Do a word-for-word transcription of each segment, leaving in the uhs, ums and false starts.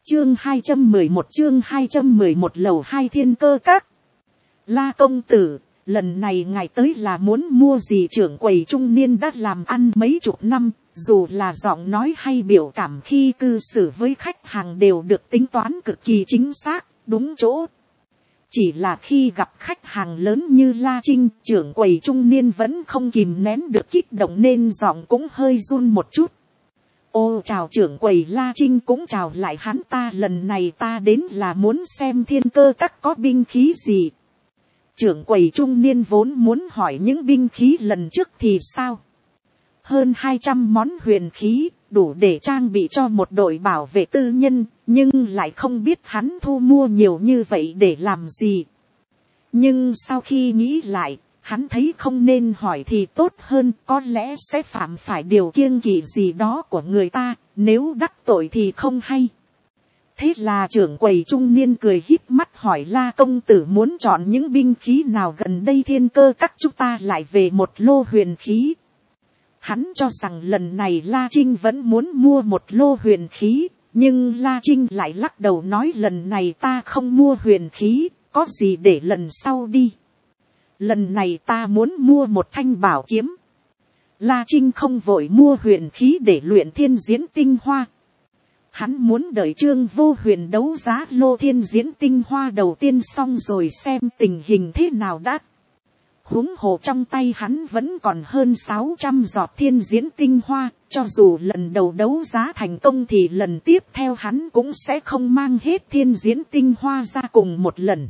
chương hai trăm mười một chương hai trăm mười một lầu hai thiên cơ các. La công tử, lần này ngài tới là muốn mua gì? Trưởng quầy trung niên đã làm ăn mấy chục năm, dù là giọng nói hay biểu cảm khi cư xử với khách hàng đều được tính toán cực kỳ chính xác, đúng chỗ. Chỉ là khi gặp khách hàng lớn như La Trinh, trưởng quầy trung niên vẫn không kìm nén được kích động nên giọng cũng hơi run một chút. Ô chào trưởng quầy. La Trinh cũng chào lại hắn. Ta lần này ta đến là muốn xem thiên cơ các có binh khí gì. Trưởng quầy trung niên vốn muốn hỏi những binh khí lần trước thì sao. Hơn hai trăm món huyền khí, đủ để trang bị cho một đội bảo vệ tư nhân, nhưng lại không biết hắn thu mua nhiều như vậy để làm gì. Nhưng sau khi nghĩ lại, hắn thấy không nên hỏi thì tốt hơn, có lẽ sẽ phạm phải điều kiêng kỵ gì đó của người ta, nếu đắc tội thì không hay. Thế là trưởng quầy trung niên cười híp mắt hỏi La công tử muốn chọn những binh khí nào? Gần đây thiên cơ các chúng ta lại về một lô huyền khí. Hắn cho rằng lần này La Trinh vẫn muốn mua một lô huyền khí, nhưng La Trinh lại lắc đầu nói lần này ta không mua huyền khí, có gì để lần sau đi. Lần này ta muốn mua một thanh bảo kiếm. La Trinh không vội mua huyền khí để luyện thiên diễn tinh hoa. Hắn muốn đợi Trương Vô Huyền đấu giá lô thiên diễn tinh hoa đầu tiên xong rồi xem tình hình thế nào đã. Huống hồ trong tay hắn vẫn còn hơn sáu trăm giọt thiên diễn tinh hoa, cho dù lần đầu đấu giá thành công thì lần tiếp theo hắn cũng sẽ không mang hết thiên diễn tinh hoa ra cùng một lần.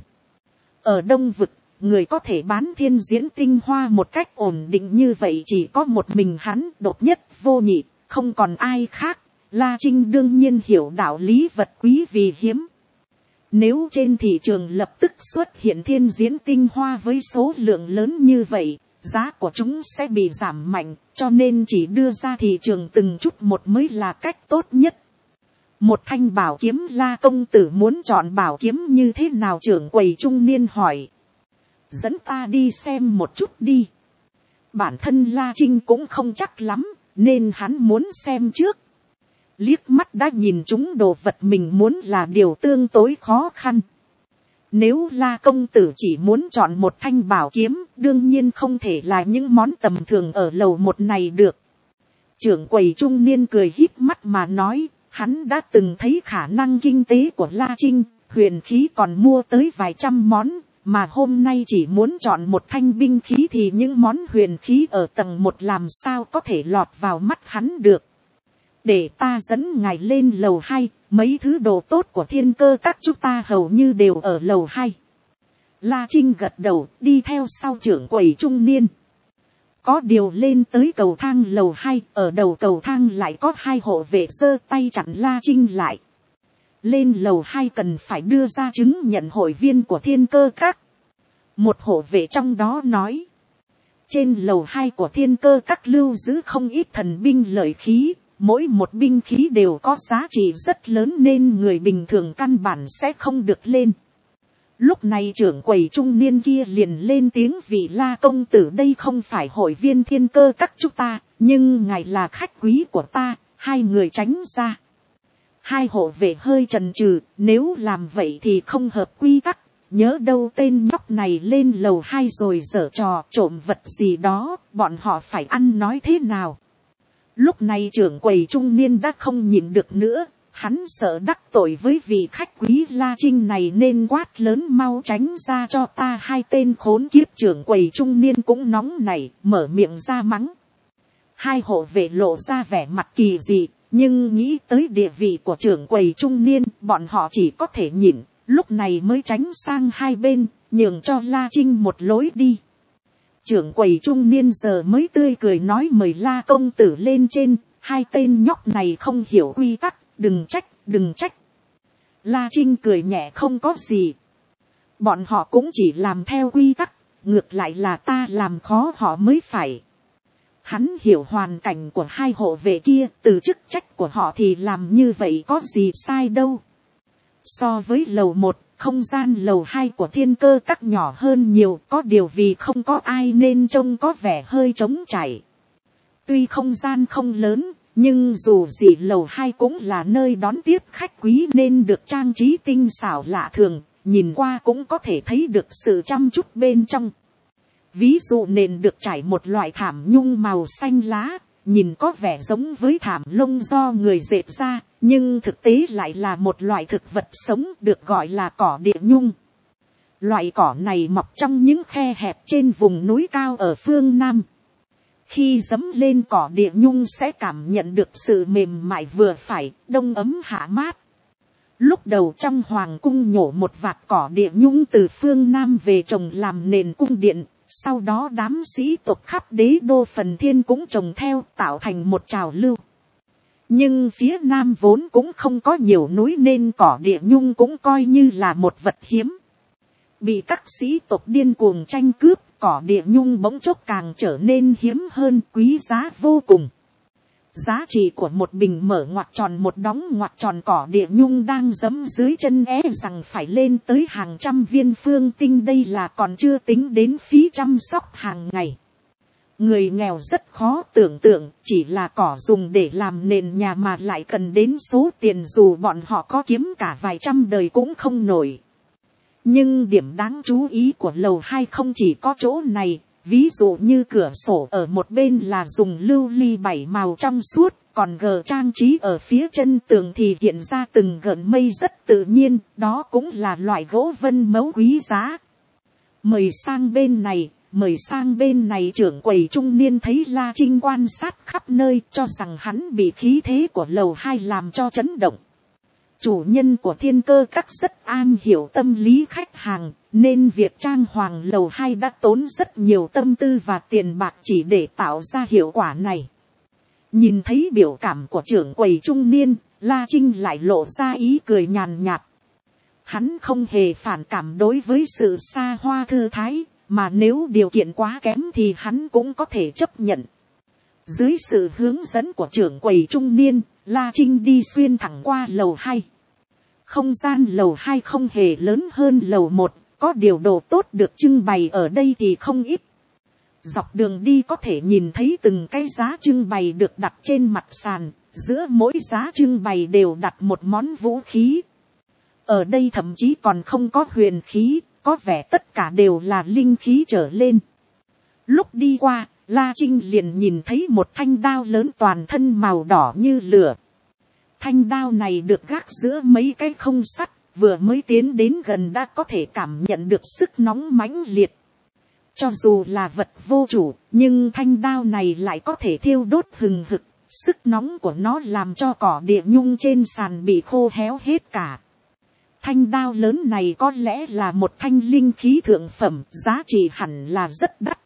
Ở Đông Vực, người có thể bán thiên diễn tinh hoa một cách ổn định như vậy chỉ có một mình hắn, độc nhất vô nhị, không còn ai khác. La Trinh đương nhiên hiểu đạo lý vật quý vì hiếm. Nếu trên thị trường lập tức xuất hiện thiên diễn tinh hoa với số lượng lớn như vậy, giá của chúng sẽ bị giảm mạnh, cho nên chỉ đưa ra thị trường từng chút một mới là cách tốt nhất. Một thanh bảo kiếm. La công tử muốn chọn bảo kiếm như thế nào? Trưởng quầy trung niên hỏi. Dẫn ta đi xem một chút đi. Bản thân La Trinh cũng không chắc lắm, nên hắn muốn xem trước. Liếc mắt đã nhìn chúng đồ vật mình muốn là điều tương tối khó khăn. Nếu La công tử chỉ muốn chọn một thanh bảo kiếm, đương nhiên không thể là những món tầm thường ở lầu một này được. Trưởng quầy trung niên cười híp mắt mà nói, hắn đã từng thấy khả năng kinh tế của La Trinh, huyền khí còn mua tới vài trăm món, mà hôm nay chỉ muốn chọn một thanh binh khí thì những món huyền khí ở tầng một làm sao có thể lọt vào mắt hắn được. Để ta dẫn ngài lên lầu hai, mấy thứ đồ tốt của thiên cơ các chúng ta hầu như đều ở lầu hai. La Trinh gật đầu, đi theo sau trưởng quầy trung niên. Có điều lên tới cầu thang lầu hai, ở đầu cầu thang lại có hai hộ vệ giơ tay chặn La Trinh lại. Lên lầu hai cần phải đưa ra chứng nhận hội viên của thiên cơ các. Một hộ vệ trong đó nói. Trên lầu hai của thiên cơ các lưu giữ không ít thần binh lợi khí. Mỗi một binh khí đều có giá trị rất lớn nên người bình thường căn bản sẽ không được lên. Lúc này trưởng quầy trung niên kia liền lên tiếng, vì La công tử đây không phải hội viên thiên cơ các chúng ta, nhưng ngài là khách quý của ta, hai người tránh ra. Hai hộ vệ hơi chần chừ, nếu làm vậy thì không hợp quy tắc, nhớ đâu tên nhóc này lên lầu hai rồi giở trò trộm vật gì đó, bọn họ phải ăn nói thế nào. Lúc này trưởng quầy trung niên đã không nhịn được nữa, hắn sợ đắc tội với vị khách quý La Trinh này nên quát lớn, mau tránh ra cho ta hai tên khốn kiếp. Trưởng quầy trung niên cũng nóng nảy, mở miệng ra mắng. Hai hộ vệ lộ ra vẻ mặt kỳ dị, nhưng nghĩ tới địa vị của trưởng quầy trung niên, bọn họ chỉ có thể nhịn, lúc này mới tránh sang hai bên, nhường cho La Trinh một lối đi. Trưởng quầy trung niên giờ mới tươi cười nói, mời La công tử lên trên, hai tên nhóc này không hiểu quy tắc, đừng trách, đừng trách. La Trinh cười nhẹ, không có gì. Bọn họ cũng chỉ làm theo quy tắc, ngược lại là ta làm khó họ mới phải. Hắn hiểu hoàn cảnh của hai hộ vệ kia, từ chức trách của họ thì làm như vậy có gì sai đâu. So với lầu một, không gian lầu hai của thiên cơ các nhỏ hơn nhiều, có điều vì không có ai nên trông có vẻ hơi trống trải. Tuy không gian không lớn, Nhưng dù gì lầu hai cũng là nơi đón tiếp khách quý nên được trang trí tinh xảo lạ thường, nhìn qua cũng có thể thấy được sự chăm chút bên trong. Ví dụ nền được trải một loại thảm nhung màu xanh lá, nhìn có vẻ giống với thảm lông do người dệt ra, nhưng thực tế lại là một loại thực vật sống được gọi là cỏ địa nhung. Loại cỏ này mọc trong những khe hẹp trên vùng núi cao ở phương Nam. Khi dẫm lên cỏ địa nhung sẽ cảm nhận được sự mềm mại vừa phải, đông ấm hạ mát. Lúc đầu trong hoàng cung nhổ một vạt cỏ địa nhung từ phương Nam về trồng làm nền cung điện, sau đó đám sĩ tộc khắp đế đô phần thiên cũng trồng theo, tạo thành một trào lưu. Nhưng phía Nam vốn cũng không có nhiều núi nên cỏ địa nhung cũng coi như là một vật hiếm. Bị các sĩ tộc điên cuồng tranh cướp, cỏ địa nhung bỗng chốc càng trở nên hiếm hơn, quý giá vô cùng. Giá trị của một bình mở ngoặc tròn một đóng ngoặc tròn cỏ địa nhung đang giẫm dưới chân é rằng phải lên tới hàng trăm viên phương tinh, đây là còn chưa tính đến phí chăm sóc hàng ngày. Người nghèo rất khó tưởng tượng, chỉ là cỏ dùng để làm nền nhà mà lại cần đến số tiền dù bọn họ có kiếm cả vài trăm đời cũng không nổi. Nhưng điểm đáng chú ý của lầu hai không chỉ có chỗ này, ví dụ như cửa sổ ở một bên là dùng lưu ly bảy màu trong suốt, còn gờ trang trí ở phía chân tường thì hiện ra từng gợn mây rất tự nhiên, đó cũng là loại gỗ vân mẫu quý giá. Mời sang bên này, mời sang bên này. Trưởng quầy trung niên thấy La Trinh quan sát khắp nơi, cho rằng hắn bị khí thế của lầu hai làm cho chấn động. Chủ nhân của Thiên Cơ Các rất am hiểu tâm lý khách hàng, nên việc trang hoàng lầu hai đã tốn rất nhiều tâm tư và tiền bạc chỉ để tạo ra hiệu quả này. Nhìn thấy biểu cảm của trưởng quầy trung niên, La Trinh lại lộ ra ý cười nhàn nhạt. Hắn không hề phản cảm đối với sự xa hoa thư thái, mà nếu điều kiện quá kém thì hắn cũng có thể chấp nhận. Dưới sự hướng dẫn của trưởng quầy trung niên, La Trinh đi xuyên thẳng qua lầu hai. Không gian lầu hai không hề lớn hơn lầu một, có điều đồ tốt được trưng bày ở đây thì không ít. Dọc đường đi có thể nhìn thấy từng cái giá trưng bày được đặt trên mặt sàn, giữa mỗi giá trưng bày đều đặt một món vũ khí. Ở đây thậm chí còn không có huyền khí, có vẻ tất cả đều là linh khí trở lên. Lúc đi qua, La Trinh liền nhìn thấy một thanh đao lớn toàn thân màu đỏ như lửa. Thanh đao này được gác giữa mấy cái không sắt, vừa mới tiến đến gần đã có thể cảm nhận được sức nóng mãnh liệt. Cho dù là vật vô chủ, nhưng thanh đao này lại có thể thiêu đốt hừng hực, sức nóng của nó làm cho cỏ địa nhung trên sàn bị khô héo hết cả. Thanh đao lớn này có lẽ là một thanh linh khí thượng phẩm, giá trị hẳn là rất đắt.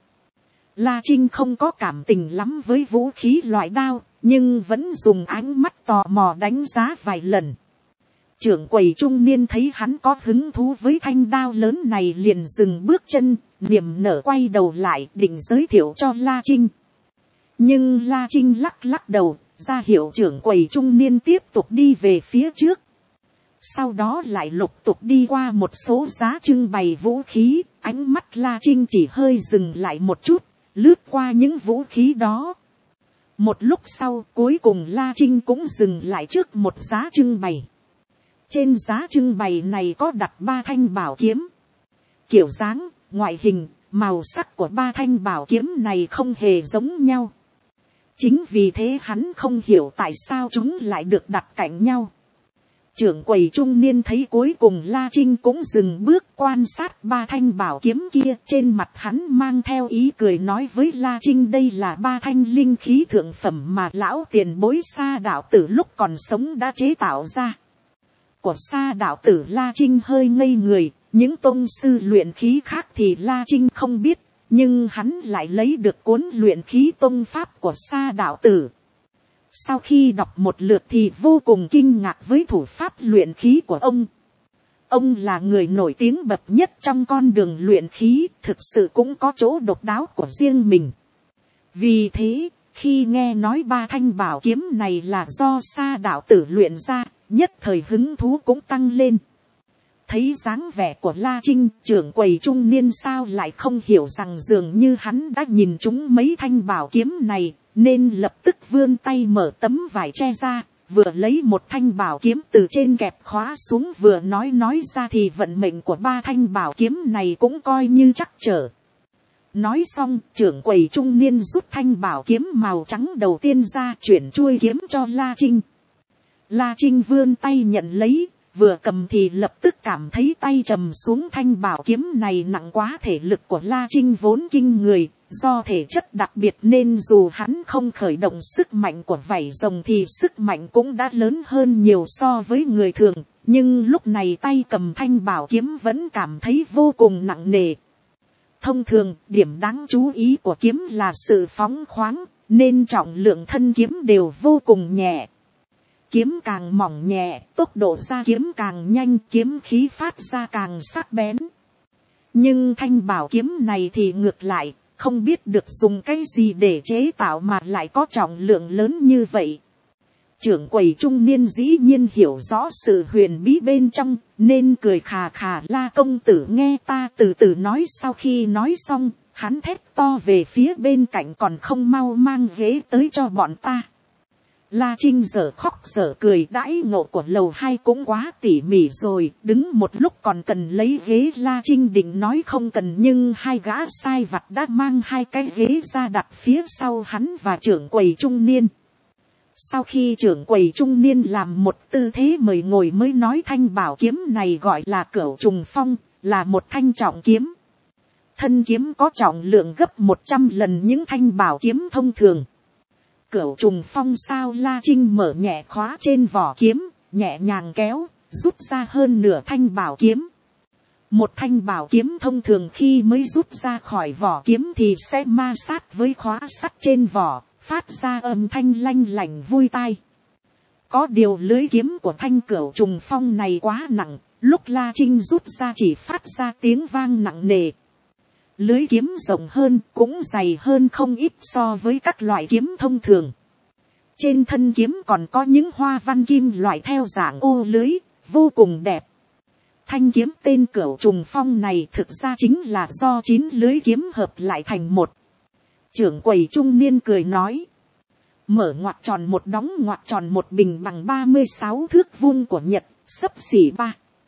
La Trinh không có cảm tình lắm với vũ khí loại đao, nhưng vẫn dùng ánh mắt tò mò đánh giá vài lần. Trưởng quầy trung niên thấy hắn có hứng thú với thanh đao lớn này liền dừng bước chân, niềm nở quay đầu lại định giới thiệu cho La Trinh. Nhưng La Trinh lắc lắc đầu, ra hiệu trưởng quầy trung niên tiếp tục đi về phía trước. Sau đó lại lục tục đi qua một số giá trưng bày vũ khí, ánh mắt La Trinh chỉ hơi dừng lại một chút, lướt qua những vũ khí đó. Một lúc sau cuối cùng La Trinh cũng dừng lại trước một giá trưng bày. Trên giá trưng bày này có đặt ba thanh bảo kiếm. Kiểu dáng, ngoại hình, màu sắc của ba thanh bảo kiếm này không hề giống nhau. Chính vì thế hắn không hiểu tại sao chúng lại được đặt cạnh nhau. Trưởng quầy trung niên thấy cuối cùng La Trinh cũng dừng bước quan sát ba thanh bảo kiếm kia. Trên mặt hắn mang theo ý cười nói với La Trinh đây là ba thanh linh khí thượng phẩm mà lão tiền bối Sa đạo tử lúc còn sống đã chế tạo ra. Của Sa đạo tử La Trinh hơi ngây người, những tông sư luyện khí khác thì La Trinh không biết, nhưng hắn lại lấy được cuốn luyện khí tông pháp của Sa đạo tử. Sau khi đọc một lượt thì vô cùng kinh ngạc với thủ pháp luyện khí của ông. Ông là người nổi tiếng bậc nhất trong con đường luyện khí, thực sự cũng có chỗ độc đáo của riêng mình. Vì thế, khi nghe nói ba thanh bảo kiếm này là do Sa đạo tử luyện ra, nhất thời hứng thú cũng tăng lên. Thấy dáng vẻ của La Trinh, trưởng quầy trung niên sao lại không hiểu rằng dường như hắn đã nhìn chúng mấy thanh bảo kiếm này, nên lập tức vươn tay mở tấm vải che ra, vừa lấy một thanh bảo kiếm từ trên kẹp khóa xuống, vừa nói nói ra thì vận mệnh của ba thanh bảo kiếm này cũng coi như chắc trở. Nói xong, trưởng quầy trung niên rút thanh bảo kiếm màu trắng đầu tiên ra, chuyển chuôi kiếm cho La Trinh. La Trinh vươn tay nhận lấy, vừa cầm thì lập tức cảm thấy tay trầm xuống. Thanh bảo kiếm này nặng quá, thể lực của La Trinh vốn kinh người, do thể chất đặc biệt nên dù hắn không khởi động sức mạnh của vảy rồng thì sức mạnh cũng đã lớn hơn nhiều so với người thường, nhưng lúc này tay cầm thanh bảo kiếm vẫn cảm thấy vô cùng nặng nề. Thông thường, điểm đáng chú ý của kiếm là sự phóng khoáng, nên trọng lượng thân kiếm đều vô cùng nhẹ. Kiếm càng mỏng nhẹ, tốc độ ra kiếm càng nhanh, kiếm khí phát ra càng sắc bén. Nhưng thanh bảo kiếm này thì ngược lại, không biết được dùng cái gì để chế tạo mà lại có trọng lượng lớn như vậy. Trưởng quầy trung niên dĩ nhiên hiểu rõ sự huyền bí bên trong, nên cười khà khà. La công tử nghe ta từ từ nói. Sau khi nói xong, hắn thét to về phía bên cạnh, còn không mau mang ghế tới cho bọn ta. La Trinh dở khóc dở cười, đãi ngộ của lầu hai cũng quá tỉ mỉ rồi, đứng một lúc còn cần lấy ghế. La Trinh định nói không cần, nhưng hai gã sai vặt đã mang hai cái ghế ra đặt phía sau hắn và trưởng quầy trung niên. Sau khi trưởng quầy trung niên làm một tư thế mời ngồi mới nói thanh bảo kiếm này gọi là Cửu Trùng Phong, là một thanh trọng kiếm. Thân kiếm có trọng lượng gấp một trăm lần những thanh bảo kiếm thông thường. Cửu Trùng Phong sao? La Trinh mở nhẹ khóa trên vỏ kiếm, nhẹ nhàng kéo, rút ra hơn nửa thanh bảo kiếm. Một thanh bảo kiếm thông thường khi mới rút ra khỏi vỏ kiếm thì sẽ ma sát với khóa sắt trên vỏ, phát ra âm thanh lanh lảnh vui tai. Có điều lưới kiếm của thanh Cửu Trùng Phong này quá nặng, lúc La Trinh rút ra chỉ phát ra tiếng vang nặng nề. Lưới kiếm rộng hơn, cũng dày hơn không ít so với các loại kiếm thông thường. Trên thân kiếm còn có những hoa văn kim loại theo dạng ô lưới, vô cùng đẹp. Thanh kiếm tên Cửu Trùng Phong này thực ra chính là do chín lưới kiếm hợp lại thành một. Trưởng quầy trung niên cười nói. Mở ngoặc tròn một, đóng ngoặc tròn một, bình bằng ba mươi sáu thước vuông của Nhật, xấp xỉ ba.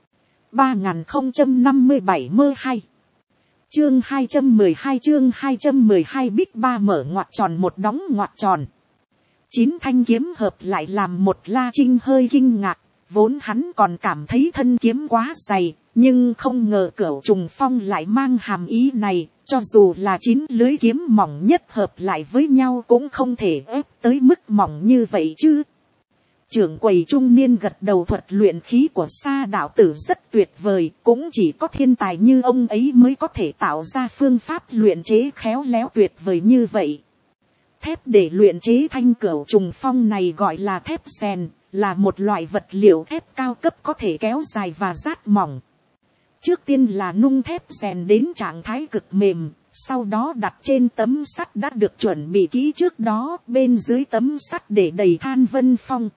ba nghìn không trăm năm mươi bảy mơ hai. Chương hai trăm mười hai, chương hai trăm mười hai, bích ba. Mở ngoặc tròn một, đóng ngoặc tròn. Chín thanh kiếm hợp lại làm một. La Trinh hơi kinh ngạc, vốn hắn còn cảm thấy thân kiếm quá dày, nhưng không ngờ Cửu Trùng Phong lại mang hàm ý này. Cho dù là chín lưới kiếm mỏng nhất hợp lại với nhau cũng không thể ép tới mức mỏng như vậy chứ. Trưởng quầy trung niên gật đầu, thuật luyện khí của Sa đạo tử rất tuyệt vời, cũng chỉ có thiên tài như ông ấy mới có thể tạo ra phương pháp luyện chế khéo léo tuyệt vời như vậy. Thép để luyện chế thanh Cửu Trùng Phong này gọi là thép rèn, là một loại vật liệu thép cao cấp có thể kéo dài và rát mỏng. Trước tiên là nung thép rèn đến trạng thái cực mềm, sau đó đặt trên tấm sắt đã được chuẩn bị kỹ trước đó, bên dưới tấm sắt để đầy than vân phong.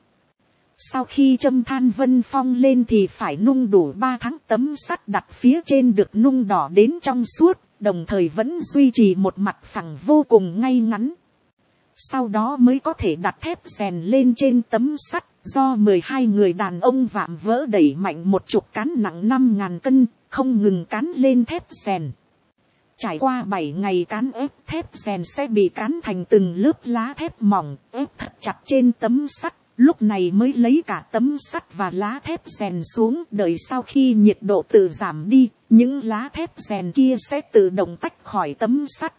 Sau khi châm than vân phong lên thì phải nung đủ ba tháng, tấm sắt đặt phía trên được nung đỏ đến trong suốt, đồng thời vẫn duy trì một mặt phẳng vô cùng ngay ngắn. Sau đó mới có thể đặt thép rèn lên trên tấm sắt, do mười hai người đàn ông vạm vỡ đẩy mạnh một trục cán nặng năm ngàn cân, không ngừng cán lên thép rèn. Trải qua bảy ngày cán ép, thép rèn sẽ bị cán thành từng lớp lá thép mỏng, ép thật chặt trên tấm sắt, lúc này mới lấy cả tấm sắt và lá thép rèn xuống. Đợi sau khi nhiệt độ tự giảm đi, những lá thép rèn kia sẽ tự động tách khỏi tấm sắt.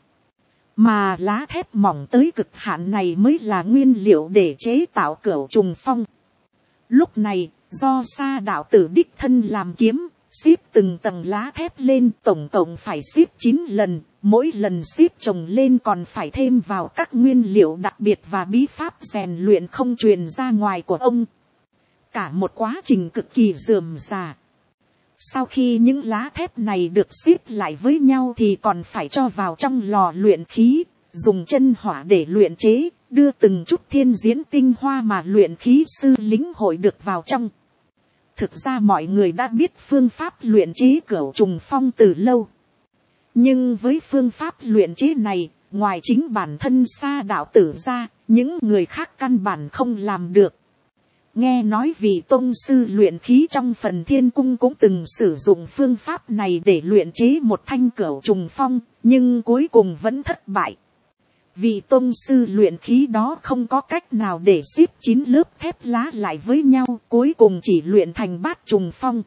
Mà lá thép mỏng tới cực hạn này mới là nguyên liệu để chế tạo Cửu Trùng Phong. Lúc này, do Sa đạo tử đích thân làm kiếm, xếp từng tầng lá thép lên, tổng cộng phải xếp chín lần, mỗi lần xếp chồng lên còn phải thêm vào các nguyên liệu đặc biệt và bí pháp rèn luyện không truyền ra ngoài của ông. Cả một quá trình cực kỳ rườm rà. Sau khi những lá thép này được xếp lại với nhau thì còn phải cho vào trong lò luyện khí, dùng chân hỏa để luyện chế, đưa từng chút thiên diễn tinh hoa mà luyện khí sư lĩnh hội được vào trong. Thực ra mọi người đã biết phương pháp luyện chế Cửu Trùng Phong từ lâu. Nhưng với phương pháp luyện chế này, ngoài chính bản thân Sa đạo tử ra, những người khác căn bản không làm được. Nghe nói vị tôn sư luyện khí trong phần thiên cung cũng từng sử dụng phương pháp này để luyện chế một thanh cửu trùng phong, nhưng cuối cùng vẫn thất bại. Vị tôn sư luyện khí đó không có cách nào để xếp chín lớp thép lá lại với nhau, cuối cùng chỉ luyện thành bát trùng phong.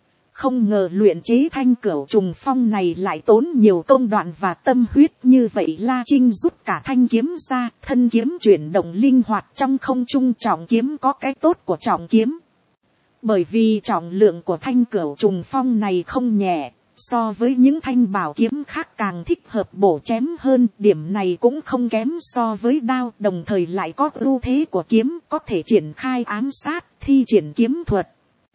Không ngờ luyện chế thanh cửu trùng phong này lại tốn nhiều công đoạn và tâm huyết như vậy. La Trinh rút cả thanh kiếm ra, thân kiếm chuyển động linh hoạt trong không trung. Trọng kiếm có cái tốt của trọng kiếm, bởi vì trọng lượng của thanh cửu trùng phong này không nhẹ, so với những thanh bảo kiếm khác càng thích hợp bổ chém hơn. Điểm này cũng không kém so với đao, đồng thời lại có ưu thế của kiếm, có thể triển khai ám sát, thi triển kiếm thuật.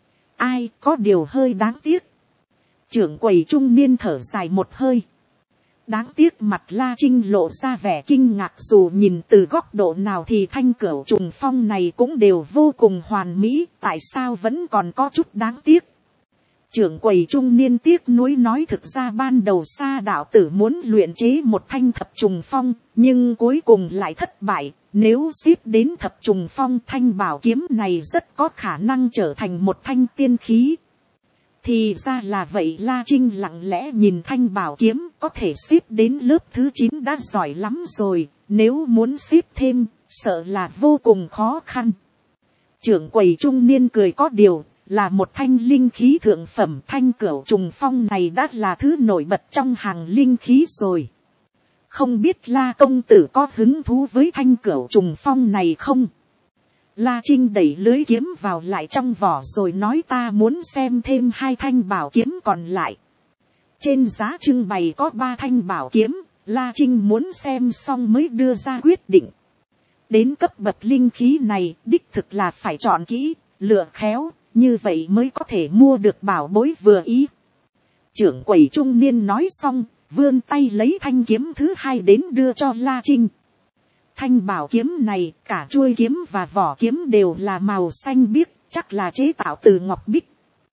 Ai, có điều hơi đáng tiếc. Trưởng quầy trung niên thở dài một hơi. Đáng tiếc, mặt La Trinh lộ ra vẻ kinh ngạc, dù nhìn từ góc độ nào thì thanh cửu trùng phong này cũng đều vô cùng hoàn mỹ, tại sao vẫn còn có chút đáng tiếc. Trưởng quầy trung niên tiếc nuối nói, thực ra ban đầu Sa đạo tử muốn luyện chế một thanh thập trùng phong, nhưng cuối cùng lại thất bại. Nếu xếp đến thập trùng phong, thanh bảo kiếm này rất có khả năng trở thành một thanh tiên khí. Thì ra là vậy. La Trinh lặng lẽ nhìn thanh bảo kiếm, có thể xếp đến lớp thứ chín đã giỏi lắm rồi, nếu muốn xếp thêm, sợ là vô cùng khó khăn. Trưởng quầy trung niên cười, có điều là một thanh linh khí thượng phẩm, thanh cửu trùng phong này đã là thứ nổi bật trong hàng linh khí rồi. Không biết La công tử có hứng thú với thanh cửu trùng phong này không? La Trinh đẩy lưới kiếm vào lại trong vỏ rồi nói, ta muốn xem thêm hai thanh bảo kiếm còn lại. Trên giá trưng bày có ba thanh bảo kiếm, La Trinh muốn xem xong mới đưa ra quyết định. Đến cấp bậc linh khí này, đích thực là phải chọn kỹ, lựa khéo, như vậy mới có thể mua được bảo bối vừa ý. Trưởng quầy trung niên nói xong, vươn tay lấy thanh kiếm thứ hai đến đưa cho La Trinh. Thanh bảo kiếm này, cả chuôi kiếm và vỏ kiếm đều là màu xanh biếc, chắc là chế tạo từ ngọc bích.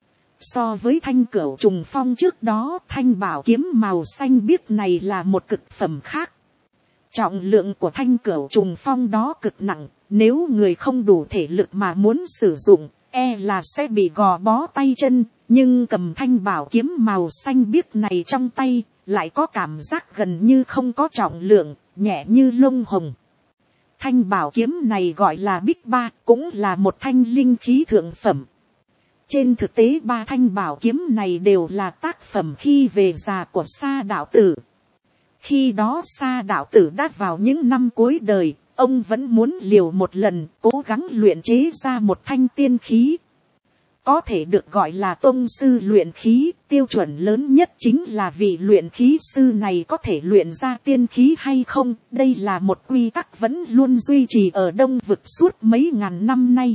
So với thanh cửu trùng phong trước đó, thanh bảo kiếm màu xanh biếc này là một cực phẩm khác. Trọng lượng của thanh cửu trùng phong đó cực nặng, nếu người không đủ thể lực mà muốn sử dụng, e là sẽ bị gò bó tay chân, nhưng cầm thanh bảo kiếm màu xanh biếc này trong tay, lại có cảm giác gần như không có trọng lượng, nhẹ như lông hồng. Thanh bảo kiếm này gọi là Bích Ba, cũng là một thanh linh khí thượng phẩm. Trên thực tế ba thanh bảo kiếm này đều là tác phẩm khi về già của Sa đạo tử. Khi đó Sa đạo tử đã vào những năm cuối đời, ông vẫn muốn liều một lần, cố gắng luyện chế ra một thanh tiên khí. Có thể được gọi là tôn sư luyện khí, tiêu chuẩn lớn nhất chính là vị luyện khí sư này có thể luyện ra tiên khí hay không. Đây là một quy tắc vẫn luôn duy trì ở Đông Vực suốt mấy ngàn năm nay.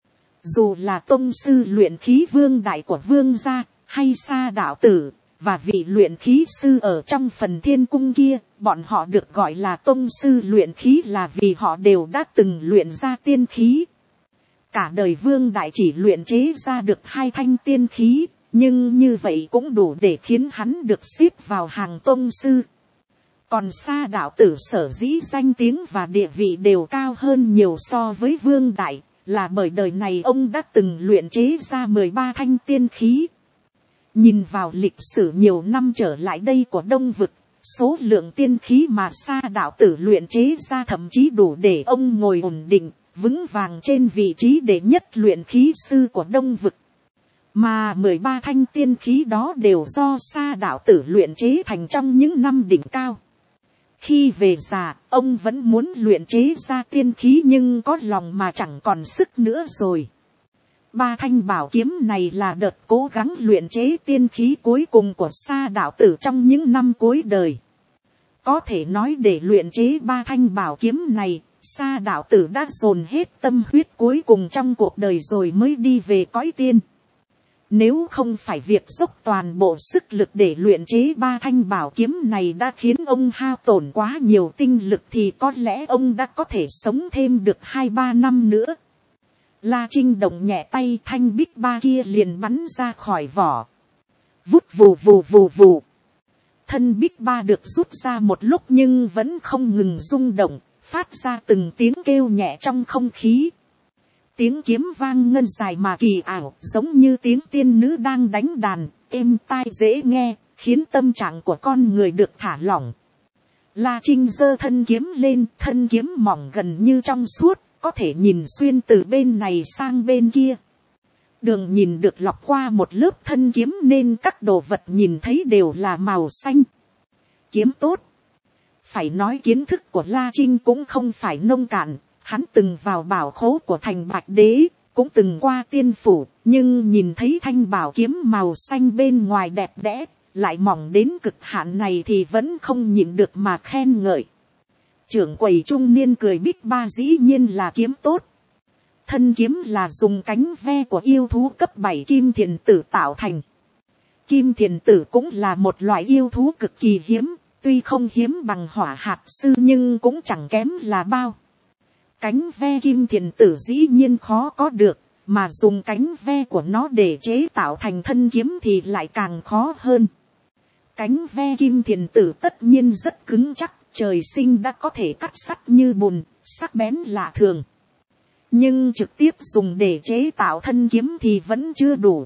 Dù là tôn sư luyện khí vương đại của vương gia, hay Sa đạo tử, và vị luyện khí sư ở trong phần thiên cung kia, bọn họ được gọi là tôn sư luyện khí là vì họ đều đã từng luyện ra tiên khí. Cả đời vương đại chỉ luyện chế ra được hai thanh tiên khí, nhưng như vậy cũng đủ để khiến hắn được xếp vào hàng tôn sư. Còn Sa đạo tử sở dĩ danh tiếng và địa vị đều cao hơn nhiều so với vương đại, là bởi đời này ông đã từng luyện chế ra mười ba thanh tiên khí. Nhìn vào lịch sử nhiều năm trở lại đây của Đông Vực, số lượng tiên khí mà Sa đạo tử luyện chế ra thậm chí đủ để ông ngồi ổn định, vững vàng trên vị trí đệ nhất luyện khí sư của Đông Vực. Mà mười ba thanh tiên khí đó đều do Sa đạo tử luyện chế thành trong những năm đỉnh cao. Khi về già, ông vẫn muốn luyện chế ra tiên khí nhưng có lòng mà chẳng còn sức nữa rồi. Ba thanh bảo kiếm này là đợt cố gắng luyện chế tiên khí cuối cùng của Sa đạo tử trong những năm cuối đời. Có thể nói để luyện chế ba thanh bảo kiếm này, Sa đạo tử đã dồn hết tâm huyết cuối cùng trong cuộc đời rồi mới đi về cõi tiên. Nếu không phải việc dốc toàn bộ sức lực để luyện chế ba thanh bảo kiếm này đã khiến ông hao tổn quá nhiều tinh lực thì có lẽ ông đã có thể sống thêm được hai ba năm nữa. La Trinh động nhẹ tay, thanh Bích Ba kia liền bắn ra khỏi vỏ. Vút vù vù vù vù. thân Bích Ba được rút ra một lúc nhưng vẫn không ngừng rung động, phát ra từng tiếng kêu nhẹ trong không khí. Tiếng kiếm vang ngân dài mà kỳ ảo, giống như tiếng tiên nữ đang đánh đàn, êm tai dễ nghe, khiến tâm trạng của con người được thả lỏng. La Trinh giơ thân kiếm lên, thân kiếm mỏng gần như trong suốt, có thể nhìn xuyên từ bên này sang bên kia. Đường nhìn được lọc qua một lớp thân kiếm nên các đồ vật nhìn thấy đều là màu xanh. Kiếm tốt. Phải nói kiến thức của La Trinh cũng không phải nông cạn, hắn từng vào bảo khố của thành Bạch Đế, cũng từng qua tiên phủ, nhưng nhìn thấy thanh bảo kiếm màu xanh bên ngoài đẹp đẽ, lại mỏng đến cực hạn này thì vẫn không nhịn được mà khen ngợi. Trưởng quầy trung niên cười Bích Ba dĩ nhiên là kiếm tốt. Thân kiếm là dùng cánh ve của yêu thú cấp bảy kim thiền tử tạo thành. Kim thiền tử cũng là một loại yêu thú cực kỳ hiếm, tuy không hiếm bằng hỏa hạt sư nhưng cũng chẳng kém là bao. Cánh ve kim thiền tử dĩ nhiên khó có được, mà dùng cánh ve của nó để chế tạo thành thân kiếm thì lại càng khó hơn. Cánh ve kim thiền tử tất nhiên rất cứng chắc, trời sinh đã có thể cắt sắt như bùn, sắc bén lạ thường. Nhưng trực tiếp dùng để chế tạo thân kiếm thì vẫn chưa đủ.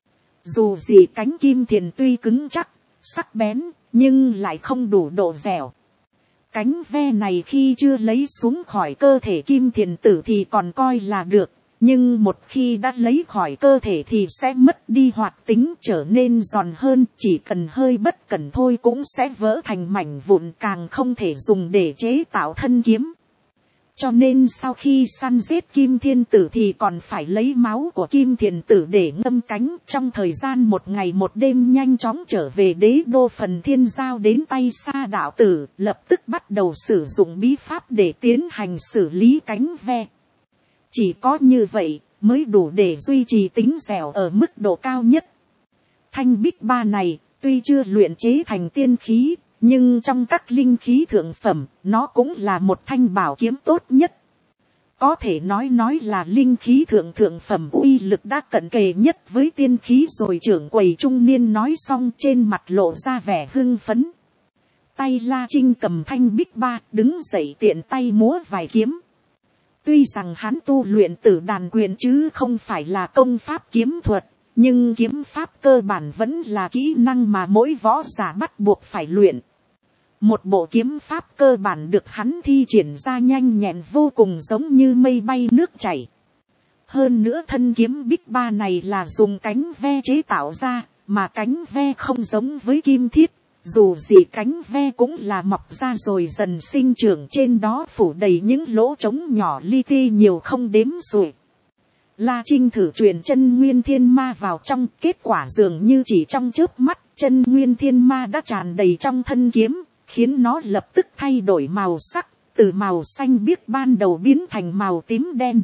Dù gì cánh kim thiền tuy cứng chắc, sắc bén, nhưng lại không đủ độ dẻo. Cánh ve này khi chưa lấy xuống khỏi cơ thể kim thiền tử thì còn coi là được, nhưng một khi đã lấy khỏi cơ thể thì sẽ mất đi hoạt tính, trở nên giòn hơn, chỉ cần hơi bất cẩn thôi cũng sẽ vỡ thành mảnh vụn, càng không thể dùng để chế tạo thân kiếm. Cho nên sau khi săn giết kim thiên tử thì còn phải lấy máu của kim thiền tử để ngâm cánh, trong thời gian một ngày một đêm nhanh chóng trở về đế đô Phần Thiên giao đến tay Sa đạo tử, lập tức bắt đầu sử dụng bí pháp để tiến hành xử lý cánh ve. Chỉ có như vậy mới đủ để duy trì tính dẻo ở mức độ cao nhất. Thanh Bích Ba này tuy chưa luyện chế thành tiên khí, nhưng trong các linh khí thượng phẩm, nó cũng là một thanh bảo kiếm tốt nhất. Có thể nói nói là linh khí thượng thượng phẩm uy lực đã cận kề nhất với tiên khí rồi. Trưởng quầy trung niên nói xong trên mặt lộ ra vẻ hưng phấn. Tay La Trinh cầm thanh Bích Ba, đứng dậy tiện tay múa vài kiếm. Tuy rằng hắn tu luyện Tử Đàn Quyền chứ không phải là công pháp kiếm thuật, nhưng kiếm pháp cơ bản vẫn là kỹ năng mà mỗi võ giả bắt buộc phải luyện. Một bộ kiếm pháp cơ bản được hắn thi triển ra nhanh nhẹn vô cùng, giống như mây bay nước chảy. Hơn nữa thân kiếm Bích Ba này là dùng cánh ve chế tạo ra, mà cánh ve không giống với kim thiết. Dù gì cánh ve cũng là mọc ra rồi dần sinh trưởng, trên đó phủ đầy những lỗ trống nhỏ li ti nhiều không đếm xuể. La Trinh thử truyền chân nguyên thiên ma vào trong, kết quả dường như chỉ trong chớp mắt, chân nguyên thiên ma đã tràn đầy trong thân kiếm, khiến nó lập tức thay đổi màu sắc, từ màu xanh biếc ban đầu biến thành màu tím đen.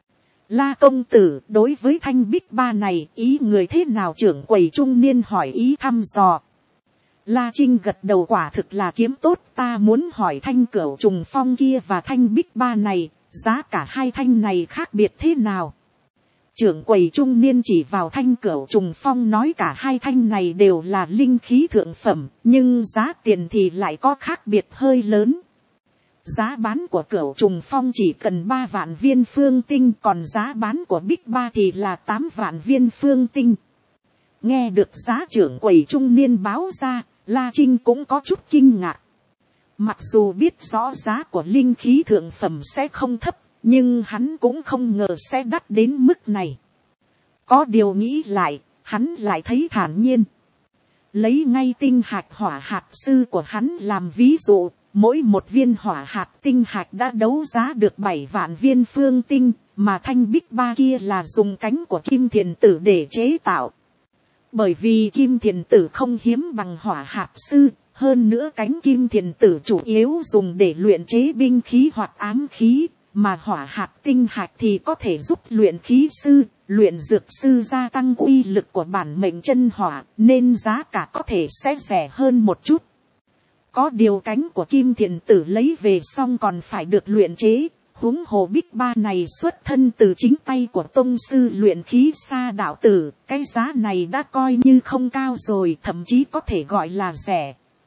La công tử, đối với thanh Bích Ba này, ý người thế nào? Trưởng quầy trung niên hỏi ý thăm dò. La Trinh gật đầu, quả thực là kiếm tốt, ta muốn hỏi thanh Cửu Trùng Phong kia và thanh Bích Ba này, giá cả hai thanh này khác biệt thế nào? Trưởng quầy trung niên chỉ vào thanh Cửu Trùng Phong nói cả hai thanh này đều là linh khí thượng phẩm, nhưng giá tiền thì lại có khác biệt hơi lớn. Giá bán của Cửu Trùng Phong chỉ cần ba vạn viên phương tinh, còn giá bán của Bích Ba thì là tám vạn viên phương tinh. Nghe được giá trưởng quầy trung niên báo ra, La Trinh cũng có chút kinh ngạc. Mặc dù biết rõ giá của linh khí thượng phẩm sẽ không thấp, nhưng hắn cũng không ngờ sẽ đắt đến mức này. Có điều nghĩ lại, hắn lại thấy thản nhiên. Lấy ngay tinh hạch hỏa hạt sư của hắn làm ví dụ, mỗi một viên hỏa hạt tinh hạch đã đấu giá được bảy vạn viên phương tinh, mà thanh Bích Ba kia là dùng cánh của kim thiền tử để chế tạo. Bởi vì kim thiền tử không hiếm bằng hỏa hạt sư, hơn nữa cánh kim thiền tử chủ yếu dùng để luyện chế binh khí hoặc ám khí, mà hỏa hạt tinh hạch thì có thể giúp luyện khí sư, luyện dược sư gia tăng uy lực của bản mệnh chân hỏa, nên giá cả có thể sẽ rẻ hơn một chút. Có điều cánh của kim thiền tử lấy về xong còn phải được luyện chế, huống hồ Bích Ba này xuất thân từ chính tay của tông sư luyện khí Sa đạo tử, cái giá này đã coi như không cao rồi, thậm chí có thể gọi là rẻ.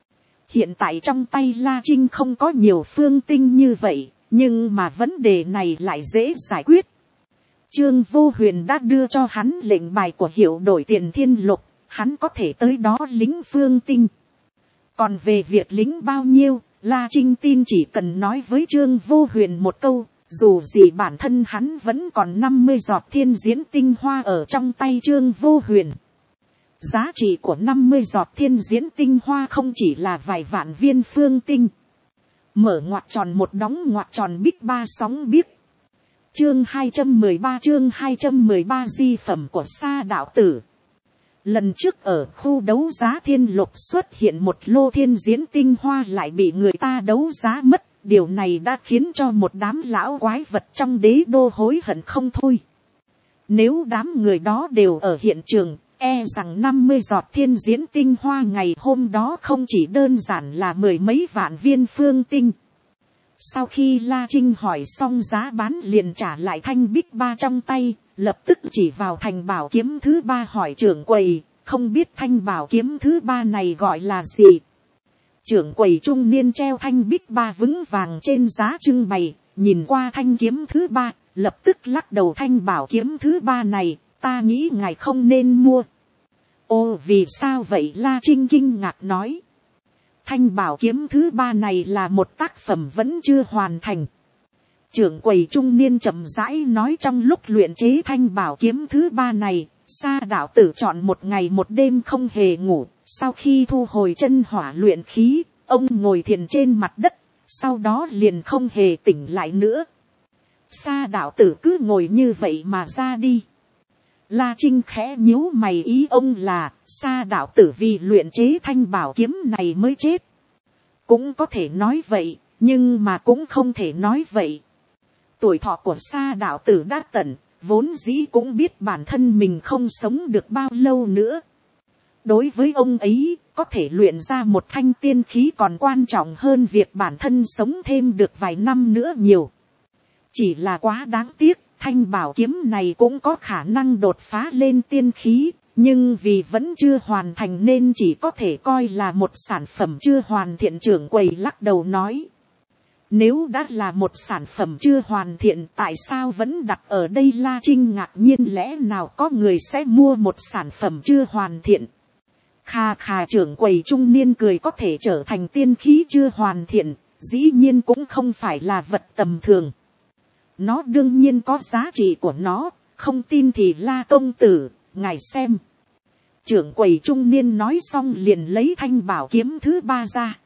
Hiện tại trong tay La Trinh không có nhiều phương tinh như vậy, nhưng mà vấn đề này lại dễ giải quyết. Trương Vô Huyền đã đưa cho hắn lệnh bài của hiệu đổi tiền thiên lục, hắn có thể tới đó lính phương tinh. Còn về việc lính bao nhiêu, La Trinh tin chỉ cần nói với Trương Vô Huyền một câu, dù gì bản thân hắn vẫn còn năm mươi giọt thiên diễn tinh hoa ở trong tay Trương Vô Huyền. Giá trị của năm mươi giọt thiên diễn tinh hoa không chỉ là vài vạn viên phương tinh. Mở ngoặc tròn một đóng ngoặc tròn bích ba sóng biếc. Chương hai trăm mười ba chương hai trăm mười ba di phẩm của Sa đạo tử. Lần trước ở khu đấu giá thiên lục xuất hiện một lô thiên diễn tinh hoa lại bị người ta đấu giá mất. Điều này đã khiến cho một đám lão quái vật trong đế đô hối hận không thôi. Nếu đám người đó đều ở hiện trường, e rằng năm mươi giọt thiên diễn tinh hoa ngày hôm đó không chỉ đơn giản là mười mấy vạn viên phương tinh. Sau khi La Trinh hỏi xong giá bán liền trả lại thanh bích ba trong tay, lập tức chỉ vào thanh bảo kiếm thứ ba hỏi trưởng quầy, không biết thanh bảo kiếm thứ ba này gọi là gì. Trưởng quầy trung niên treo thanh bích ba vững vàng trên giá trưng bày, nhìn qua thanh kiếm thứ ba, lập tức lắc đầu. Thanh bảo kiếm thứ ba này, ta nghĩ ngài không nên mua. Ô, vì sao vậy? La Trinh kinh ngạc nói. Thanh bảo kiếm thứ ba này là một tác phẩm vẫn chưa hoàn thành. Trưởng quầy trung niên chậm rãi nói, trong lúc luyện chế thanh bảo kiếm thứ ba này, Sa đạo tử chọn một ngày một đêm không hề ngủ. Sau khi thu hồi chân hỏa luyện khí, ông ngồi thiền trên mặt đất, sau đó liền không hề tỉnh lại nữa. Sa đạo tử cứ ngồi như vậy mà ra đi. La Trinh khẽ nhíu mày, ý ông là Sa đạo tử vì luyện chế thanh bảo kiếm này mới chết. Cũng có thể nói vậy, nhưng mà cũng không thể nói vậy. Tuổi thọ của Sa đạo tử đã tận, vốn dĩ cũng biết bản thân mình không sống được bao lâu nữa. Đối với ông ấy, có thể luyện ra một thanh tiên khí còn quan trọng hơn việc bản thân sống thêm được vài năm nữa nhiều. Chỉ là quá đáng tiếc, thanh bảo kiếm này cũng có khả năng đột phá lên tiên khí, nhưng vì vẫn chưa hoàn thành nên chỉ có thể coi là một sản phẩm chưa hoàn thiện. Trưởng quầy lắc đầu nói. Nếu đã là một sản phẩm chưa hoàn thiện, tại sao vẫn đặt ở đây? La Trinh ngạc nhiên, lẽ nào có người sẽ mua một sản phẩm chưa hoàn thiện? Khà khà, trưởng quầy trung niên cười, có thể trở thành tiên khí chưa hoàn thiện, dĩ nhiên cũng không phải là vật tầm thường. Nó đương nhiên có giá trị của nó, không tin thì La công tử, ngài xem. Trưởng quầy trung niên nói xong liền lấy thanh bảo kiếm thứ ba ra.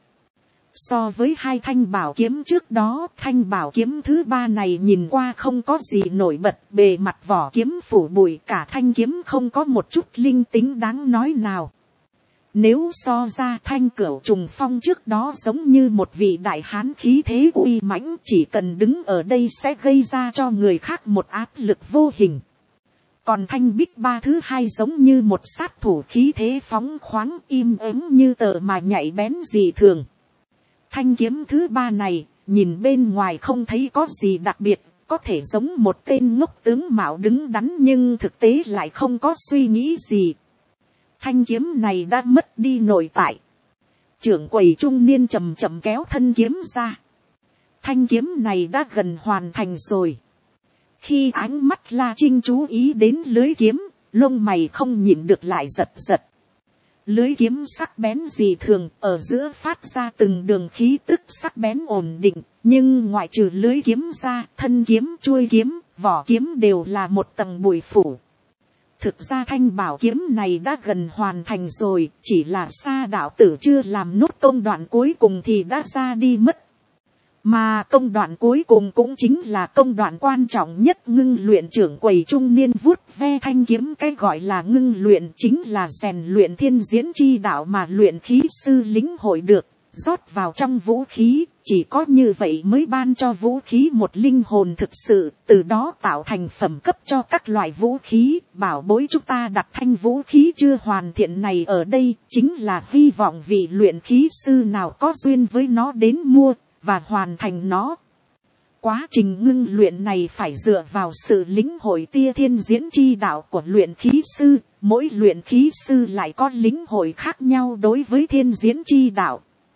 So với hai thanh bảo kiếm trước đó, thanh bảo kiếm thứ ba này nhìn qua không có gì nổi bật, bề mặt vỏ kiếm phủ bụi, cả thanh kiếm không có một chút linh tính đáng nói nào. Nếu so ra, thanh cửu trùng phong trước đó giống như một vị đại hán khí thế uy mãnh, chỉ cần đứng ở đây sẽ gây ra cho người khác một áp lực vô hình. Còn thanh bích ba thứ hai giống như một sát thủ khí thế phóng khoáng, im ắng như tờ mà nhạy bén dị thường. Thanh kiếm thứ ba này, nhìn bên ngoài không thấy có gì đặc biệt, có thể giống một tên ngốc tướng mạo đứng đắn nhưng thực tế lại không có suy nghĩ gì. Thanh kiếm này đã mất đi nội tại. Trưởng quầy trung niên chậm chậm kéo thân kiếm ra. Thanh kiếm này đã gần hoàn thành rồi. Khi ánh mắt La Trinh chú ý đến lưới kiếm, lông mày không nhịn được lại giật giật. Lưới kiếm sắc bén dị thường, ở giữa phát ra từng đường khí tức sắc bén ổn định, nhưng ngoại trừ lưới kiếm ra, thân kiếm, chuôi kiếm, vỏ kiếm đều là một tầng bụi phủ. Thực ra thanh bảo kiếm này đã gần hoàn thành rồi, chỉ là Sa đạo tử chưa làm nốt công đoạn cuối cùng thì đã ra đi mất. Mà công đoạn cuối cùng cũng chính là công đoạn quan trọng nhất. Ngưng luyện, trưởng quầy trung niên vuốt ve thanh kiếm, cái gọi là ngưng luyện chính là rèn luyện thiên diễn chi đạo mà luyện khí sư lĩnh hội được, rót vào trong vũ khí, chỉ có như vậy mới ban cho vũ khí một linh hồn thực sự, từ đó tạo thành phẩm cấp cho các loại vũ khí. Bảo bối chúng ta đặt thanh vũ khí chưa hoàn thiện này ở đây, chính là hy vọng vị luyện khí sư nào có duyên với nó đến mua và hoàn thành nó. Quá trình ngưng luyện này phải dựa vào sự lĩnh hội tia thiên diễn chi đạo của luyện khí sư, mỗi luyện khí sư lại có lĩnh hội khác nhau đối với thiên diễn chi đạo.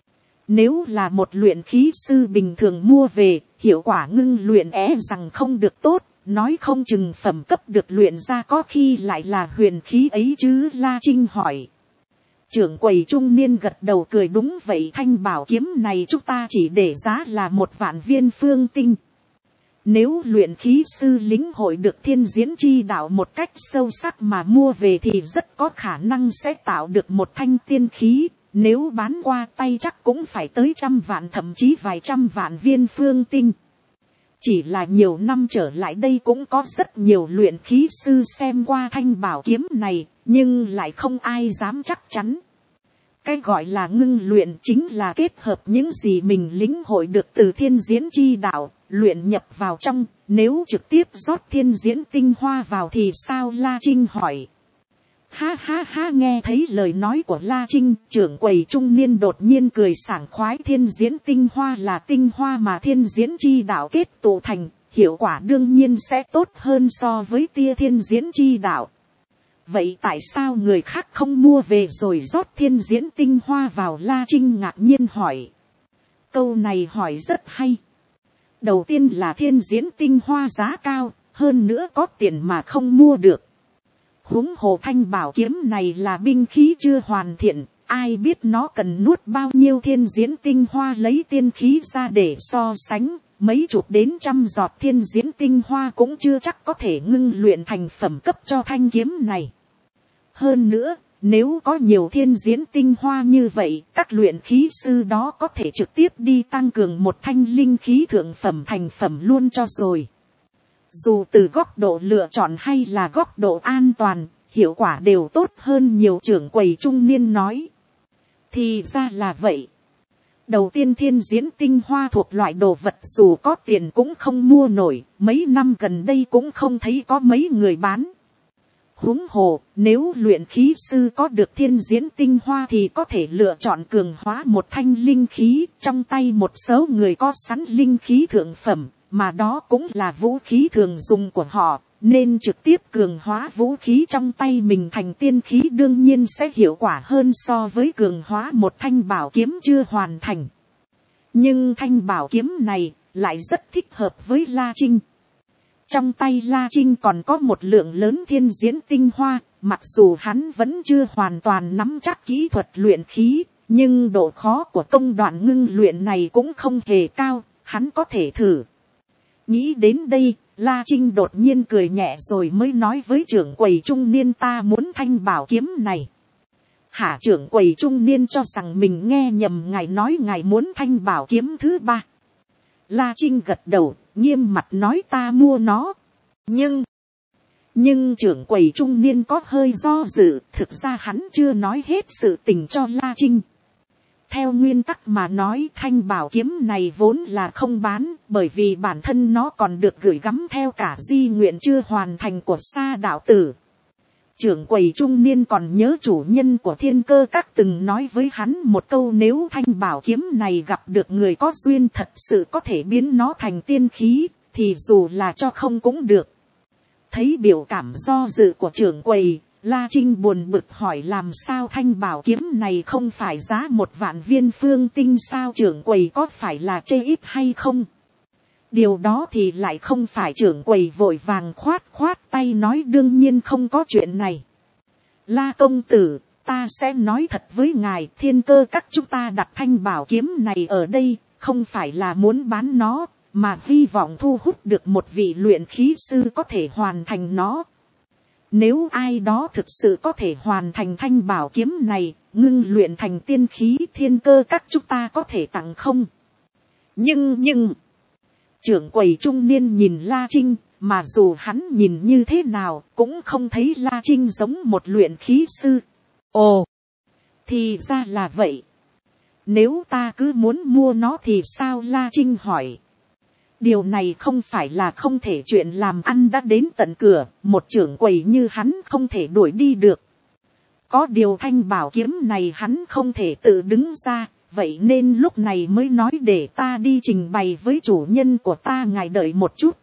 Nếu là một luyện khí sư bình thường mua về, hiệu quả ngưng luyện é rằng không được tốt, nói không chừng phẩm cấp được luyện ra có khi lại là huyền khí ấy chứ. La Trinh hỏi. Trưởng quầy trung niên gật đầu cười, đúng vậy, thanh bảo kiếm này chúng ta chỉ để giá là một vạn viên phương tinh. Nếu luyện khí sư lĩnh hội được thiên diễn chi đạo một cách sâu sắc mà mua về thì rất có khả năng sẽ tạo được một thanh tiên khí. Nếu bán qua tay chắc cũng phải tới trăm vạn, thậm chí vài trăm vạn viên phương tinh. Chỉ là nhiều năm trở lại đây cũng có rất nhiều luyện khí sư xem qua thanh bảo kiếm này, nhưng lại không ai dám chắc chắn. Cái gọi là ngưng luyện chính là kết hợp những gì mình lĩnh hội được từ thiên diễn chi đạo, luyện nhập vào trong. Nếu trực tiếp rót thiên diễn tinh hoa vào thì sao? La Trinh hỏi. Ha ha ha, nghe thấy lời nói của La Trinh, trưởng quầy trung niên đột nhiên cười sảng khoái. Thiên diễn tinh hoa là tinh hoa mà thiên diễn chi đạo kết tụ thành, hiệu quả đương nhiên sẽ tốt hơn so với tia thiên diễn chi đạo. Vậy tại sao người khác không mua về rồi rót thiên diễn tinh hoa vào? La Trinh ngạc nhiên hỏi. Câu này hỏi rất hay. Đầu tiên là thiên diễn tinh hoa giá cao, hơn nữa có tiền mà không mua được. Huống hồ thanh bảo kiếm này là binh khí chưa hoàn thiện, ai biết nó cần nuốt bao nhiêu thiên diễn tinh hoa lấy tiên khí ra để so sánh. Mấy chục đến trăm giọt thiên diễn tinh hoa cũng chưa chắc có thể ngưng luyện thành phẩm cấp cho thanh kiếm này. Hơn nữa, nếu có nhiều thiên diễn tinh hoa như vậy, các luyện khí sư đó có thể trực tiếp đi tăng cường một thanh linh khí thượng phẩm thành phẩm luôn cho rồi. Dù từ góc độ lựa chọn hay là góc độ an toàn, hiệu quả đều tốt hơn nhiều. Trưởng quầy trung niên nói. Thì ra là vậy. Đầu tiên thiên diễn tinh hoa thuộc loại đồ vật dù có tiền cũng không mua nổi, mấy năm gần đây cũng không thấy có mấy người bán. Huống hồ, nếu luyện khí sư có được thiên diễn tinh hoa thì có thể lựa chọn cường hóa một thanh linh khí. Trong tay một số người có sẵn linh khí thượng phẩm, mà đó cũng là vũ khí thường dùng của họ, nên trực tiếp cường hóa vũ khí trong tay mình thành tiên khí đương nhiên sẽ hiệu quả hơn so với cường hóa một thanh bảo kiếm chưa hoàn thành. Nhưng thanh bảo kiếm này lại rất thích hợp với La Trinh. Trong tay La Trinh còn có một lượng lớn thiên diễn tinh hoa, mặc dù hắn vẫn chưa hoàn toàn nắm chắc kỹ thuật luyện khí, nhưng độ khó của công đoạn ngưng luyện này cũng không hề cao, hắn có thể thử. Nghĩ đến đây, La Trinh đột nhiên cười nhẹ rồi mới nói với trưởng quầy trung niên, ta muốn thanh bảo kiếm này. Hả? Trưởng quầy trung niên cho rằng mình nghe nhầm, ngài nói ngài muốn thanh bảo kiếm thứ ba. La Trinh gật đầu, nghiêm mặt nói ta mua nó. Nhưng, nhưng trưởng quầy trung niên có hơi do dự, thực ra hắn chưa nói hết sự tình cho La Trinh. Theo nguyên tắc mà nói, thanh bảo kiếm này vốn là không bán, bởi vì bản thân nó còn được gửi gắm theo cả di nguyện chưa hoàn thành của Sa đạo tử. Trưởng quầy trung niên còn nhớ chủ nhân của Thiên Cơ Các từng nói với hắn một câu, nếu thanh bảo kiếm này gặp được người có duyên thật sự có thể biến nó thành tiên khí, thì dù là cho không cũng được. Thấy biểu cảm do dự của trưởng quầy, La Trinh buồn bực hỏi, làm sao thanh bảo kiếm này không phải giá một vạn viên phương tinh sao? Trưởng quầy có phải là chê ít hay không? Điều đó thì lại không phải. Trưởng quầy vội vàng khoát khoát tay nói, đương nhiên không có chuyện này. La công tử, ta sẽ nói thật với ngài, Thiên Cơ Các chúng ta đặt thanh bảo kiếm này ở đây, không phải là muốn bán nó, mà hy vọng thu hút được một vị luyện khí sư có thể hoàn thành nó. Nếu ai đó thực sự có thể hoàn thành thanh bảo kiếm này, ngưng luyện thành tiên khí, Thiên Cơ Các chúng ta có thể tặng không? Nhưng nhưng, trưởng quầy trung niên nhìn La Trinh, mà dù hắn nhìn như thế nào, cũng không thấy La Trinh giống một luyện khí sư. Ồ, thì ra là vậy. Nếu ta cứ muốn mua nó thì sao? La Trinh hỏi. Điều này không phải là không thể, chuyện làm ăn đã đến tận cửa, một trưởng quầy như hắn không thể đuổi đi được. Có điều thanh bảo kiếm này hắn không thể tự đứng ra, vậy nên lúc này mới nói để ta đi trình bày với chủ nhân của ta, ngài đợi một chút.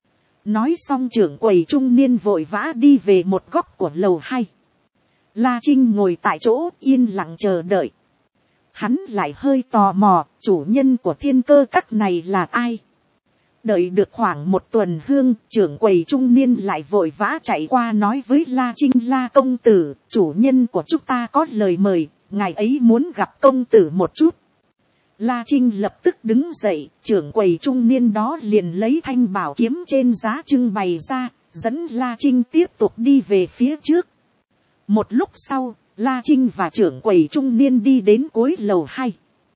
Nói xong trưởng quầy trung niên vội vã đi về một góc của lầu hai. La Trinh ngồi tại chỗ yên lặng chờ đợi. hắn lại hơi tò mò, chủ nhân của thiên cơ các này là ai. Đợi được khoảng một tuần hương, trưởng quầy trung niên lại vội vã chạy qua nói với La Trinh: La công tử, chủ nhân của chúng ta có lời mời, ngài ấy muốn gặp công tử một chút. La Trinh lập tức đứng dậy, trưởng quầy trung niên đó liền lấy thanh bảo kiếm trên giá trưng bày ra, dẫn La Trinh tiếp tục đi về phía trước. Một lúc sau, La Trinh và trưởng quầy trung niên đi đến cuối lầu hai.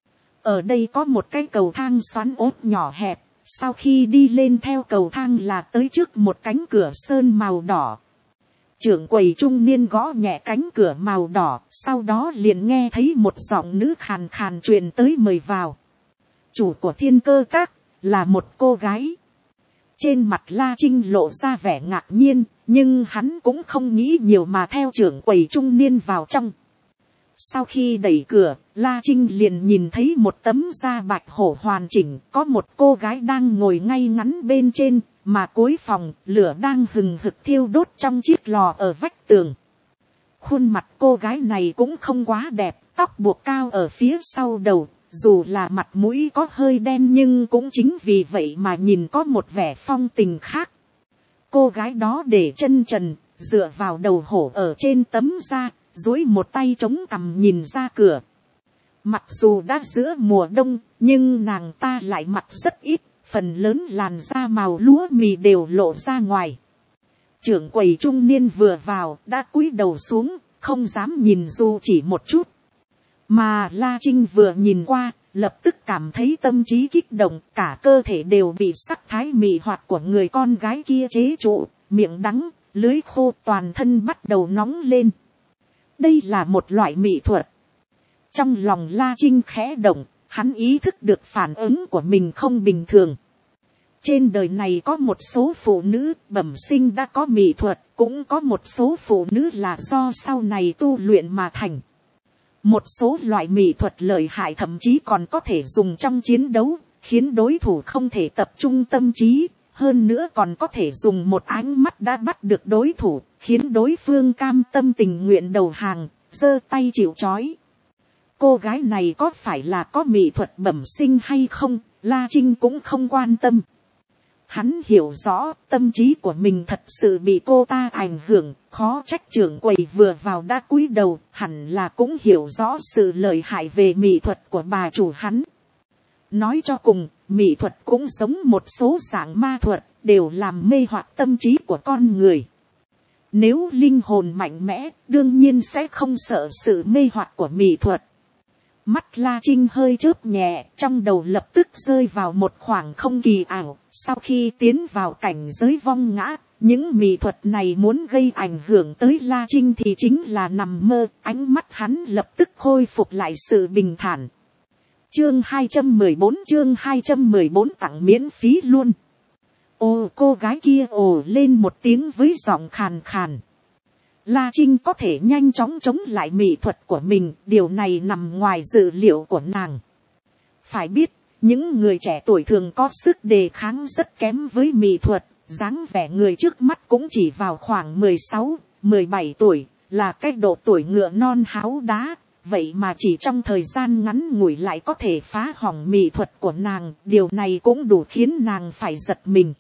Ở đây có một cái cầu thang xoắn ốt nhỏ hẹp, sau khi đi lên theo cầu thang là tới trước một cánh cửa sơn màu đỏ. Trưởng quầy trung niên gõ nhẹ cánh cửa màu đỏ, sau đó liền nghe thấy một giọng nữ khàn khàn truyền tới mời vào. Chủ của thiên cơ các là một cô gái. Trên mặt La Trinh lộ ra vẻ ngạc nhiên, nhưng hắn cũng không nghĩ nhiều mà theo trưởng quầy trung niên vào trong. Sau khi đẩy cửa, La Trinh liền nhìn thấy một tấm da bạch hổ hoàn chỉnh, có một cô gái đang ngồi ngay ngắn bên trên, mà cuối phòng, lửa đang hừng hực thiêu đốt trong chiếc lò ở vách tường. Khuôn mặt cô gái này cũng không quá đẹp, tóc buộc cao ở phía sau đầu, dù là mặt mũi có hơi đen nhưng cũng chính vì vậy mà nhìn có một vẻ phong tình khác. Cô gái đó để chân trần, dựa vào đầu hổ ở trên tấm da, duỗi một tay chống cằm nhìn ra cửa. Mặc dù đã giữa mùa đông, nhưng nàng ta lại mặc rất ít, phần lớn làn da màu lúa mì đều lộ ra ngoài. Trưởng quầy trung niên vừa vào, đã cúi đầu xuống, không dám nhìn dù chỉ một chút. Mà La Trinh vừa nhìn qua, lập tức cảm thấy tâm trí kích động, cả cơ thể đều bị sắc thái mị hoạt của người con gái kia chế trụ, miệng đắng, lưới khô, toàn thân bắt đầu nóng lên. Đây là một loại mỹ thuật. Trong lòng La Trinh khẽ động, hắn ý thức được phản ứng của mình không bình thường. Trên đời này có một số phụ nữ bẩm sinh đã có mỹ thuật, cũng có một số phụ nữ là do sau này tu luyện mà thành. Một số loại mỹ thuật lợi hại thậm chí còn có thể dùng trong chiến đấu, khiến đối thủ không thể tập trung tâm trí, hơn nữa còn có thể dùng một ánh mắt đã bắt được đối thủ, khiến đối phương cam tâm tình nguyện đầu hàng, giơ tay chịu trói. Cô gái này có phải là có mỹ thuật bẩm sinh hay không, La Trinh cũng không quan tâm. Hắn hiểu rõ tâm trí của mình thật sự bị cô ta ảnh hưởng, khó trách trưởng quầy vừa vào đã cúi đầu, hẳn là cũng hiểu rõ sự lợi hại về mỹ thuật của bà chủ hắn. Nói cho cùng, mỹ thuật cũng giống một số dạng ma thuật, đều làm mê hoặc tâm trí của con người. Nếu linh hồn mạnh mẽ, đương nhiên sẽ không sợ sự mê hoặc của mỹ thuật. Mắt La Trinh hơi chớp nhẹ, trong đầu lập tức rơi vào một khoảng không kỳ ảo. Sau khi tiến vào cảnh giới vong ngã, những mỹ thuật này muốn gây ảnh hưởng tới La Trinh thì chính là nằm mơ. Ánh mắt hắn lập tức khôi phục lại sự bình thản. Chương hai trăm mười bốn chương hai trăm mười bốn tặng miễn phí luôn. Ồ, cô gái kia ồ lên một tiếng với giọng khàn khàn. La Trinh có thể nhanh chóng chống lại mỹ thuật của mình, điều này nằm ngoài dự liệu của nàng. Phải biết, những người trẻ tuổi thường có sức đề kháng rất kém với mỹ thuật, dáng vẻ người trước mắt cũng chỉ vào khoảng mười sáu, mười bảy tuổi, là cái độ tuổi ngựa non háo đá, vậy mà chỉ trong thời gian ngắn ngủi lại có thể phá hỏng mỹ thuật của nàng, điều này cũng đủ khiến nàng phải giật mình.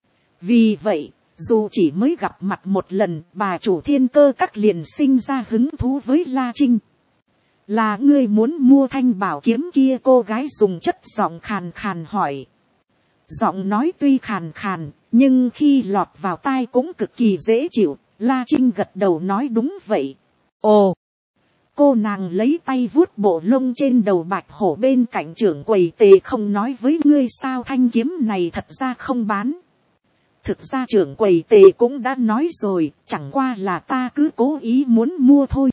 Vì vậy, dù chỉ mới gặp mặt một lần, bà chủ thiên cơ các liền sinh ra hứng thú với La Trinh. Là ngươi muốn mua thanh bảo kiếm kia? Cô gái dùng chất giọng khàn khàn hỏi. Giọng nói tuy khàn khàn, nhưng khi lọt vào tai cũng cực kỳ dễ chịu. La Trinh gật đầu nói đúng vậy. Ồ! Cô nàng lấy tay vuốt bộ lông trên đầu bạch hổ bên cạnh trưởng quầy tề không nói với ngươi sao thanh kiếm này thật ra không bán. Thực ra trưởng quầy tề cũng đã nói rồi, chẳng qua là ta cứ cố ý muốn mua thôi.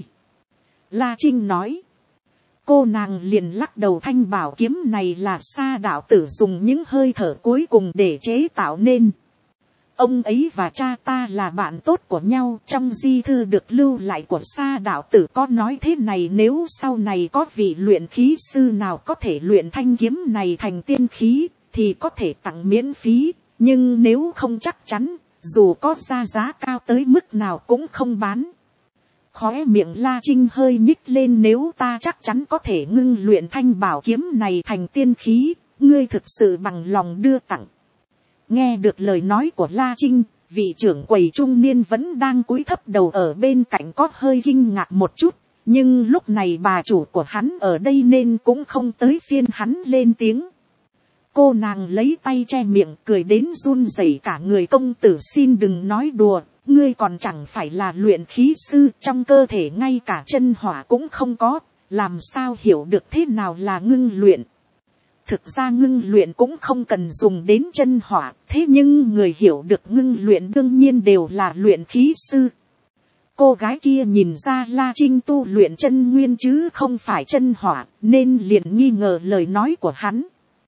La Trinh nói. Cô nàng liền lắc đầu, thanh bảo kiếm này là Sa đạo tử dùng những hơi thở cuối cùng để chế tạo nên. Ông ấy và cha ta là bạn tốt của nhau, trong di thư được lưu lại của Sa đạo tử có nói thế này: nếu sau này có vị luyện khí sư nào có thể luyện thanh kiếm này thành tiên khí, thì có thể tặng miễn phí. Nhưng nếu không chắc chắn, dù có ra giá cao tới mức nào cũng không bán. Khóe miệng La Trinh hơi nhích lên, nếu ta chắc chắn có thể ngưng luyện thanh bảo kiếm này thành tiên khí, ngươi thực sự bằng lòng đưa tặng. Nghe được lời nói của La Trinh, vị trưởng quầy trung niên vẫn đang cúi thấp đầu ở bên cạnh có hơi kinh ngạc một chút, nhưng lúc này bà chủ của hắn ở đây nên cũng không tới phiên hắn lên tiếng. Cô nàng lấy tay che miệng cười đến run rẩy cả người, công tử xin đừng nói đùa, ngươi còn chẳng phải là luyện khí sư, trong cơ thể ngay cả chân hỏa cũng không có, làm sao hiểu được thế nào là ngưng luyện. Thực ra ngưng luyện cũng không cần dùng đến chân hỏa, thế nhưng người hiểu được ngưng luyện đương nhiên đều là luyện khí sư. Cô gái kia nhìn ra La Trinh tu luyện chân nguyên chứ không phải chân hỏa, nên liền nghi ngờ lời nói của hắn.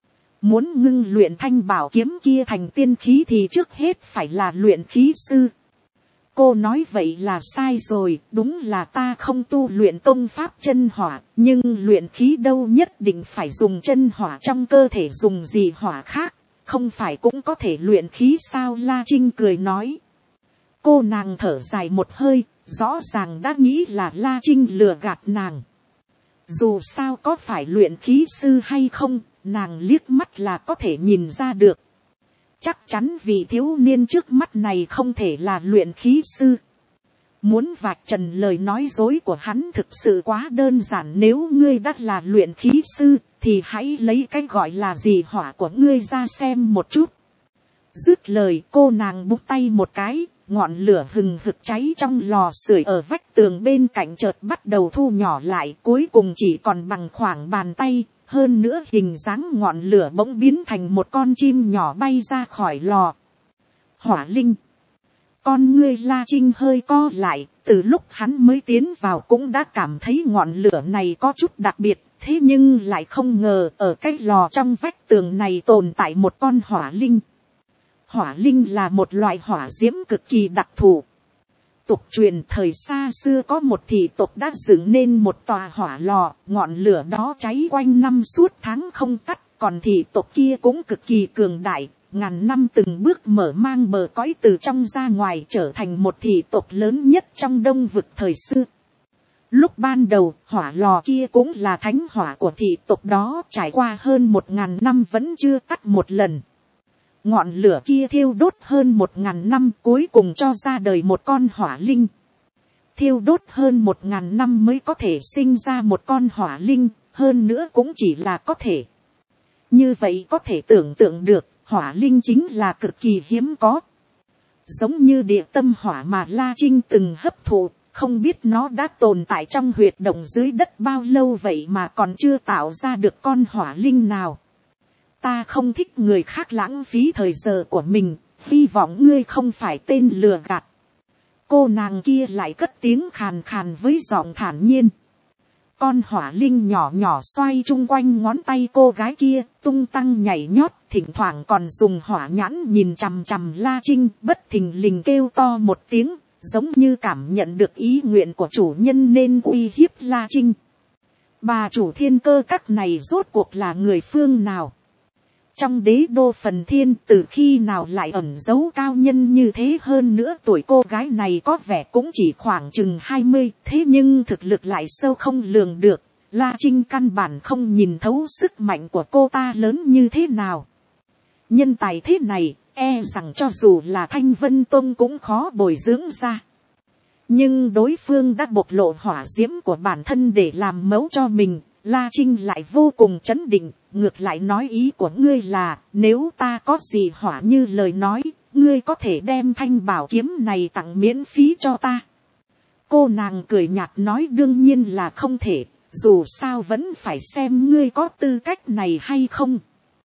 Muốn ngưng luyện thanh bảo kiếm kia thành tiên khí thì trước hết phải là luyện khí sư. Cô nói vậy là sai rồi, đúng là ta không tu luyện công pháp chân hỏa, nhưng luyện khí đâu nhất định phải dùng chân hỏa, trong cơ thể dùng gì hỏa khác, không phải cũng có thể luyện khí sao? La Trinh cười nói. Cô nàng thở dài một hơi, rõ ràng đã nghĩ là La Trinh lừa gạt nàng. Dù sao có phải luyện khí sư hay không, nàng liếc mắt là có thể nhìn ra được. Chắc chắn vị thiếu niên trước mắt này không thể là luyện khí sư. Muốn vạch trần lời nói dối của hắn thực sự quá đơn giản, nếu ngươi đã là luyện khí sư thì hãy lấy cái gọi là gì hỏa của ngươi ra xem một chút. Dứt lời, cô nàng búng tay một cái, ngọn lửa hừng hực cháy trong lò sưởi ở vách tường bên cạnh chợt bắt đầu thu nhỏ lại, cuối cùng chỉ còn bằng khoảng bàn tay. Hơn nữa hình dáng ngọn lửa bỗng biến thành một con chim nhỏ bay ra khỏi lò. Hỏa linh. Con ngươi La Trinh hơi co lại, từ lúc hắn mới tiến vào cũng đã cảm thấy ngọn lửa này có chút đặc biệt, thế nhưng lại không ngờ ở cái lò trong vách tường này tồn tại một con hỏa linh. Hỏa linh là một loại hỏa diễm cực kỳ đặc thù. Tục truyền thời xa xưa có một thị tộc đã dựng nên một tòa hỏa lò, ngọn lửa đó cháy quanh năm suốt tháng không tắt, còn thị tộc kia cũng cực kỳ cường đại, ngàn năm từng bước mở mang bờ cõi từ trong ra ngoài, trở thành một thị tộc lớn nhất trong Đông vực thời xưa. Lúc ban đầu, hỏa lò kia cũng là thánh hỏa của thị tộc đó, trải qua hơn một ngàn năm vẫn chưa tắt một lần. Ngọn lửa kia thiêu đốt hơn một ngàn năm, cuối cùng cho ra đời một con hỏa linh. Thiêu đốt hơn một ngàn năm mới có thể sinh ra một con hỏa linh, hơn nữa cũng chỉ là có thể. Như vậy có thể tưởng tượng được, hỏa linh chính là cực kỳ hiếm có. Giống như địa tâm hỏa mà La Trinh từng hấp thụ, không biết nó đã tồn tại trong huyệt động dưới đất bao lâu vậy mà còn chưa tạo ra được con hỏa linh nào. Ta không thích người khác lãng phí thời giờ của mình, hy vọng ngươi không phải tên lừa gạt. Cô nàng kia lại cất tiếng khàn khàn với giọng thản nhiên. Con hỏa linh nhỏ nhỏ xoay chung quanh ngón tay cô gái kia, tung tăng nhảy nhót, thỉnh thoảng còn dùng hỏa nhãn nhìn chằm chằm La Trinh, bất thình lình kêu to một tiếng, giống như cảm nhận được ý nguyện của chủ nhân nên uy hiếp La Trinh. Bà chủ Thiên Cơ Các này rốt cuộc là người phương nào? Trong đế đô Phần Thiên từ khi nào lại ẩn giấu cao nhân như thế, hơn nữa tuổi cô gái này có vẻ cũng chỉ khoảng chừng hai mươi, thế nhưng thực lực lại sâu không lường được. La Trinh căn bản không nhìn thấu sức mạnh của cô ta lớn như thế nào. Nhân tài thế này, e rằng cho dù là Thanh Vân Tông cũng khó bồi dưỡng ra. Nhưng đối phương đã bộc lộ hỏa diễm của bản thân để làm mẫu cho mình, La Trinh lại vô cùng chấn định. Ngược lại nói ý của ngươi là, nếu ta có gì hỏa như lời nói, ngươi có thể đem thanh bảo kiếm này tặng miễn phí cho ta. Cô nàng cười nhạt nói đương nhiên là không thể, dù sao vẫn phải xem ngươi có tư cách này hay không.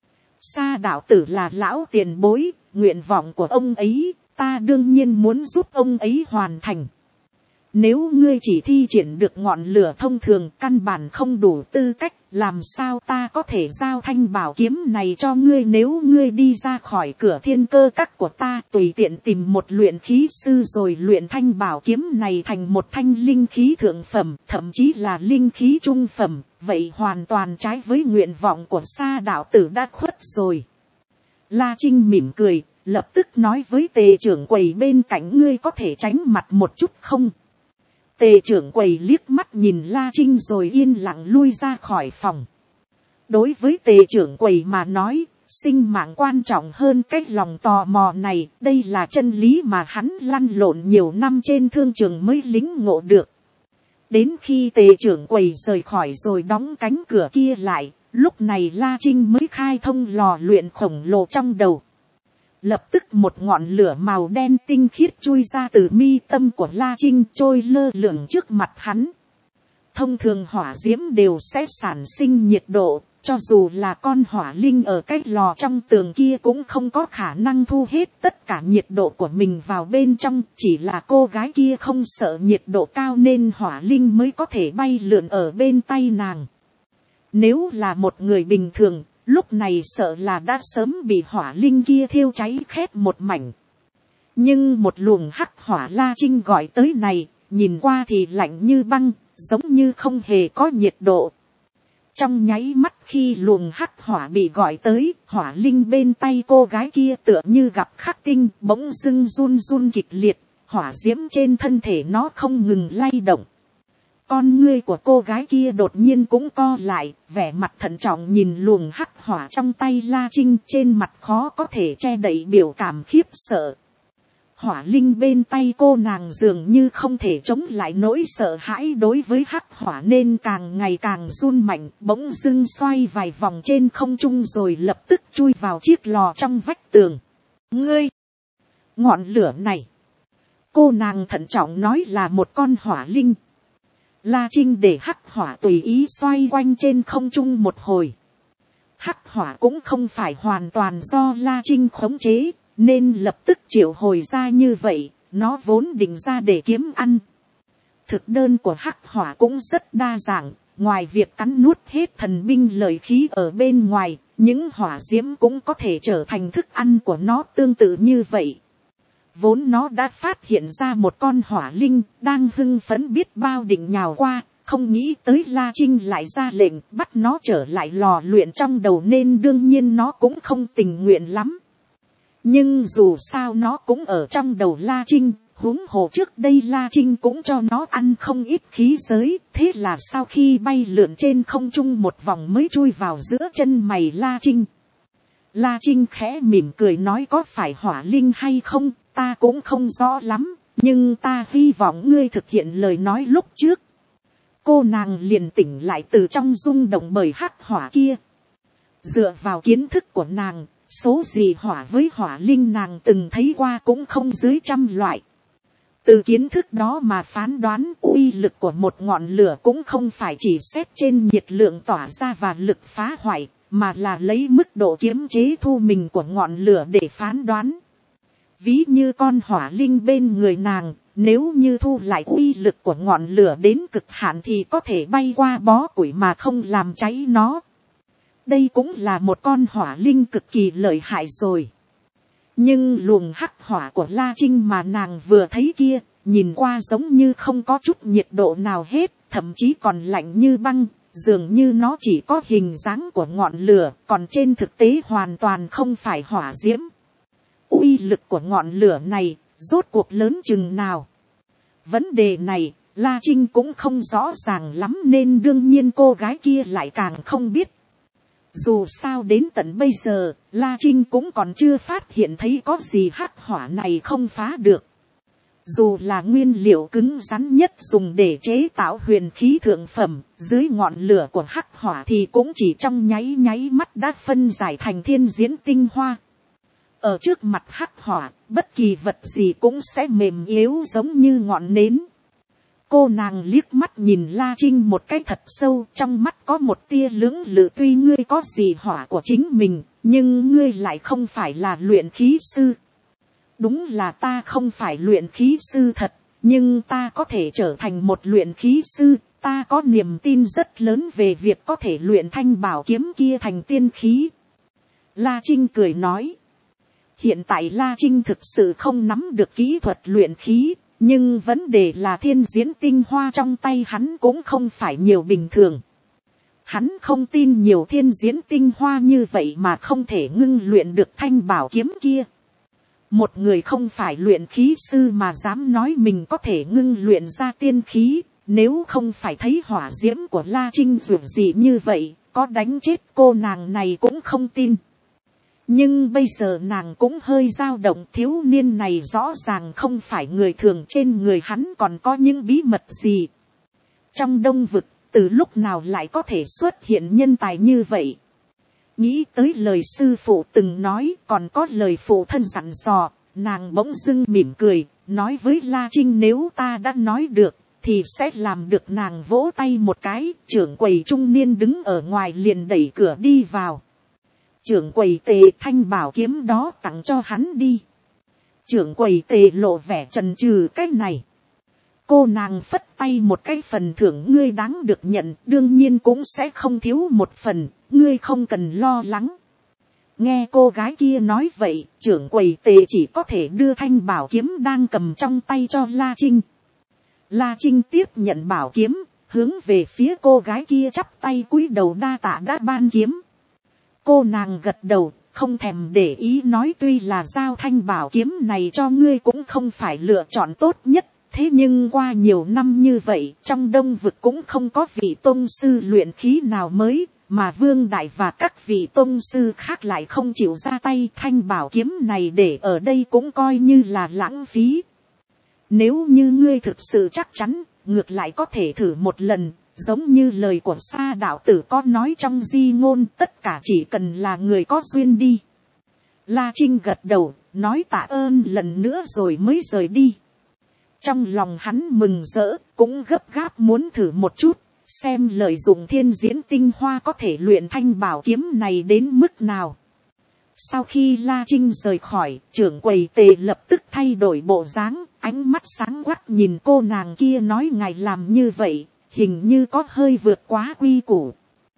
Sa đạo tử là lão tiền bối, nguyện vọng của ông ấy, ta đương nhiên muốn giúp ông ấy hoàn thành. Nếu ngươi chỉ thi triển được ngọn lửa thông thường, căn bản không đủ tư cách, làm sao ta có thể giao thanh bảo kiếm này cho ngươi? Nếu ngươi đi ra khỏi cửa Thiên Cơ Các của ta, tùy tiện tìm một luyện khí sư rồi luyện thanh bảo kiếm này thành một thanh linh khí thượng phẩm, thậm chí là linh khí trung phẩm, vậy hoàn toàn trái với nguyện vọng của Sa đạo tử đã khuất rồi. La Trinh mỉm cười, lập tức nói với tề trưởng quầy bên cạnh, ngươi có thể tránh mặt một chút không? Tề trưởng quầy liếc mắt nhìn La Trinh rồi yên lặng lui ra khỏi phòng. Đối với tề trưởng quầy mà nói, sinh mạng quan trọng hơn cái lòng tò mò này, đây là chân lý mà hắn lăn lộn nhiều năm trên thương trường mới lính ngộ được. Đến khi tề trưởng quầy rời khỏi rồi đóng cánh cửa kia lại, lúc này La Trinh mới khai thông lò luyện khổng lồ trong đầu. Lập tức một ngọn lửa màu đen tinh khiết chui ra từ mi tâm của La Trinh, trôi lơ lửng trước mặt hắn. Thông thường hỏa diễm đều sẽ sản sinh nhiệt độ, cho dù là con hỏa linh ở cái lò trong tường kia cũng không có khả năng thu hết tất cả nhiệt độ của mình vào bên trong. Chỉ là cô gái kia không sợ nhiệt độ cao nên hỏa linh mới có thể bay lượn ở bên tay nàng. Nếu là một người bình thường, lúc này sợ là đã sớm bị hỏa linh kia thiêu cháy khét một mảnh. Nhưng một luồng hắc hỏa La Trinh gọi tới này, nhìn qua thì lạnh như băng, giống như không hề có nhiệt độ. Trong nháy mắt khi luồng hắc hỏa bị gọi tới, hỏa linh bên tay cô gái kia tựa như gặp khắc tinh, bỗng dưng run run kịch liệt, hỏa diễm trên thân thể nó không ngừng lay động. Con ngươi của cô gái kia đột nhiên cũng co lại, vẻ mặt thận trọng nhìn luồng hắc hỏa trong tay La Trinh, trên mặt khó có thể che đậy biểu cảm khiếp sợ. Hỏa linh bên tay cô nàng dường như không thể chống lại nỗi sợ hãi đối với hắc hỏa nên càng ngày càng run mạnh, bỗng dưng xoay vài vòng trên không trung rồi lập tức chui vào chiếc lò trong vách tường. Ngươi! Ngọn lửa này! Cô nàng thận trọng nói là một con hỏa linh. La Trinh để hắc hỏa tùy ý xoay quanh trên không trung một hồi. Hắc hỏa cũng không phải hoàn toàn do La Trinh khống chế, nên lập tức triệu hồi ra như vậy, nó vốn định ra để kiếm ăn. Thực đơn của hắc hỏa cũng rất đa dạng, ngoài việc cắn nuốt hết thần binh lợi khí ở bên ngoài, những hỏa diễm cũng có thể trở thành thức ăn của nó tương tự như vậy. Vốn nó đã phát hiện ra một con hỏa linh, đang hưng phấn biết bao định nhào qua, không nghĩ tới La Trinh lại ra lệnh bắt nó trở lại lò luyện trong đầu nên đương nhiên nó cũng không tình nguyện lắm. Nhưng dù sao nó cũng ở trong đầu La Trinh, huống hồ trước đây La Trinh cũng cho nó ăn không ít khí giới, thế là sau khi bay lượn trên không trung một vòng mới chui vào giữa chân mày La Trinh. La Trinh khẽ mỉm cười nói có phải hỏa linh hay không, ta cũng không rõ lắm, nhưng ta hy vọng ngươi thực hiện lời nói lúc trước. Cô nàng liền tỉnh lại từ trong rung động bởi hắc hỏa kia. Dựa vào kiến thức của nàng, số gì hỏa với hỏa linh nàng từng thấy qua cũng không dưới trăm loại. Từ kiến thức đó mà phán đoán uy lực của một ngọn lửa cũng không phải chỉ xét trên nhiệt lượng tỏa ra và lực phá hoại, mà là lấy mức độ kiềm chế thu mình của ngọn lửa để phán đoán. Ví như con hỏa linh bên người nàng, nếu như thu lại uy lực của ngọn lửa đến cực hạn thì có thể bay qua bó củi mà không làm cháy nó. Đây cũng là một con hỏa linh cực kỳ lợi hại rồi. Nhưng luồng hắc hỏa của La Trinh mà nàng vừa thấy kia, nhìn qua giống như không có chút nhiệt độ nào hết, thậm chí còn lạnh như băng, dường như nó chỉ có hình dáng của ngọn lửa, còn trên thực tế hoàn toàn không phải hỏa diễm. Uy lực của ngọn lửa này, rốt cuộc lớn chừng nào? Vấn đề này, La Trinh cũng không rõ ràng lắm nên đương nhiên cô gái kia lại càng không biết. Dù sao đến tận bây giờ, La Trinh cũng còn chưa phát hiện thấy có gì hắc hỏa này không phá được. Dù là nguyên liệu cứng rắn nhất dùng để chế tạo huyền khí thượng phẩm, dưới ngọn lửa của hắc hỏa thì cũng chỉ trong nháy nháy mắt đã phân giải thành thiên diễn tinh hoa. Ở trước mặt hắc hỏa, bất kỳ vật gì cũng sẽ mềm yếu giống như ngọn nến. Cô nàng liếc mắt nhìn La Trinh một cái thật sâu, trong mắt có một tia lưỡng lự. Tuy ngươi có gì hỏa của chính mình, nhưng ngươi lại không phải là luyện khí sư. Đúng là ta không phải luyện khí sư thật, nhưng ta có thể trở thành một luyện khí sư. Ta có niềm tin rất lớn về việc có thể luyện thanh bảo kiếm kia thành tiên khí. La Trinh cười nói. Hiện tại La Trinh thực sự không nắm được kỹ thuật luyện khí, nhưng vấn đề là thiên diễn tinh hoa trong tay hắn cũng không phải nhiều bình thường. Hắn không tin nhiều thiên diễn tinh hoa như vậy mà không thể ngưng luyện được thanh bảo kiếm kia. Một người không phải luyện khí sư mà dám nói mình có thể ngưng luyện ra tiên khí, nếu không phải thấy hỏa diễm của La Trinh dường gì như vậy, có đánh chết cô nàng này cũng không tin. Nhưng bây giờ nàng cũng hơi dao động, thiếu niên này rõ ràng không phải người thường, trên người hắn còn có những bí mật gì. Trong đông vực, từ lúc nào lại có thể xuất hiện nhân tài như vậy. Nghĩ tới lời sư phụ từng nói, còn có lời phụ thân dặn dò, nàng bỗng dưng mỉm cười, nói với La Trinh nếu ta đã nói được, thì sẽ làm được. Nàng vỗ tay một cái, trưởng quầy trung niên đứng ở ngoài liền đẩy cửa đi vào. Trưởng quầy Tề, thanh bảo kiếm đó tặng cho hắn đi. Trưởng quầy Tề lộ vẻ chần chừ cái này. Cô nàng phất tay một cái, phần thưởng ngươi đáng được nhận, đương nhiên cũng sẽ không thiếu một phần, ngươi không cần lo lắng. Nghe cô gái kia nói vậy, trưởng quầy Tề chỉ có thể đưa thanh bảo kiếm đang cầm trong tay cho La Trinh. La Trinh tiếp nhận bảo kiếm, hướng về phía cô gái kia chắp tay cúi đầu đa tạ đã ban kiếm. Cô nàng gật đầu, không thèm để ý, nói tuy là giao thanh bảo kiếm này cho ngươi cũng không phải lựa chọn tốt nhất. Thế nhưng qua nhiều năm như vậy, trong đông vực cũng không có vị tôn sư luyện khí nào mới, mà Vương Đại và các vị tôn sư khác lại không chịu ra tay, thanh bảo kiếm này để ở đây cũng coi như là lãng phí. Nếu như ngươi thực sự chắc chắn, ngược lại có thể thử một lần, giống như lời của Sa đạo tử có nói trong di ngôn, tất cả chỉ cần là người có duyên đi. La Trinh gật đầu, nói tạ ơn lần nữa rồi mới rời đi. Trong lòng hắn mừng rỡ, cũng gấp gáp muốn thử một chút, xem lợi dụng thiên diễn tinh hoa có thể luyện thanh bảo kiếm này đến mức nào. Sau khi La Trinh rời khỏi, trưởng quầy Tề lập tức thay đổi bộ dáng, ánh mắt sáng quắc nhìn cô nàng kia, nói ngài làm như vậy, hình như có hơi vượt quá quy củ.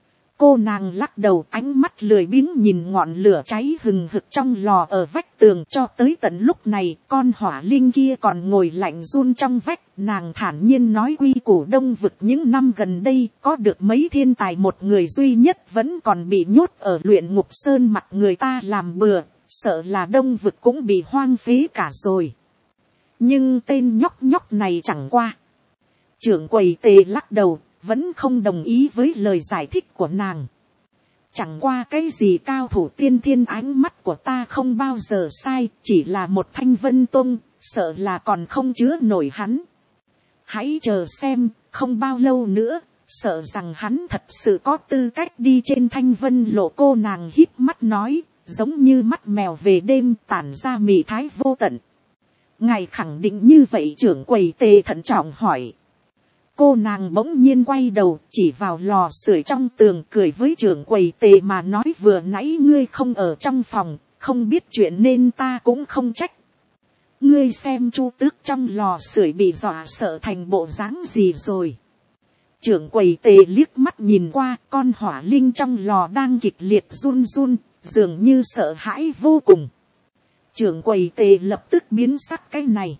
Cô nàng lắc đầu, ánh mắt lười biếng nhìn ngọn lửa cháy hừng hực trong lò ở vách tường. Cho tới tận lúc này, con hỏa linh kia còn ngồi lạnh run trong vách. Nàng thản nhiên nói quy củ đông vực những năm gần đây, có được mấy thiên tài, một người duy nhất vẫn còn bị nhốt ở luyện ngục sơn, mặt người ta làm bừa, sợ là đông vực cũng bị hoang phế cả rồi. Nhưng tên nhóc nhóc này chẳng qua. Trưởng quầy Tề lắc đầu, vẫn không đồng ý với lời giải thích của nàng. Chẳng qua cái gì cao thủ tiên thiên, ánh mắt của ta không bao giờ sai, chỉ là một thanh vân tông, sợ là còn không chứa nổi hắn. Hãy chờ xem, không bao lâu nữa, sợ rằng hắn thật sự có tư cách đi trên thanh vân lộ. Cô nàng híp mắt nói, giống như mắt mèo về đêm, tản ra mị thái vô tận. Ngài khẳng định như vậy? Trưởng quầy Tề thận trọng hỏi. Cô nàng bỗng nhiên quay đầu, chỉ vào lò sưởi trong tường, cười với trưởng quầy Tề mà nói, vừa nãy ngươi không ở trong phòng, không biết chuyện nên ta cũng không trách. Ngươi xem Chu Tước trong lò sưởi bị dọa sợ thành bộ dáng gì rồi. Trưởng quầy Tề liếc mắt nhìn qua, con hỏa linh trong lò đang kịch liệt run run, dường như sợ hãi vô cùng. Trưởng quầy Tề lập tức biến sắc, cái này.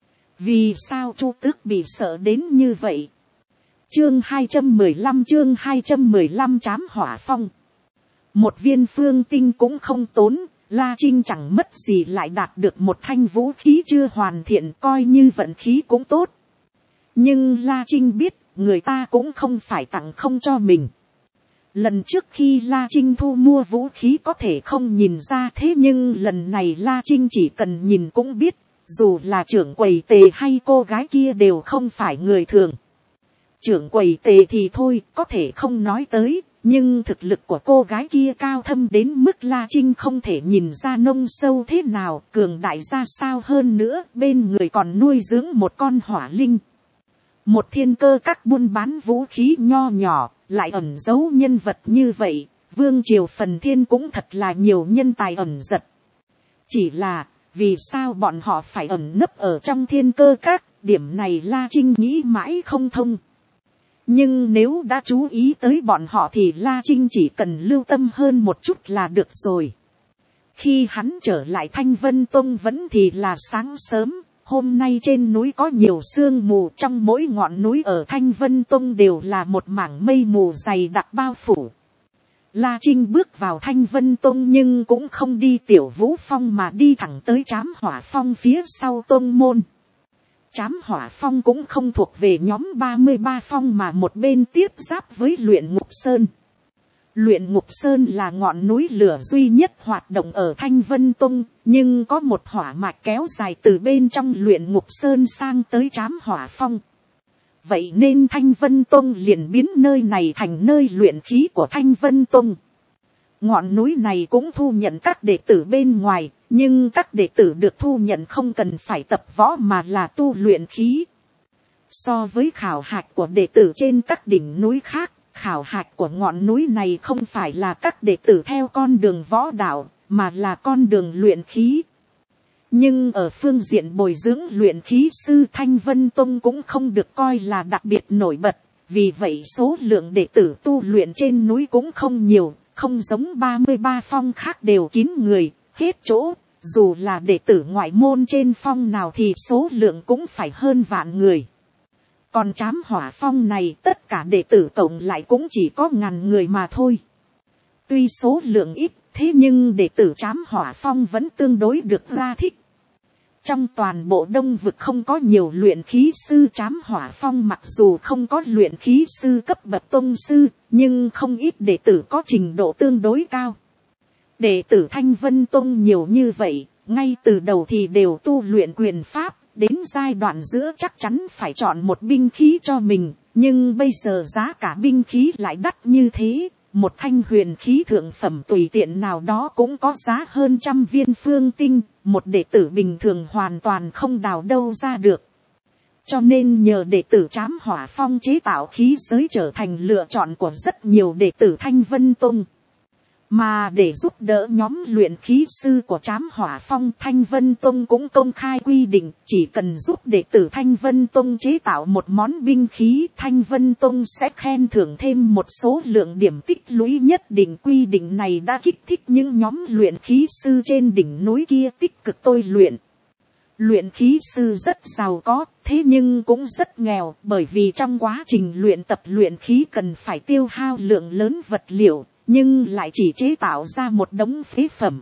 Vì sao Chu Tước bị sợ đến như vậy? Chương hai trăm mười lăm, chương hai trăm mười lăm chám hỏa phong. Một viên phương tinh cũng không tốn, La Trinh chẳng mất gì lại đạt được một thanh vũ khí chưa hoàn thiện, coi như vận khí cũng tốt. Nhưng La Trinh biết, người ta cũng không phải tặng không cho mình. Lần trước khi La Trinh thu mua vũ khí có thể không nhìn ra, thế nhưng lần này La Trinh chỉ cần nhìn cũng biết. Dù là trưởng quầy Tề hay cô gái kia đều không phải người thường. Trưởng quầy Tề thì thôi, có thể không nói tới, nhưng thực lực của cô gái kia cao thâm đến mức La Trinh không thể nhìn ra nông sâu thế nào, cường đại ra sao. Hơn nữa, bên người còn nuôi dưỡng một con hỏa linh. Một thiên cơ các buôn bán vũ khí nho nhỏ, lại ẩn giấu nhân vật như vậy, vương triều phần thiên cũng thật là nhiều nhân tài ẩn giật. Chỉ là, vì sao bọn họ phải ẩn nấp ở trong thiên cơ các, điểm này La Trinh nghĩ mãi không thông. Nhưng nếu đã chú ý tới bọn họ thì La Trinh chỉ cần lưu tâm hơn một chút là được rồi. Khi hắn trở lại Thanh Vân Tông vẫn thì là sáng sớm, hôm nay trên núi có nhiều sương mù, trong mỗi ngọn núi ở Thanh Vân Tông đều là một mảng mây mù dày đặc bao phủ. La Trinh bước vào Thanh Vân Tông nhưng cũng không đi Tiểu Vũ Phong mà đi thẳng tới Trám Hỏa Phong phía sau tông môn. Trám Hỏa Phong cũng không thuộc về nhóm ba mươi ba phong mà một bên tiếp giáp với Luyện Ngục Sơn. Luyện Ngục Sơn là ngọn núi lửa duy nhất hoạt động ở Thanh Vân Tông, nhưng có một hỏa mạch kéo dài từ bên trong Luyện Ngục Sơn sang tới Trám Hỏa Phong. Vậy nên Thanh Vân Tông liền biến nơi này thành nơi luyện khí của Thanh Vân Tông. Ngọn núi này cũng thu nhận các đệ tử bên ngoài, nhưng các đệ tử được thu nhận không cần phải tập võ mà là tu luyện khí. So với khảo hạch của đệ tử trên các đỉnh núi khác, khảo hạch của ngọn núi này không phải là các đệ tử theo con đường võ đạo, mà là con đường luyện khí. Nhưng ở phương diện bồi dưỡng luyện khí sư Thanh Vân Tông cũng không được coi là đặc biệt nổi bật, vì vậy số lượng đệ tử tu luyện trên núi cũng không nhiều, không giống ba mươi ba phong khác đều kín người, hết chỗ, dù là đệ tử ngoại môn trên phong nào thì số lượng cũng phải hơn vạn người. Còn Trám Hỏa Phong này tất cả đệ tử cộng lại cũng chỉ có ngàn người mà thôi. Tuy số lượng ít, thế nhưng đệ tử Trám Hỏa Phong vẫn tương đối được ra thích. Trong toàn bộ Đông Vực không có nhiều luyện khí sư, Trám Hỏa Phong mặc dù không có luyện khí sư cấp bậc tông sư, nhưng không ít đệ tử có trình độ tương đối cao. Đệ tử Thanh Vân Tông nhiều như vậy, ngay từ đầu thì đều tu luyện quyền pháp, đến giai đoạn giữa chắc chắn phải chọn một binh khí cho mình, nhưng bây giờ giá cả binh khí lại đắt như thế. Một thanh huyền khí thượng phẩm tùy tiện nào đó cũng có giá hơn trăm viên phương tinh, một đệ tử bình thường hoàn toàn không đào đâu ra được. Cho nên nhờ đệ tử Trám Hỏa Phong chế tạo khí giới trở thành lựa chọn của rất nhiều đệ tử Thanh Vân Tông. Mà để giúp đỡ nhóm luyện khí sư của Trám Hỏa Phong, Thanh Vân Tông cũng công khai quy định chỉ cần giúp đệ tử Thanh Vân Tông chế tạo một món binh khí, Thanh Vân Tông sẽ khen thưởng thêm một số lượng điểm tích lũy nhất định. Quy định này đã kích thích những nhóm luyện khí sư trên đỉnh núi kia tích cực tôi luyện. Luyện khí sư rất giàu có, thế nhưng cũng rất nghèo, bởi vì trong quá trình luyện tập luyện khí cần phải tiêu hao lượng lớn vật liệu, nhưng lại chỉ chế tạo ra một đống phế phẩm.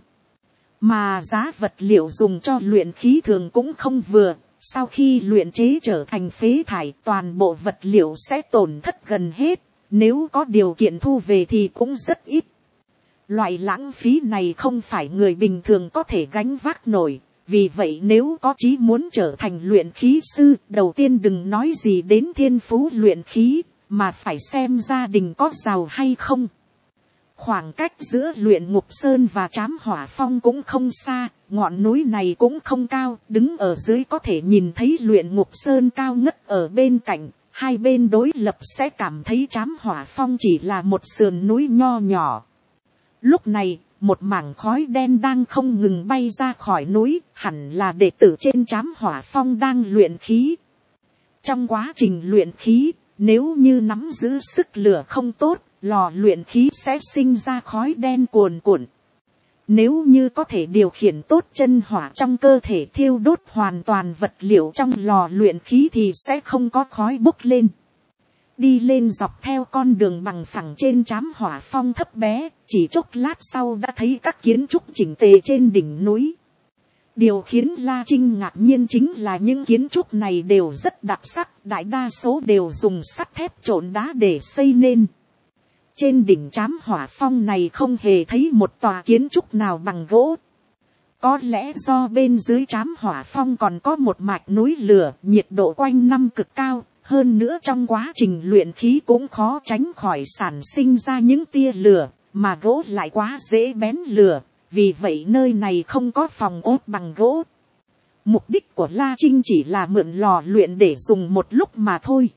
Mà giá vật liệu dùng cho luyện khí thường cũng không vừa, sau khi luyện chế trở thành phế thải, toàn bộ vật liệu sẽ tổn thất gần hết, nếu có điều kiện thu về thì cũng rất ít. Loại lãng phí này không phải người bình thường có thể gánh vác nổi, vì vậy nếu có chí muốn trở thành luyện khí sư, đầu tiên đừng nói gì đến thiên phú luyện khí, mà phải xem gia đình có giàu hay không. Khoảng cách giữa Luyện Ngục Sơn và Trám Hỏa Phong cũng không xa, ngọn núi này cũng không cao, đứng ở dưới có thể nhìn thấy Luyện Ngục Sơn cao ngất ở bên cạnh, hai bên đối lập sẽ cảm thấy Trám Hỏa Phong chỉ là một sườn núi nho nhỏ. Lúc này, một mảng khói đen đang không ngừng bay ra khỏi núi, hẳn là đệ tử trên Trám Hỏa Phong đang luyện khí. Trong quá trình luyện khí, nếu như nắm giữ sức lửa không tốt, lò luyện khí sẽ sinh ra khói đen cuồn cuộn. Nếu như có thể điều khiển tốt chân hỏa trong cơ thể thiêu đốt hoàn toàn vật liệu trong lò luyện khí thì sẽ không có khói bốc lên. Đi lên dọc theo con đường bằng phẳng trên Trám Hỏa Phong thấp bé, chỉ chốc lát sau đã thấy các kiến trúc chỉnh tề trên đỉnh núi. Điều khiến La Trinh ngạc nhiên chính là những kiến trúc này đều rất đặc sắc, đại đa số đều dùng sắt thép trộn đá để xây nên. Trên đỉnh Trám Hỏa Phong này không hề thấy một tòa kiến trúc nào bằng gỗ. Có lẽ do bên dưới Trám Hỏa Phong còn có một mạch núi lửa, nhiệt độ quanh năm cực cao, hơn nữa trong quá trình luyện khí cũng khó tránh khỏi sản sinh ra những tia lửa, mà gỗ lại quá dễ bén lửa, vì vậy nơi này không có phòng ốt bằng gỗ. Mục đích của La Trinh chỉ là mượn lò luyện để dùng một lúc mà thôi.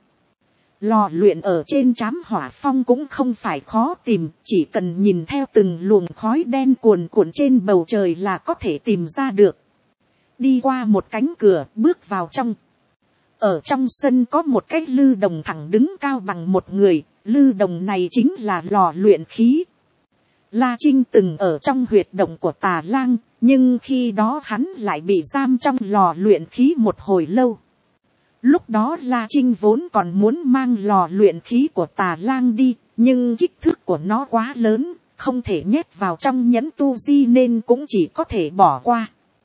Lò luyện ở trên Trám Hỏa Phong cũng không phải khó tìm, chỉ cần nhìn theo từng luồng khói đen cuồn cuộn trên bầu trời là có thể tìm ra được. Đi qua một cánh cửa, bước vào trong. Ở trong sân có một cái lư đồng thẳng đứng cao bằng một người, lư đồng này chính là lò luyện khí. La Trinh từng ở trong huyệt động của Tà Lang, nhưng khi đó hắn lại bị giam trong lò luyện khí một hồi lâu. Lúc đó La Trinh vốn còn muốn mang lò luyện khí của Tà Lang đi, nhưng kích thước của nó quá lớn, không thể nhét vào trong nhẫn tu di nên cũng chỉ có thể bỏ qua.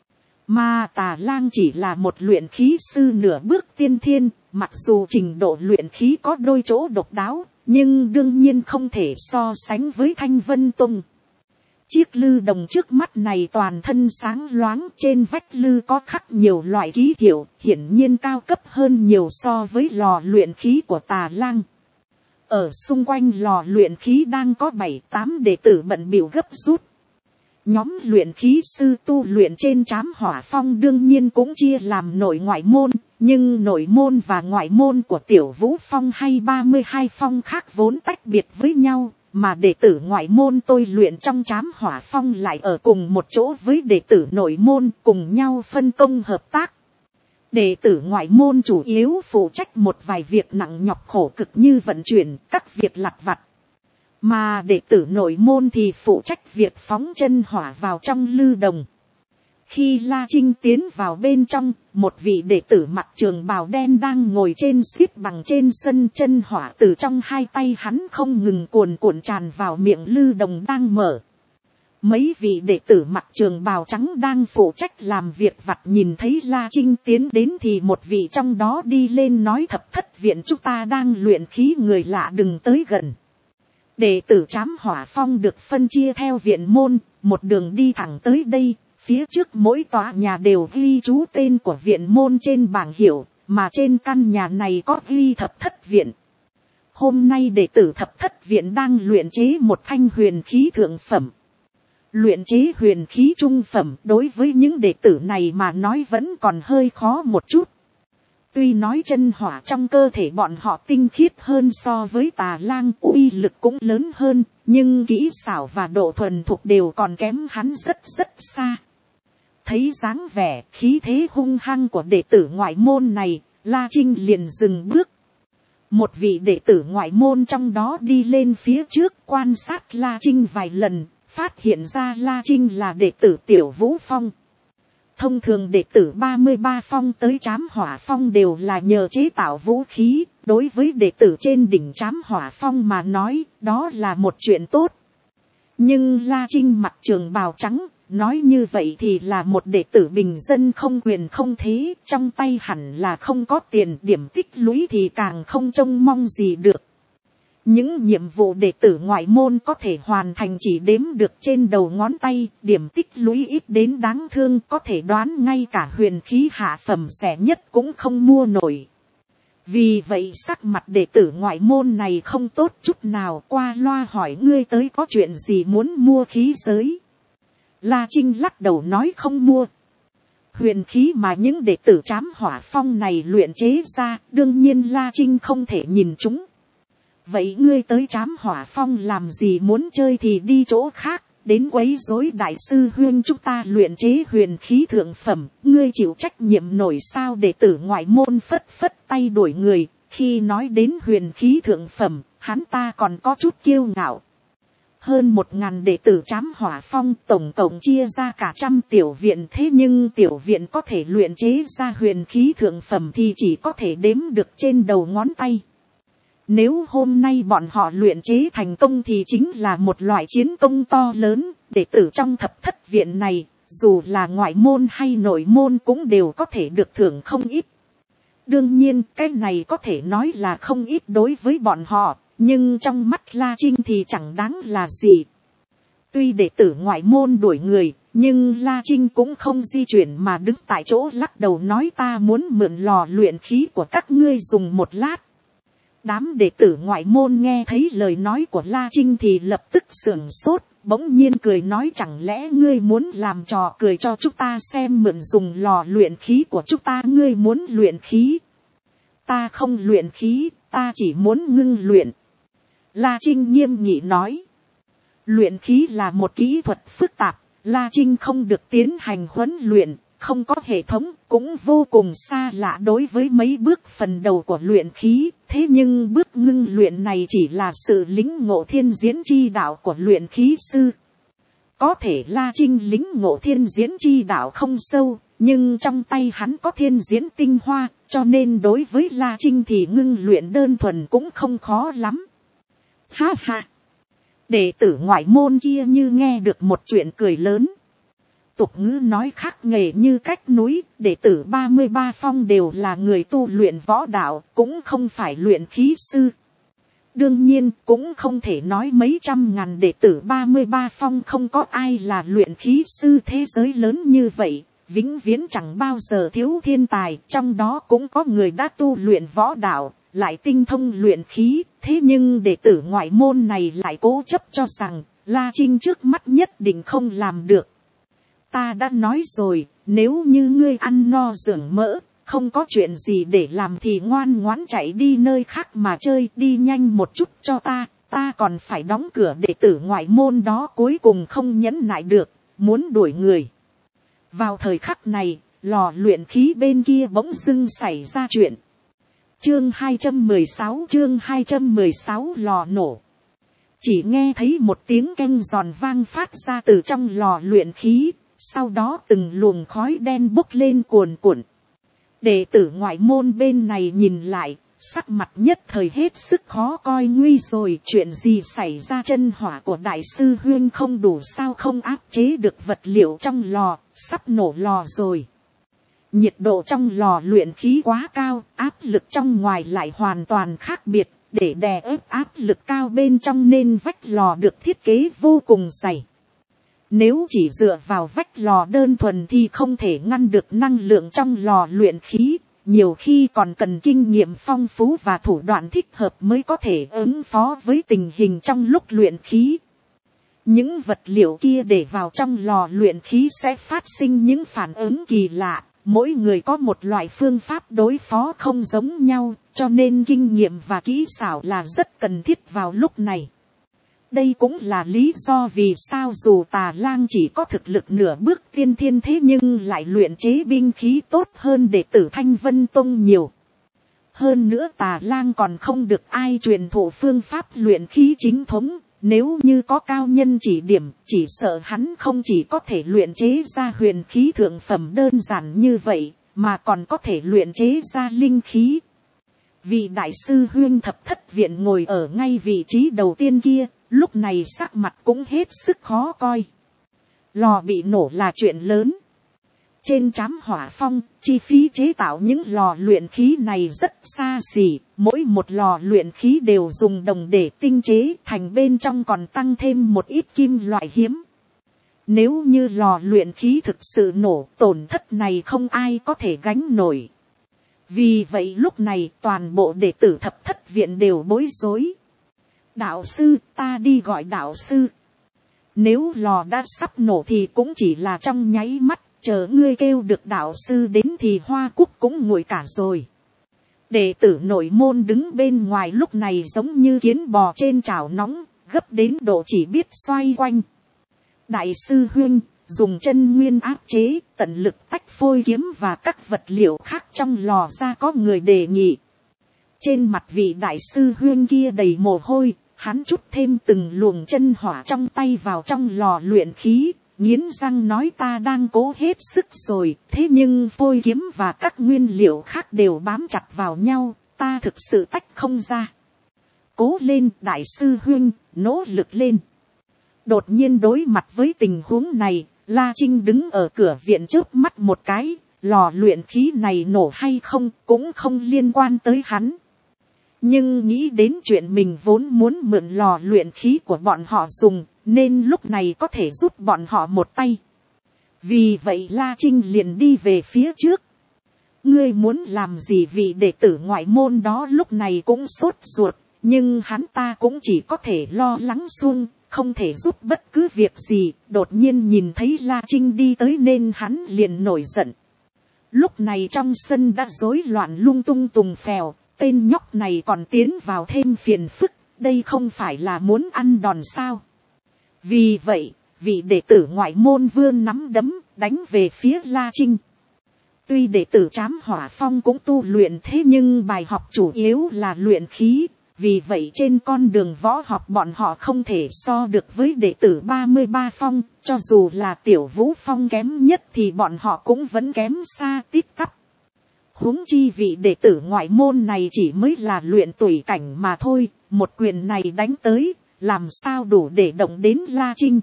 Mà Tà Lang chỉ là một luyện khí sư nửa bước tiên thiên, mặc dù trình độ luyện khí có đôi chỗ độc đáo, nhưng đương nhiên không thể so sánh với Thanh Vân Tông. Chiếc lư đồng trước mắt này toàn thân sáng loáng, trên vách lư có khắc nhiều loại ký hiệu, hiển nhiên cao cấp hơn nhiều so với lò luyện khí của Tà Lang. Ở xung quanh lò luyện khí đang có bảy tám đệ tử bận bịu gấp rút. Nhóm luyện khí sư tu luyện trên Trám Hỏa Phong đương nhiên cũng chia làm nội ngoại môn, nhưng nội môn và ngoại môn của Tiểu Vũ Phong hay ba mươi hai phong khác vốn tách biệt với nhau, mà đệ tử ngoại môn tôi luyện trong Trám Hỏa Phong lại ở cùng một chỗ với đệ tử nội môn, cùng nhau phân công hợp tác. Đệ tử ngoại môn chủ yếu phụ trách một vài việc nặng nhọc khổ cực như vận chuyển, các việc lặt vặt. Mà đệ tử nội môn thì phụ trách việc phóng chân hỏa vào trong lư đồng. Khi La Trinh tiến vào bên trong, một vị đệ tử mặc trường bào đen đang ngồi trên xếp bằng trên sân, chân hỏa từ trong hai tay hắn không ngừng cuồn cuộn tràn vào miệng lư đồng đang mở. Mấy vị đệ tử mặc trường bào trắng đang phụ trách làm việc vặt nhìn thấy La Trinh tiến đến thì một vị trong đó đi lên nói: Thập Thất viện chúng ta đang luyện khí, người lạ đừng tới gần. Đệ tử Trám Hỏa Phong được phân chia theo viện môn, một đường đi thẳng tới đây, phía trước mỗi tòa nhà đều ghi chú tên của viện môn trên bảng hiệu, mà trên căn nhà này có ghi Thập Thất viện. Hôm nay đệ tử Thập Thất viện đang luyện chế một thanh huyền khí thượng phẩm. Luyện chế huyền khí trung phẩm đối với những đệ tử này mà nói vẫn còn hơi khó một chút. Tuy nói chân hỏa trong cơ thể bọn họ tinh khiết hơn so với Tà Lang, uy lực cũng lớn hơn, nhưng kỹ xảo và độ thuần thục đều còn kém hắn rất rất xa. Thấy dáng vẻ, khí thế hung hăng của đệ tử ngoại môn này, La Trinh liền dừng bước. Một vị đệ tử ngoại môn trong đó đi lên phía trước quan sát La Trinh vài lần, phát hiện ra La Trinh là đệ tử Tiểu Vũ Phong. Thông thường đệ tử ba mươi ba phong tới Trám Hỏa Phong đều là nhờ chế tạo vũ khí, đối với đệ tử trên đỉnh Trám Hỏa Phong mà nói, đó là một chuyện tốt. Nhưng La Trinh mặc trường bào trắng, nói như vậy thì là một đệ tử bình dân không quyền không thế, trong tay hẳn là không có tiền, điểm tích lũy thì càng không trông mong gì được. Những nhiệm vụ đệ tử ngoại môn có thể hoàn thành chỉ đếm được trên đầu ngón tay, điểm tích lũy ít đến đáng thương, có thể đoán ngay cả huyền khí hạ phẩm rẻ nhất cũng không mua nổi. Vì vậy sắc mặt đệ tử ngoại môn này không tốt chút nào, qua loa hỏi: ngươi tới có chuyện gì muốn mua khí giới? La Trinh lắc đầu nói không mua. Huyền khí mà những đệ tử Trám Hỏa Phong này luyện chế ra, đương nhiên La Trinh không thể nhìn chúng. Vậy ngươi tới Trám Hỏa Phong làm gì, muốn chơi thì đi chỗ khác, đến quấy rối đại sư huynh chúng ta luyện chế huyền khí thượng phẩm, ngươi chịu trách nhiệm nổi sao? Đệ tử ngoại môn phất phất tay đuổi người, khi nói đến huyền khí thượng phẩm, hắn ta còn có chút kiêu ngạo. Hơn một ngàn đệ tử Trám Hỏa Phong tổng cộng chia ra cả trăm tiểu viện, thế nhưng tiểu viện có thể luyện chế ra huyền khí thượng phẩm thì chỉ có thể đếm được trên đầu ngón tay. Nếu hôm nay bọn họ luyện chế thành công thì chính là một loại chiến công to lớn, đệ tử trong Thập Thất viện này, dù là ngoại môn hay nội môn cũng đều có thể được thưởng không ít. Đương nhiên cái này có thể nói là không ít đối với bọn họ, nhưng trong mắt La Trinh thì chẳng đáng là gì. Tuy đệ tử ngoại môn đuổi người, nhưng La Trinh cũng không di chuyển mà đứng tại chỗ lắc đầu nói: ta muốn mượn lò luyện khí của các ngươi dùng một lát. Đám đệ tử ngoại môn nghe thấy lời nói của La Trinh thì lập tức sửng sốt, bỗng nhiên cười nói: chẳng lẽ ngươi muốn làm trò cười cho chúng ta xem, mượn dùng lò luyện khí của chúng ta? Ngươi muốn luyện khí? Ta không luyện khí, ta chỉ muốn ngưng luyện. La Trinh nghiêm nghị nói. Luyện khí là một kỹ thuật phức tạp, La Trinh không được tiến hành huấn luyện, không có hệ thống, cũng vô cùng xa lạ đối với mấy bước phần đầu của luyện khí. Thế nhưng bước ngưng luyện này chỉ là sự lĩnh ngộ thiên diễn chi đạo của luyện khí sư. Có thể La Trinh lĩnh ngộ thiên diễn chi đạo không sâu, nhưng trong tay hắn có thiên diễn tinh hoa, cho nên đối với La Trinh thì ngưng luyện đơn thuần cũng không khó lắm. Ha ha! Đệ tử ngoại môn kia như nghe được một chuyện cười lớn. Tục ngữ nói khác nghề như cách núi, đệ tử ba mươi ba phong đều là người tu luyện võ đạo, cũng không phải luyện khí sư. Đương nhiên cũng không thể nói mấy trăm ngàn đệ tử ba mươi ba phong không có ai là luyện khí sư. Thế giới lớn như vậy, vĩnh viễn chẳng bao giờ thiếu thiên tài, trong đó cũng có người đã tu luyện võ đạo, lại tinh thông luyện khí. Thế nhưng đệ tử ngoại môn này lại cố chấp cho rằng La Trinh trước mắt nhất định không làm được. Ta đã nói rồi, nếu như ngươi ăn no dưỡng mỡ, không có chuyện gì để làm thì ngoan ngoãn chạy đi nơi khác mà chơi, đi nhanh một chút cho ta, ta còn phải đóng cửa. Đệ tử ngoại môn đó cuối cùng không nhẫn nại được, muốn đuổi người. Vào thời khắc này, lò luyện khí bên kia bỗng dưng xảy ra chuyện. Chương hai trăm mười sáu, chương hai trăm mười sáu lò nổ. Chỉ nghe thấy một tiếng keng giòn vang phát ra từ trong lò luyện khí, sau đó từng luồng khói đen bốc lên cuồn cuộn. Đệ tử ngoại môn bên này nhìn lại, sắc mặt nhất thời hết sức khó coi. Nguy rồi, chuyện gì xảy ra? Chân hỏa của đại sư huyên không đủ sao, không áp chế được vật liệu trong lò, sắp nổ lò rồi. Nhiệt độ trong lò luyện khí quá cao, áp lực trong ngoài lại hoàn toàn khác biệt, để đè ép áp lực cao bên trong nên vách lò được thiết kế vô cùng dày. Nếu chỉ dựa vào vách lò đơn thuần thì không thể ngăn được năng lượng trong lò luyện khí, nhiều khi còn cần kinh nghiệm phong phú và thủ đoạn thích hợp mới có thể ứng phó với tình hình trong lúc luyện khí. Những vật liệu kia để vào trong lò luyện khí sẽ phát sinh những phản ứng kỳ lạ, mỗi người có một loại phương pháp đối phó không giống nhau, cho nên kinh nghiệm và kỹ xảo là rất cần thiết vào lúc này. Đây cũng là lý do vì sao dù Tà Lang chỉ có thực lực nửa bước tiên thiên thế nhưng lại luyện chế binh khí tốt hơn đệ tử Thanh Vân Tông nhiều. Hơn nữa Tà Lang còn không được ai truyền thụ phương pháp luyện khí chính thống, nếu như có cao nhân chỉ điểm, chỉ sợ hắn không chỉ có thể luyện chế ra huyền khí thượng phẩm đơn giản như vậy, mà còn có thể luyện chế ra linh khí. Vị đại sư huyên thập thất viện ngồi ở ngay vị trí đầu tiên kia, lúc này sắc mặt cũng hết sức khó coi. Lò bị nổ là chuyện lớn. Trên trám hỏa phong, chi phí chế tạo những lò luyện khí này rất xa xỉ, mỗi một lò luyện khí đều dùng đồng để tinh chế, thành bên trong còn tăng thêm một ít kim loại hiếm. Nếu như lò luyện khí thực sự nổ, tổn thất này không ai có thể gánh nổi. Vì vậy lúc này toàn bộ đệ tử thập thất viện đều bối rối. Đạo sư, ta đi gọi đạo sư. Nếu lò đã sắp nổ thì cũng chỉ là trong nháy mắt, chờ ngươi kêu được đạo sư đến thì hoa cúc cũng nguội cả rồi. Đệ tử nội môn đứng bên ngoài lúc này giống như kiến bò trên chảo nóng, gấp đến độ chỉ biết xoay quanh. Đại sư huynh, dùng chân nguyên áp chế, tận lực tách phôi kiếm và các vật liệu khác trong lò ra, có người đề nghị. Trên mặt vị đại sư huynh kia đầy mồ hôi, hắn trút thêm từng luồng chân hỏa trong tay vào trong lò luyện khí, nghiến răng nói ta đang cố hết sức rồi, thế nhưng phôi kiếm và các nguyên liệu khác đều bám chặt vào nhau, ta thực sự tách không ra. Cố lên đại sư huynh, nỗ lực lên. Đột nhiên đối mặt với tình huống này, La Trinh đứng ở cửa viện chớp mắt một cái, lò luyện khí này nổ hay không cũng không liên quan tới hắn. Nhưng nghĩ đến chuyện mình vốn muốn mượn lò luyện khí của bọn họ dùng, nên lúc này có thể giúp bọn họ một tay. Vì vậy La Trinh liền đi về phía trước. Ngươi muốn làm gì? Vị đệ tử ngoại môn đó lúc này cũng sốt ruột, nhưng hắn ta cũng chỉ có thể lo lắng suông, không thể giúp bất cứ việc gì. Đột nhiên nhìn thấy La Trinh đi tới nên hắn liền nổi giận. Lúc này trong sân đã rối loạn lung tung tùng phèo, tên nhóc này còn tiến vào thêm phiền phức, đây không phải là muốn ăn đòn sao? Vì vậy, vị đệ tử ngoại môn vươn nắm đấm, đánh về phía La Trinh. Tuy đệ tử trám hỏa phong cũng tu luyện, thế nhưng bài học chủ yếu là luyện khí, vì vậy trên con đường võ học bọn họ không thể so được với đệ tử ba mươi ba phong, cho dù là tiểu vũ phong kém nhất thì bọn họ cũng vẫn kém xa tít tắp. Huống chi vị đệ tử ngoại môn này chỉ mới là luyện tùy cảnh mà thôi, một quyền này đánh tới, làm sao đủ để động đến La Trinh.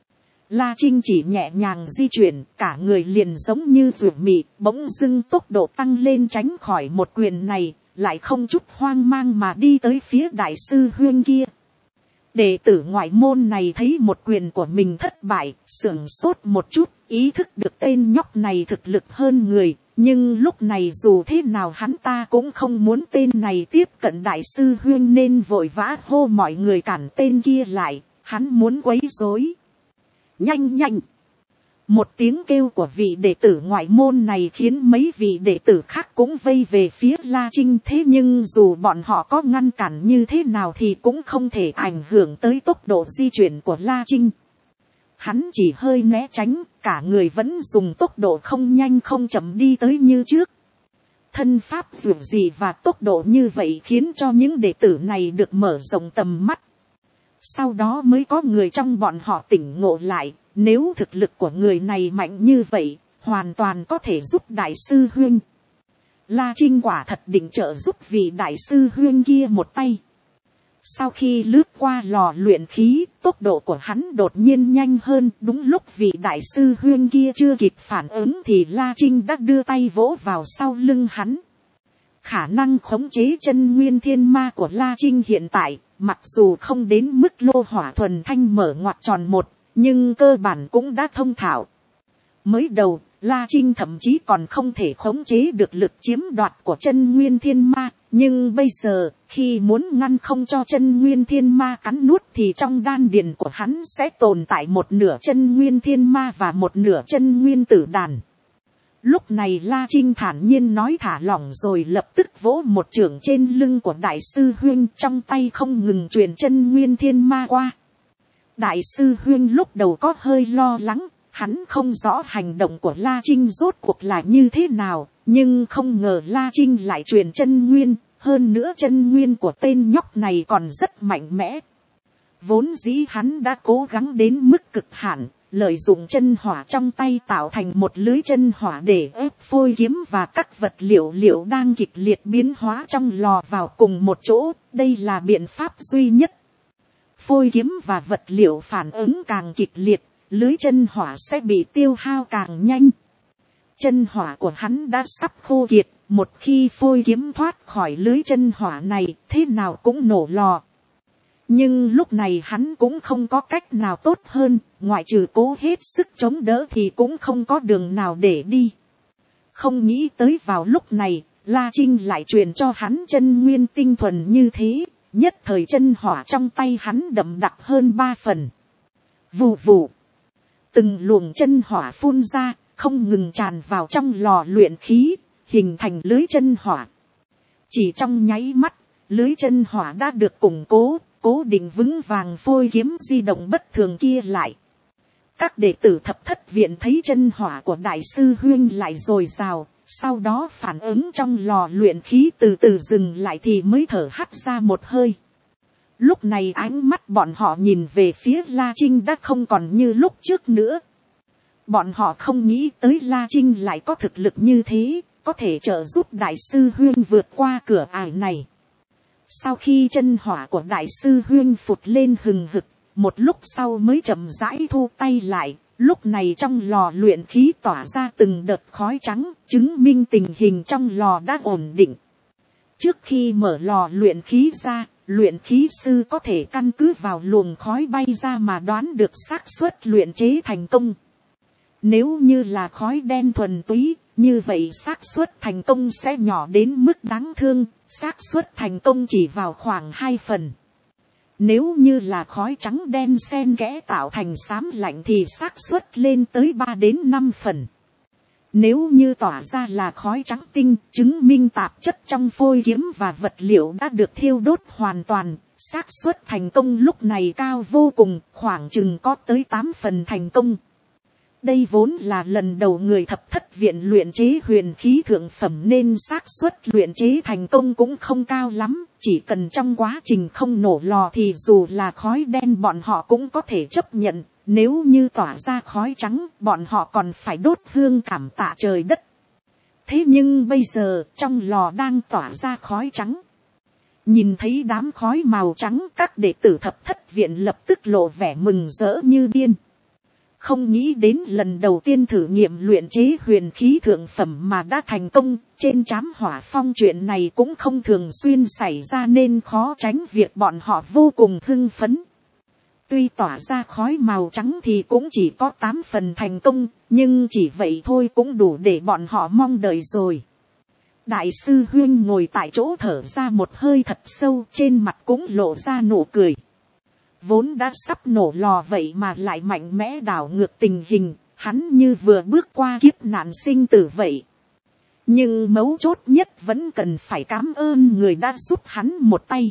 La Trinh chỉ nhẹ nhàng di chuyển, cả người liền giống như ruột mị, bỗng dưng tốc độ tăng lên tránh khỏi một quyền này, lại không chút hoang mang mà đi tới phía đại sư huyên kia. Đệ tử ngoại môn này thấy một quyền của mình thất bại, sửng sốt một chút, ý thức được tên nhóc này thực lực hơn người, nhưng lúc này dù thế nào hắn ta cũng không muốn tên này tiếp cận đại sư huyên nên vội vã hô mọi người cản tên kia lại, hắn muốn quấy rối. Nhanh nhanh! Một tiếng kêu của vị đệ tử ngoại môn này khiến mấy vị đệ tử khác cũng vây về phía La Trinh, thế nhưng dù bọn họ có ngăn cản như thế nào thì cũng không thể ảnh hưởng tới tốc độ di chuyển của La Trinh. Hắn chỉ hơi né tránh, cả người vẫn dùng tốc độ không nhanh không chậm đi tới như trước. Thân pháp dường gì và tốc độ như vậy khiến cho những đệ tử này được mở rộng tầm mắt. Sau đó mới có người trong bọn họ tỉnh ngộ lại, nếu thực lực của người này mạnh như vậy, hoàn toàn có thể giúp đại sư huyên. La Trinh quả thật định trợ giúp vị đại sư huyên kia một tay. Sau khi lướt qua lò luyện khí, tốc độ của hắn đột nhiên nhanh hơn. Đúng lúc vị đại sư huyên kia chưa kịp phản ứng thì La Trinh đã đưa tay vỗ vào sau lưng hắn. Khả năng khống chế chân nguyên thiên ma của La Trinh hiện tại, mặc dù không đến mức lô hỏa thuần thanh mở ngoặt tròn một, nhưng cơ bản cũng đã thông thạo. Mới đầu, La Trinh thậm chí còn không thể khống chế được lực chiếm đoạt của chân nguyên thiên ma, nhưng bây giờ, khi muốn ngăn không cho chân nguyên thiên ma cắn nuốt thì trong đan điền của hắn sẽ tồn tại một nửa chân nguyên thiên ma và một nửa chân nguyên tử đàn. Lúc này La Trinh thản nhiên nói thả lỏng rồi lập tức vỗ một chưởng trên lưng của đại sư huyên, trong tay không ngừng truyền chân nguyên thiên ma qua. Đại sư huyên lúc đầu có hơi lo lắng, hắn không rõ hành động của La Trinh rốt cuộc là như thế nào, nhưng không ngờ La Trinh lại truyền chân nguyên, hơn nữa chân nguyên của tên nhóc này còn rất mạnh mẽ. Vốn dĩ hắn đã cố gắng đến mức cực hạn, lợi dụng chân hỏa trong tay tạo thành một lưới chân hỏa để ép phôi kiếm và các vật liệu liệu đang kịch liệt biến hóa trong lò vào cùng một chỗ, đây là biện pháp duy nhất. Phôi kiếm và vật liệu phản ứng càng kịch liệt, lưới chân hỏa sẽ bị tiêu hao càng nhanh. Chân hỏa của hắn đã sắp khô kiệt, một khi phôi kiếm thoát khỏi lưới chân hỏa này, thế nào cũng nổ lò. Nhưng lúc này hắn cũng không có cách nào tốt hơn, ngoại trừ cố hết sức chống đỡ thì cũng không có đường nào để đi. Không nghĩ tới vào lúc này, La Trinh lại truyền cho hắn chân nguyên tinh thuần như thế, nhất thời chân hỏa trong tay hắn đậm đặc hơn ba phần. Vù vù, từng luồng chân hỏa phun ra, không ngừng tràn vào trong lò luyện khí, hình thành lưới chân hỏa. Chỉ trong nháy mắt, lưới chân hỏa đã được củng cố, cố định vững vàng phôi kiếm di động bất thường kia lại. Các đệ tử thập thất viện thấy chân hỏa của đại sư huyên lại dồi dào, sau đó phản ứng trong lò luyện khí từ từ dừng lại thì mới thở hắt ra một hơi. Lúc này ánh mắt bọn họ nhìn về phía La Trinh đã không còn như lúc trước nữa. Bọn họ không nghĩ tới La Trinh lại có thực lực như thế, có thể trợ giúp đại sư huyên vượt qua cửa ải này. Sau khi chân hỏa của đại sư huyên phụt lên hừng hực, một lúc sau mới chậm rãi thu tay lại, lúc này trong lò luyện khí tỏa ra từng đợt khói trắng, chứng minh tình hình trong lò đã ổn định. Trước khi mở lò luyện khí ra, luyện khí sư có thể căn cứ vào luồng khói bay ra mà đoán được xác suất luyện chế thành công. Nếu như là khói đen thuần túy, như vậy xác suất thành công sẽ nhỏ đến mức đáng thương, xác suất thành công chỉ vào khoảng hai phần. Nếu như là khói trắng đen xen kẽ tạo thành xám lạnh thì xác suất lên tới ba đến năm phần. Nếu như tỏa ra là khói trắng tinh, chứng minh tạp chất trong phôi kiếm và vật liệu đã được thiêu đốt hoàn toàn, xác suất thành công lúc này cao vô cùng, khoảng chừng có tới tám phần thành công. Đây vốn là lần đầu người thập thất viện luyện chế huyền khí thượng phẩm nên xác suất luyện chế thành công cũng không cao lắm, chỉ cần trong quá trình không nổ lò thì dù là khói đen bọn họ cũng có thể chấp nhận, nếu như tỏa ra khói trắng bọn họ còn phải đốt hương cảm tạ trời đất. Thế nhưng bây giờ trong lò đang tỏa ra khói trắng. Nhìn thấy đám khói màu trắng, các đệ tử thập thất viện lập tức lộ vẻ mừng rỡ như điên. Không nghĩ đến lần đầu tiên thử nghiệm luyện chế huyền khí thượng phẩm mà đã thành công, trên trám hỏa phong chuyện này cũng không thường xuyên xảy ra nên khó tránh việc bọn họ vô cùng hưng phấn. Tuy tỏa ra khói màu trắng thì cũng chỉ có tám phần thành công, nhưng chỉ vậy thôi cũng đủ để bọn họ mong đợi rồi. Đại sư Huyên ngồi tại chỗ thở ra một hơi thật sâu, trên mặt cũng lộ ra nụ cười. Vốn đã sắp nổ lò vậy mà lại mạnh mẽ đảo ngược tình hình, hắn như vừa bước qua kiếp nạn sinh tử vậy. Nhưng mấu chốt nhất vẫn cần phải cảm ơn người đã giúp hắn một tay.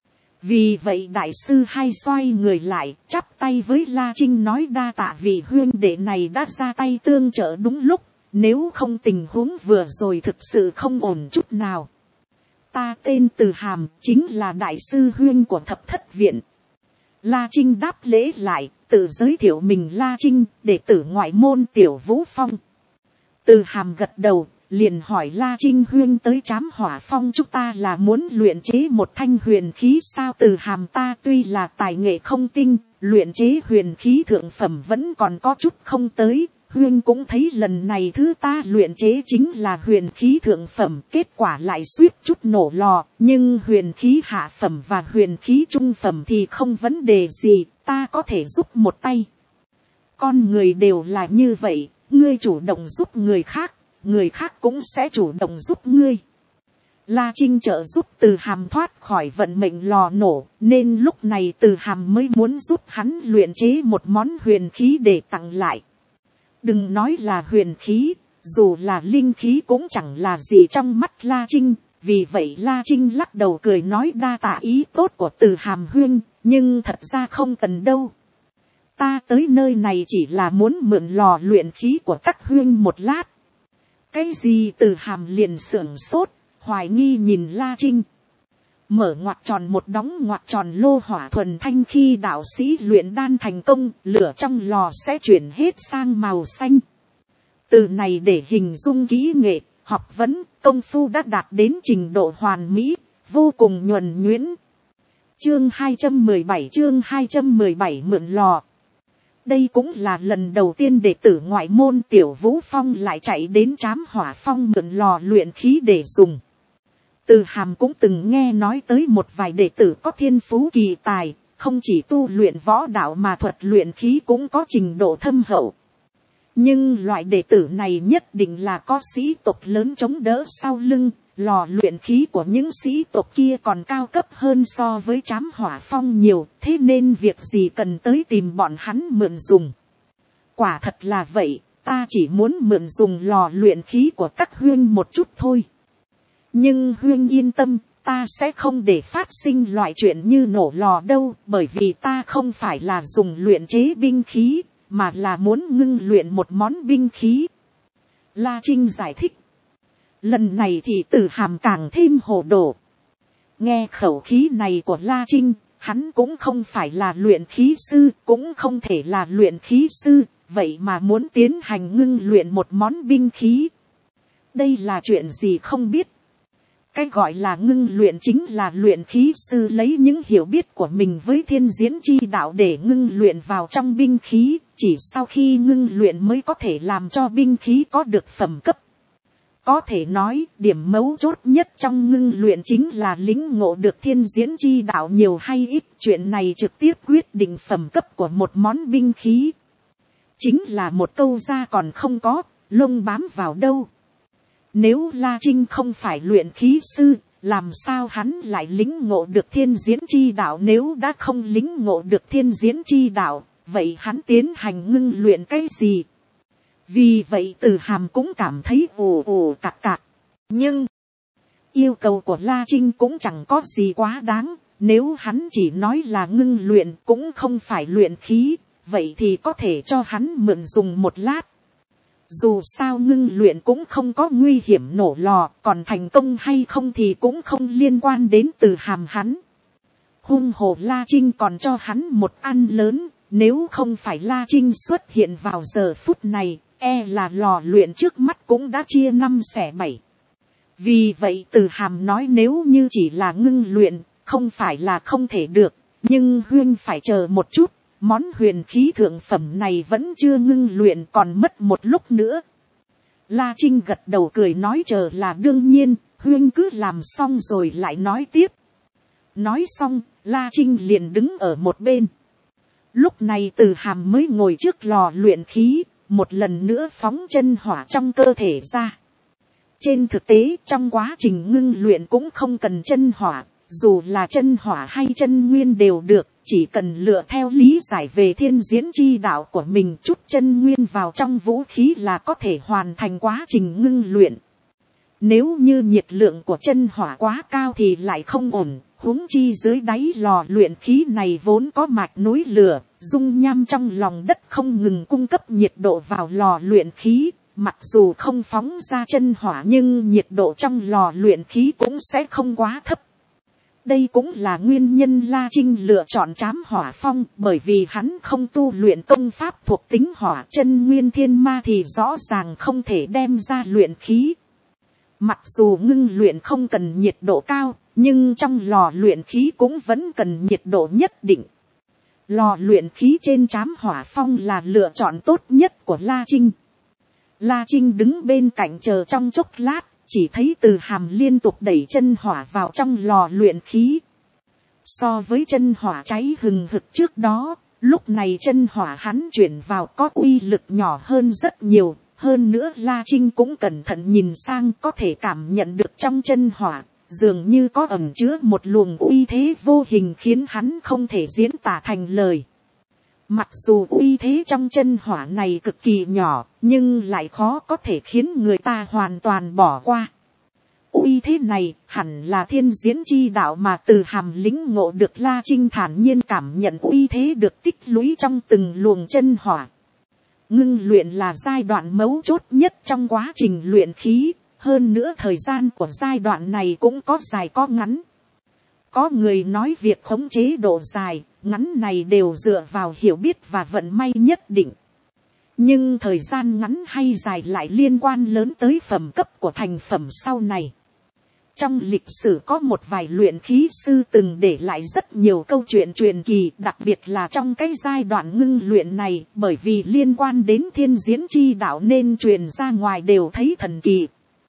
Vì vậy đại sư hay xoay người lại, chắp tay với La Trinh nói đa tạ vị huyên đệ này đã ra tay tương trợ đúng lúc, nếu không tình huống vừa rồi thực sự không ổn chút nào. Ta tên Từ Hàm, chính là đại sư huyên của thập thất viện. La Trinh đáp lễ lại, tự giới thiệu mình La Trinh, đệ tử ngoại môn Tiểu Vũ Phong. Từ Hàm gật đầu, liền hỏi La Trinh huyên tới trám hỏa phong chúng ta là muốn luyện chế một thanh huyền khí sao? Từ Hàm ta tuy là tài nghệ không tinh, luyện chế huyền khí thượng phẩm vẫn còn có chút không tới. Huyên cũng thấy lần này thứ ta luyện chế chính là huyền khí thượng phẩm, kết quả lại suýt chút nổ lò, nhưng huyền khí hạ phẩm và huyền khí trung phẩm thì không vấn đề gì, ta có thể giúp một tay. Con người đều là như vậy, ngươi chủ động giúp người khác, người khác cũng sẽ chủ động giúp ngươi. La Trinh trợ giúp Từ Hàm thoát khỏi vận mệnh lò nổ, nên lúc này Từ Hàm mới muốn giúp hắn luyện chế một món huyền khí để tặng lại. Đừng nói là huyền khí, dù là linh khí cũng chẳng là gì trong mắt La Trinh, vì vậy La Trinh lắc đầu cười nói đa tạ ý tốt của Từ Hàm huyên, nhưng thật ra không cần đâu. Ta tới nơi này chỉ là muốn mượn lò luyện khí của các huyên một lát. Cái gì? Từ Hàm liền sưởng sốt, hoài nghi nhìn La Trinh. Mở ngoặc tròn một đóng ngoặc tròn lô hỏa thuần thanh, khi đạo sĩ luyện đan thành công, lửa trong lò sẽ chuyển hết sang màu xanh. Từ này để hình dung kỹ nghệ, học vấn, công phu đã đạt đến trình độ hoàn mỹ, vô cùng nhuần nhuyễn. Chương hai trăm mười bảy chương hai trăm mười bảy mượn lò. Đây cũng là lần đầu tiên đệ tử ngoại môn Tiểu Vũ Phong lại chạy đến trám hỏa phong mượn lò luyện khí để dùng. Từ Hàm cũng từng nghe nói tới một vài đệ tử có thiên phú kỳ tài, không chỉ tu luyện võ đạo mà thuật luyện khí cũng có trình độ thâm hậu. Nhưng loại đệ tử này nhất định là có sĩ tộc lớn chống đỡ sau lưng, lò luyện khí của những sĩ tộc kia còn cao cấp hơn so với trám hỏa phong nhiều, thế nên việc gì cần tới tìm bọn hắn mượn dùng. Quả thật là vậy, ta chỉ muốn mượn dùng lò luyện khí của các huyên một chút thôi. Nhưng huyên yên tâm, ta sẽ không để phát sinh loại chuyện như nổ lò đâu, bởi vì ta không phải là dùng luyện chế binh khí, mà là muốn ngưng luyện một món binh khí. La Trinh giải thích. Lần này thì Từ Hàm càng thêm hồ đồ. Nghe khẩu khí này của La Trinh, hắn cũng không phải là luyện khí sư, cũng không thể là luyện khí sư, vậy mà muốn tiến hành ngưng luyện một món binh khí. Đây là chuyện gì không biết. Cái gọi là ngưng luyện chính là luyện khí sư lấy những hiểu biết của mình với thiên diễn chi đạo để ngưng luyện vào trong binh khí, chỉ sau khi ngưng luyện mới có thể làm cho binh khí có được phẩm cấp. Có thể nói, điểm mấu chốt nhất trong ngưng luyện chính là lĩnh ngộ được thiên diễn chi đạo nhiều hay ít, chuyện này trực tiếp quyết định phẩm cấp của một món binh khí. Chính là một câu ra còn không có, lông bám vào đâu. Nếu La Trinh không phải luyện khí sư, làm sao hắn lại lĩnh ngộ được thiên diễn chi đạo? Nếu đã không lĩnh ngộ được thiên diễn chi đạo, vậy hắn tiến hành ngưng luyện cái gì? Vì vậy Từ Hàm cũng cảm thấy ồ ồ cạc cạc. Nhưng, yêu cầu của La Trinh cũng chẳng có gì quá đáng. Nếu hắn chỉ nói là ngưng luyện cũng không phải luyện khí, vậy thì có thể cho hắn mượn dùng một lát. Dù sao ngưng luyện cũng không có nguy hiểm nổ lò, còn thành công hay không thì cũng không liên quan đến Từ Hàm hắn. Hung hồ La Trinh còn cho hắn một ăn lớn, nếu không phải La Trinh xuất hiện vào giờ phút này, e là lò luyện trước mắt cũng đã chia năm xẻ bảy. Vì vậy Từ Hàm nói nếu như chỉ là ngưng luyện, không phải là không thể được, nhưng huyên phải chờ một chút, món huyền khí thượng phẩm này vẫn chưa ngưng luyện, còn mất một lúc nữa. La Trinh gật đầu cười nói chờ là đương nhiên, huyên cứ làm xong rồi lại nói tiếp. Nói xong, La Trinh liền đứng ở một bên. Lúc này Từ Hàm mới ngồi trước lò luyện khí, một lần nữa phóng chân hỏa trong cơ thể ra. Trên thực tế trong quá trình ngưng luyện cũng không cần chân hỏa, dù là chân hỏa hay chân nguyên đều được, chỉ cần lựa theo lý giải về thiên diễn chi đạo của mình chút chân nguyên vào trong vũ khí là có thể hoàn thành quá trình ngưng luyện. Nếu như nhiệt lượng của chân hỏa quá cao thì lại không ổn, huống chi dưới đáy lò luyện khí này vốn có mạch núi lửa, dung nham trong lòng đất không ngừng cung cấp nhiệt độ vào lò luyện khí. Mặc dù không phóng ra chân hỏa nhưng nhiệt độ trong lò luyện khí cũng sẽ không quá thấp. Đây cũng là nguyên nhân La Trinh lựa chọn trám hỏa phong, bởi vì hắn không tu luyện công pháp thuộc tính hỏa, chân nguyên thiên ma thì rõ ràng không thể đem ra luyện khí. Mặc dù ngưng luyện không cần nhiệt độ cao, nhưng trong lò luyện khí cũng vẫn cần nhiệt độ nhất định. Lò luyện khí trên trám hỏa phong là lựa chọn tốt nhất của La Trinh. La Trinh đứng bên cạnh chờ trong chốc lát, chỉ thấy Từ Hàm liên tục đẩy chân hỏa vào trong lò luyện khí. So với chân hỏa cháy hừng hực trước đó, lúc này chân hỏa hắn chuyển vào có uy lực nhỏ hơn rất nhiều. Hơn nữa La Trinh cũng cẩn thận nhìn sang, có thể cảm nhận được trong chân hỏa, dường như có ẩn chứa một luồng uy thế vô hình khiến hắn không thể diễn tả thành lời. Mặc dù uy thế trong chân hỏa này cực kỳ nhỏ, nhưng lại khó có thể khiến người ta hoàn toàn bỏ qua. Uy thế này hẳn là thiên diễn chi đạo mà Từ Hàm lĩnh ngộ được. La Trinh thản nhiên cảm nhận uy thế được tích lũy trong từng luồng chân hỏa. Ngưng luyện là giai đoạn mấu chốt nhất trong quá trình luyện khí, hơn nữa thời gian của giai đoạn này cũng có dài có ngắn. Có người nói việc khống chế độ dài, ngắn này đều dựa vào hiểu biết và vận may nhất định. Nhưng thời gian ngắn hay dài lại liên quan lớn tới phẩm cấp của thành phẩm sau này. Trong lịch sử có một vài luyện khí sư từng để lại rất nhiều câu chuyện truyền kỳ, đặc biệt là trong cái giai đoạn ngưng luyện này, bởi vì liên quan đến thiên diễn chi đạo nên truyền ra ngoài đều thấy thần kỳ.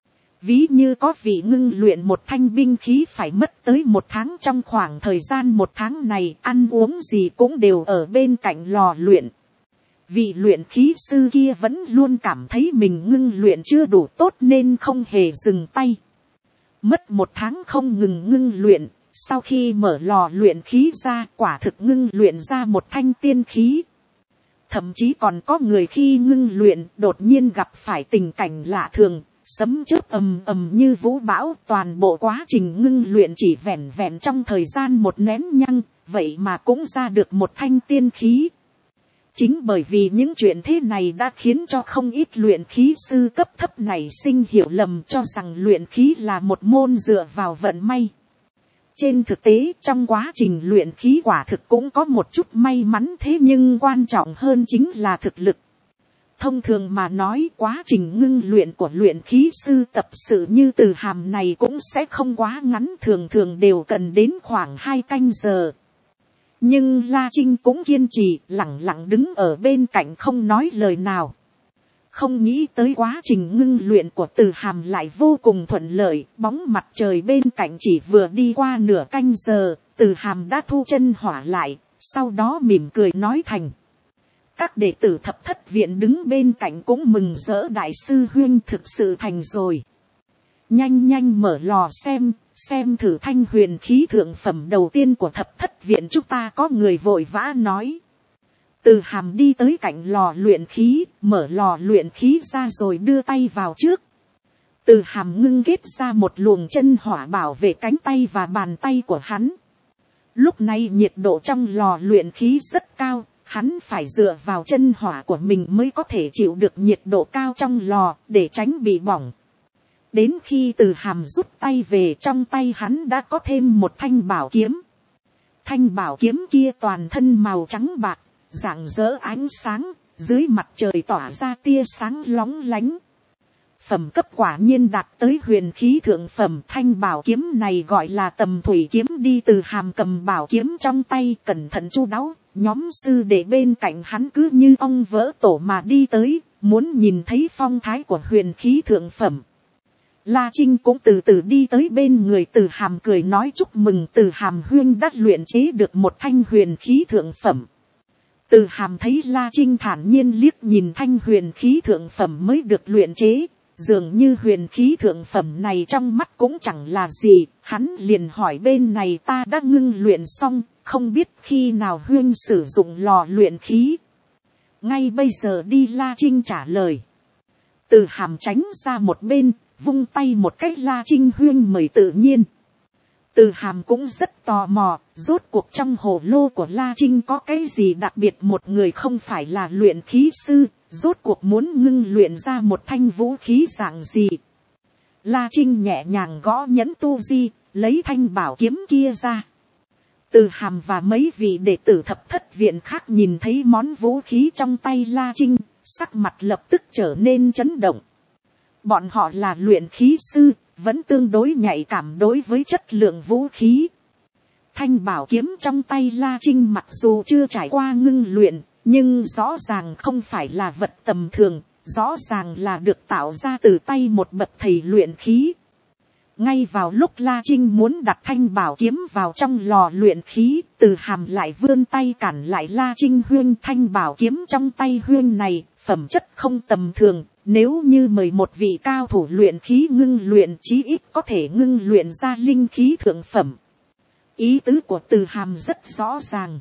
Ví như có vị ngưng luyện một thanh binh khí phải mất tới một tháng, trong khoảng thời gian một tháng này ăn uống gì cũng đều ở bên cạnh lò luyện. Vị luyện khí sư kia vẫn luôn cảm thấy mình ngưng luyện chưa đủ tốt nên không hề dừng tay. Mất một tháng không ngừng ngưng luyện, sau khi mở lò luyện khí ra quả thực ngưng luyện ra một thanh tiên khí. Thậm chí còn có người khi ngưng luyện đột nhiên gặp phải tình cảnh lạ thường, sấm chớp ầm ầm như vũ bão, toàn bộ quá trình ngưng luyện chỉ vẻn vẹn trong thời gian một nén nhăng, vậy mà cũng ra được một thanh tiên khí. Chính bởi vì những chuyện thế này đã khiến cho không ít luyện khí sư cấp thấp này sinh hiểu lầm, cho rằng luyện khí là một môn dựa vào vận may. Trên thực tế trong quá trình luyện khí quả thực cũng có một chút may mắn, thế nhưng quan trọng hơn chính là thực lực. Thông thường mà nói quá trình ngưng luyện của luyện khí sư tập sự như Từ Hàm này cũng sẽ không quá ngắn, thường thường đều cần đến khoảng hai canh giờ. Nhưng La Trinh cũng kiên trì lẳng lặng đứng ở bên cạnh không nói lời nào. Không nghĩ tới quá trình ngưng luyện của Từ Hàm lại vô cùng thuận lợi, bóng mặt trời bên cạnh chỉ vừa đi qua nửa canh giờ, Từ Hàm đã thu chân hỏa lại, sau đó mỉm cười nói thành. Các đệ tử thập thất viện đứng bên cạnh cũng mừng rỡ, đại sư huynh thực sự thành rồi. Nhanh nhanh mở lò xem, xem thử thanh huyền khí thượng phẩm đầu tiên của thập thất viện chúng ta, có người vội vã nói. Từ Hàm đi tới cạnh lò luyện khí, mở lò luyện khí ra rồi đưa tay vào trước. Từ Hàm ngưng kết ra một luồng chân hỏa bảo vệ cánh tay và bàn tay của hắn. Lúc này nhiệt độ trong lò luyện khí rất cao, hắn phải dựa vào chân hỏa của mình mới có thể chịu được nhiệt độ cao trong lò để tránh bị bỏng. Đến khi Từ Hàm rút tay về, trong tay hắn đã có thêm một thanh bảo kiếm. Thanh bảo kiếm kia toàn thân màu trắng bạc, rạng rỡ ánh sáng, dưới mặt trời tỏa ra tia sáng lóng lánh. phẩm cấp quả nhiên đạt tới huyền khí thượng phẩm. Thanh bảo kiếm này gọi là tầm thủy kiếm đi. Từ Hàm cầm bảo kiếm trong tay cẩn thận chu đáo, nhóm sư để bên cạnh hắn cứ như ong vỡ tổ mà đi tới, muốn nhìn thấy phong thái của huyền khí thượng phẩm. La Trinh cũng từ từ đi tới bên người Từ Hàm, cười nói chúc mừng Từ Hàm huynh đã luyện chế được một thanh huyền khí thượng phẩm. Từ Hàm thấy La Trinh thản nhiên liếc nhìn thanh huyền khí thượng phẩm mới được luyện chế, dường như huyền khí thượng phẩm này trong mắt cũng chẳng là gì, hắn liền hỏi bên này ta đã ngưng luyện xong, không biết khi nào huynh sử dụng lò luyện khí. Ngay bây giờ đi, La Trinh trả lời. Từ Hàm tránh ra một bên, vung tay một cách, La Trinh huynh mời tự nhiên. Từ Hàm cũng rất tò mò, rốt cuộc trong hồ lô của La Trinh có cái gì đặc biệt, một người không phải là luyện khí sư, rốt cuộc muốn ngưng luyện ra một thanh vũ khí dạng gì. La Trinh nhẹ nhàng gõ nhẫn tu di, lấy thanh bảo kiếm kia ra. Từ Hàm và mấy vị đệ tử thập thất viện khác nhìn thấy món vũ khí trong tay La Trinh, sắc mặt lập tức trở nên chấn động. Bọn họ là luyện khí sư, vẫn tương đối nhạy cảm đối với chất lượng vũ khí. Thanh bảo kiếm trong tay La Trinh mặc dù chưa trải qua ngưng luyện, nhưng rõ ràng không phải là vật tầm thường, rõ ràng là được tạo ra từ tay một bậc thầy luyện khí. Ngay vào lúc La Trinh muốn đặt thanh bảo kiếm vào trong lò luyện khí, Từ Hàm lại vươn tay cản lại La Trinh huyên. Thanh bảo kiếm trong tay huyên này, phẩm chất không tầm thường, nếu như mời một vị cao thủ luyện khí ngưng luyện, chí ít có thể ngưng luyện ra linh khí thượng phẩm. Ý tứ của Từ Hàm rất rõ ràng.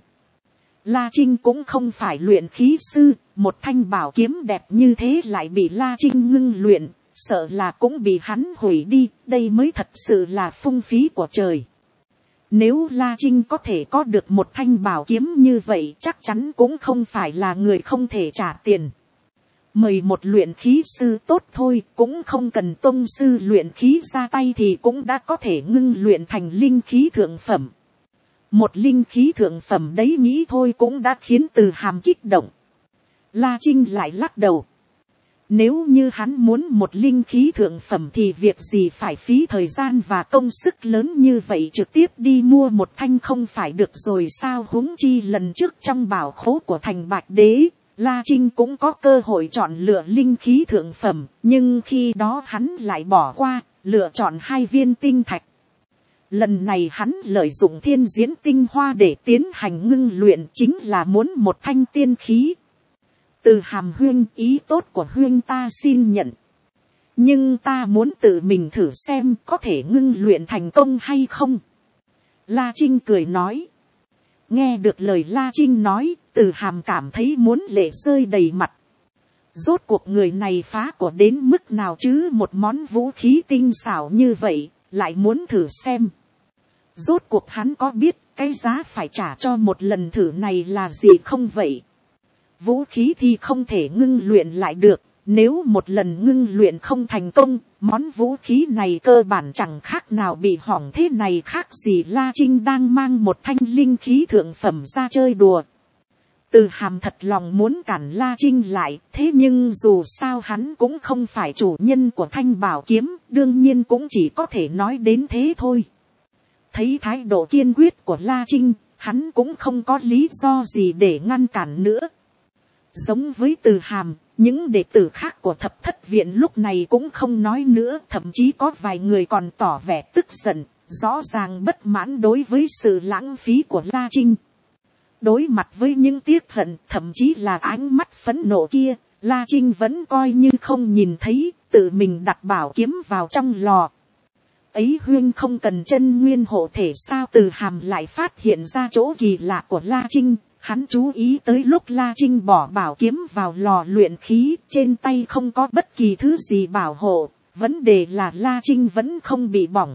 La Trinh cũng không phải luyện khí sư, một thanh bảo kiếm đẹp như thế lại bị La Trinh ngưng luyện, sợ là cũng bị hắn hủy đi, đây mới thật sự là phung phí của trời. Nếu La Trinh có thể có được một thanh bảo kiếm như vậy, chắc chắn cũng không phải là người không thể trả tiền. Mời một luyện khí sư tốt thôi, cũng không cần tông sư luyện khí ra tay thì cũng đã có thể ngưng luyện thành linh khí thượng phẩm. Một linh khí thượng phẩm đấy nghĩ thôi cũng đã khiến Từ Hàm kích động. La Trinh lại lắc đầu. Nếu như hắn muốn một linh khí thượng phẩm thì việc gì phải phí thời gian và công sức lớn như vậy, trực tiếp đi mua một thanh không phải được rồi sao. Huống chi lần trước trong bảo khố của thành Bạch Đế, La Trinh cũng có cơ hội chọn lựa linh khí thượng phẩm, nhưng khi đó hắn lại bỏ qua, lựa chọn hai viên tinh thạch. Lần này hắn lợi dụng thiên diễn tinh hoa để tiến hành ngưng luyện, chính là muốn một thanh tiên khí. Từ Hàm huynh, ý tốt của huynh ta xin nhận. Nhưng ta muốn tự mình thử xem có thể ngưng luyện thành công hay không. La Trinh cười nói. Nghe được lời La Trinh nói, Từ Hàm cảm thấy muốn lệ rơi đầy mặt. Rốt cuộc người này phá của đến mức nào chứ, một món vũ khí tinh xảo như vậy, lại muốn thử xem. Rốt cuộc hắn có biết cái giá phải trả cho một lần thử này là gì không vậy? Vũ khí thì không thể ngưng luyện lại được, nếu một lần ngưng luyện không thành công, món vũ khí này cơ bản chẳng khác nào bị hỏng. Thế này khác gì La Trinh đang mang một thanh linh khí thượng phẩm ra chơi đùa. Từ Hàm thật lòng muốn cản La Trinh lại, thế nhưng dù sao hắn cũng không phải chủ nhân của thanh bảo kiếm, đương nhiên cũng chỉ có thể nói đến thế thôi. Thấy thái độ kiên quyết của La Trinh, hắn cũng không có lý do gì để ngăn cản nữa. Giống với Từ Hàm, những đệ tử khác của thập thất viện lúc này cũng không nói nữa, thậm chí có vài người còn tỏ vẻ tức giận, rõ ràng bất mãn đối với sự lãng phí của La Trinh. Đối mặt với những tiếc hận, thậm chí là ánh mắt phẫn nộ kia, La Trinh vẫn coi như không nhìn thấy, tự mình đặt bảo kiếm vào trong lò. Ấy huyên không cần chân nguyên hộ thể sao? Từ Hàm lại phát hiện ra chỗ kỳ lạ của La Trinh. Hắn chú ý tới lúc La Trinh bỏ bảo kiếm vào lò luyện khí, trên tay không có bất kỳ thứ gì bảo hộ, vấn đề là La Trinh vẫn không bị bỏng.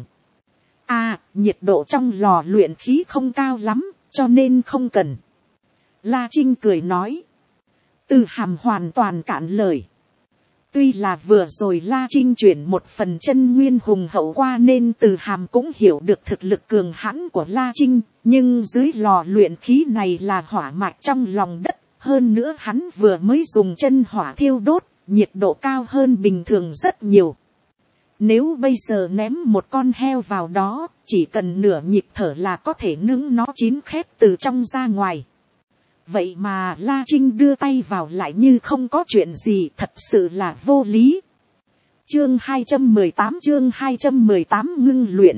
À, nhiệt độ trong lò luyện khí không cao lắm, cho nên không cần. La Trinh cười nói. Từ Hàm hoàn toàn cạn lời. Tuy là vừa rồi La Trinh chuyển một phần chân nguyên hùng hậu qua nên Từ Hàm cũng hiểu được thực lực cường hãn của La Trinh, nhưng dưới lò luyện khí này là hỏa mạch trong lòng đất, hơn nữa hắn vừa mới dùng chân hỏa thiêu đốt, nhiệt độ cao hơn bình thường rất nhiều. Nếu bây giờ ném một con heo vào đó, chỉ cần nửa nhịp thở là có thể nướng nó chín khét từ trong ra ngoài. Vậy mà La Trinh đưa tay vào lại như không có chuyện gì, thật sự là vô lý. Chương hai trăm mười tám chương hai trăm mười tám ngưng luyện.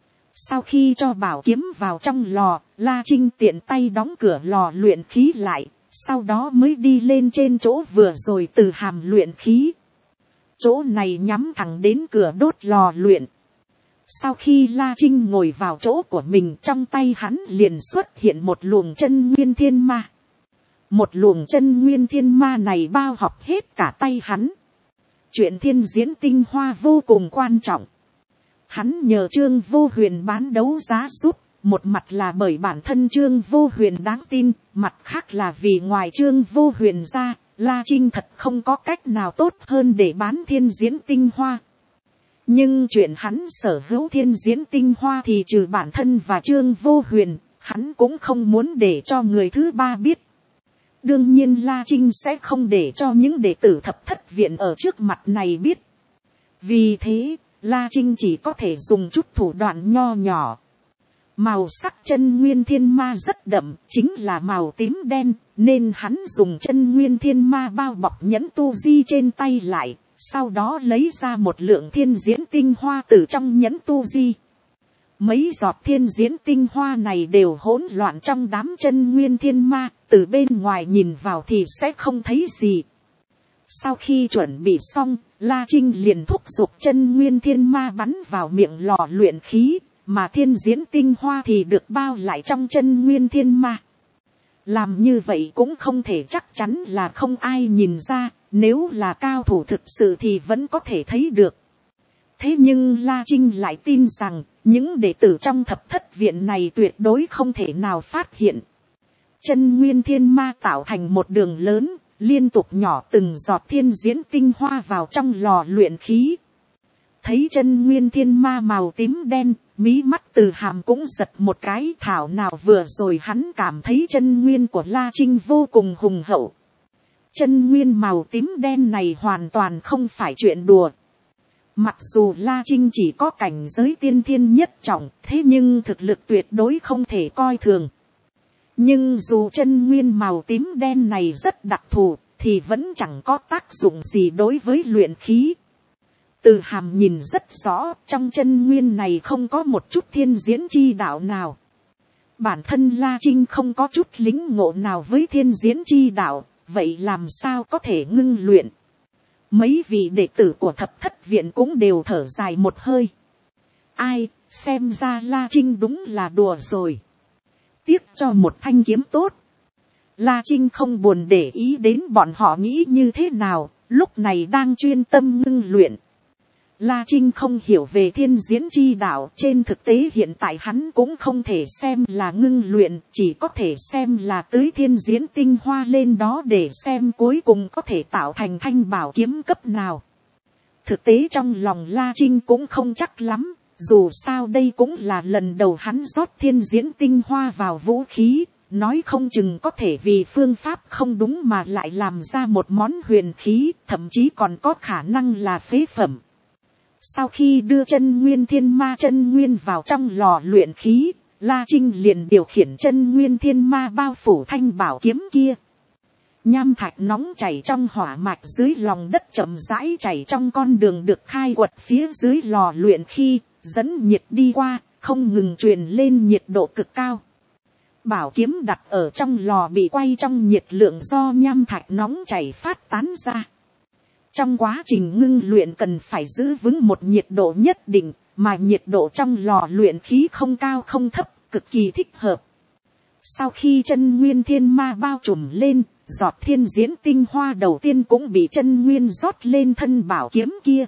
Sau khi cho bảo kiếm vào trong lò, La Trinh tiện tay đóng cửa lò luyện khí lại, sau đó mới đi lên trên chỗ vừa rồi từ hàm luyện khí. Chỗ này nhắm thẳng đến cửa đốt lò luyện. Sau khi La Trinh ngồi vào chỗ của mình, trong tay hắn liền xuất hiện một luồng chân nguyên thiên ma. Một luồng chân nguyên thiên ma này bao bọc hết cả tay hắn. Chuyện thiên diễn tinh hoa vô cùng quan trọng. Hắn nhờ Trương Vô Huyền bán đấu giá giúp, một mặt là bởi bản thân Trương Vô Huyền đáng tin, mặt khác là vì ngoài Trương Vô Huyền ra, La Trinh thật không có cách nào tốt hơn để bán thiên diễn tinh hoa. Nhưng chuyện hắn sở hữu thiên diễn tinh hoa thì trừ bản thân và Trương Vô Huyền, hắn cũng không muốn để cho người thứ ba biết. Đương nhiên La Trinh sẽ không để cho những đệ tử thập thất viện ở trước mặt này biết. Vì thế, La Trinh chỉ có thể dùng chút thủ đoạn nho nhỏ. Màu sắc chân nguyên thiên ma rất đậm, chính là màu tím đen, nên hắn dùng chân nguyên thiên ma bao bọc nhẫn tu di trên tay lại, sau đó lấy ra một lượng thiên diễn tinh hoa từ trong nhẫn tu di. Mấy giọt thiên diễn tinh hoa này đều hỗn loạn trong đám chân nguyên thiên ma, từ bên ngoài nhìn vào thì sẽ không thấy gì. Sau khi chuẩn bị xong, La Trinh liền thúc giục chân nguyên thiên ma bắn vào miệng lò luyện khí, mà thiên diễn tinh hoa thì được bao lại trong chân nguyên thiên ma. Làm như vậy cũng không thể chắc chắn là không ai nhìn ra, nếu là cao thủ thực sự thì vẫn có thể thấy được. Thế nhưng La Trinh lại tin rằng, những đệ tử trong thập thất viện này tuyệt đối không thể nào phát hiện. Chân nguyên thiên ma tạo thành một đường lớn, liên tục nhỏ từng giọt thiên diễn tinh hoa vào trong lò luyện khí. Thấy chân nguyên thiên ma màu tím đen, mí mắt từ hàm cũng giật một cái, thảo nào vừa rồi hắn cảm thấy chân nguyên của La Trinh vô cùng hùng hậu. Chân nguyên màu tím đen này hoàn toàn không phải chuyện đùa. Mặc dù La Trinh chỉ có cảnh giới tiên thiên nhất trọng, thế nhưng thực lực tuyệt đối không thể coi thường. Nhưng dù chân nguyên màu tím đen này rất đặc thù, thì vẫn chẳng có tác dụng gì đối với luyện khí. Từ hàm nhìn rất rõ, trong chân nguyên này không có một chút thiên diễn chi đạo nào. Bản thân La Trinh không có chút lính ngộ nào với thiên diễn chi đạo, vậy làm sao có thể ngưng luyện. Mấy vị đệ tử của thập thất viện cũng đều thở dài một hơi. Ai, xem ra La Trinh đúng là đùa rồi. Tiếc cho một thanh kiếm tốt. La Trinh không buồn để ý đến bọn họ nghĩ như thế nào, lúc này đang chuyên tâm ngưng luyện. La Trinh không hiểu về thiên diễn chi đạo, trên thực tế hiện tại hắn cũng không thể xem là ngưng luyện, chỉ có thể xem là tưới thiên diễn tinh hoa lên đó để xem cuối cùng có thể tạo thành thanh bảo kiếm cấp nào. Thực tế trong lòng La Trinh cũng không chắc lắm, dù sao đây cũng là lần đầu hắn rót thiên diễn tinh hoa vào vũ khí, nói không chừng có thể vì phương pháp không đúng mà lại làm ra một món huyền khí, thậm chí còn có khả năng là phế phẩm. Sau khi đưa chân nguyên thiên ma chân nguyên vào trong lò luyện khí, La Trinh liền điều khiển chân nguyên thiên ma bao phủ thanh bảo kiếm kia. Nham thạch nóng chảy trong hỏa mạch dưới lòng đất chậm rãi chảy trong con đường được khai quật phía dưới lò luyện khí, dẫn nhiệt đi qua, không ngừng truyền lên nhiệt độ cực cao. Bảo kiếm đặt ở trong lò bị quay trong nhiệt lượng do nham thạch nóng chảy phát tán ra. Trong quá trình ngưng luyện cần phải giữ vững một nhiệt độ nhất định, mà nhiệt độ trong lò luyện khí không cao không thấp, cực kỳ thích hợp. Sau khi chân nguyên thiên ma bao trùm lên, giọt thiên diễn tinh hoa đầu tiên cũng bị chân nguyên rót lên thân bảo kiếm kia.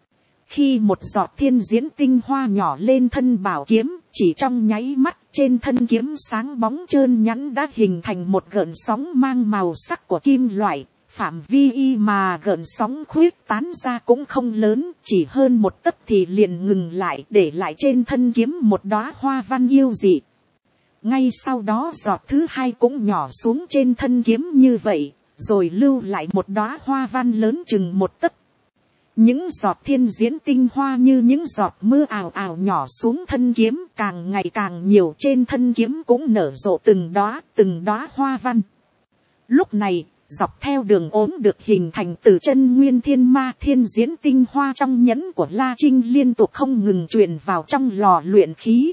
Khi một giọt thiên diễn tinh hoa nhỏ lên thân bảo kiếm, chỉ trong nháy mắt trên thân kiếm sáng bóng trơn nhẵn đã hình thành một gợn sóng mang màu sắc của kim loại. Phạm vi y mà gợn sóng khuyết tán ra cũng không lớn, chỉ hơn một tấc thì liền ngừng lại, để lại trên thân kiếm một đóa hoa văn yêu dị. Ngay sau đó giọt thứ hai cũng nhỏ xuống trên thân kiếm như vậy, rồi lưu lại một đóa hoa văn lớn chừng một tấc. Những giọt thiên diễn tinh hoa như những giọt mưa ào ào nhỏ xuống thân kiếm, càng ngày càng nhiều, trên thân kiếm cũng nở rộ từng đóa từng đóa hoa văn. Lúc này, dọc theo đường ốm được hình thành từ chân nguyên thiên ma thiên diễn tinh hoa trong nhẫn của La Trinh liên tục không ngừng truyền vào trong lò luyện khí.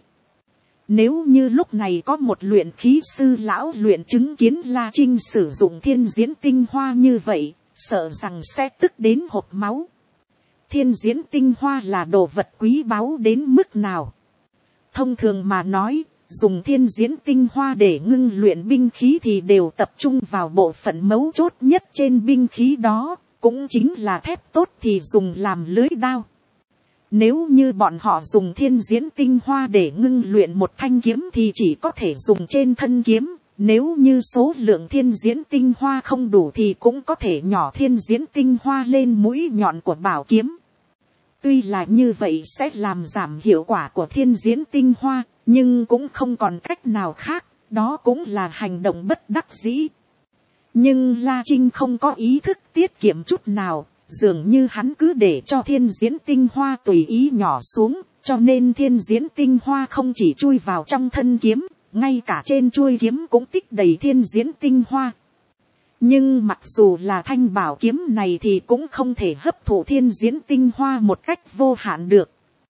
Nếu như lúc này có một luyện khí sư lão luyện chứng kiến La Trinh sử dụng thiên diễn tinh hoa như vậy, sợ rằng sẽ tức đến hộc máu. Thiên diễn tinh hoa là đồ vật quý báu đến mức nào? Thông thường mà nói, dùng thiên diễn tinh hoa để ngưng luyện binh khí thì đều tập trung vào bộ phận mấu chốt nhất trên binh khí đó, cũng chính là thép tốt thì dùng làm lưới đao. Nếu như bọn họ dùng thiên diễn tinh hoa để ngưng luyện một thanh kiếm thì chỉ có thể dùng trên thân kiếm, nếu như số lượng thiên diễn tinh hoa không đủ thì cũng có thể nhỏ thiên diễn tinh hoa lên mũi nhọn của bảo kiếm. Tuy là như vậy sẽ làm giảm hiệu quả của thiên diễn tinh hoa, nhưng cũng không còn cách nào khác, đó cũng là hành động bất đắc dĩ. Nhưng La Trinh không có ý thức tiết kiệm chút nào, dường như hắn cứ để cho thiên diễn tinh hoa tùy ý nhỏ xuống, cho nên thiên diễn tinh hoa không chỉ chui vào trong thân kiếm, ngay cả trên chuôi kiếm cũng tích đầy thiên diễn tinh hoa. Nhưng mặc dù là thanh bảo kiếm này thì cũng không thể hấp thụ thiên diễn tinh hoa một cách vô hạn được.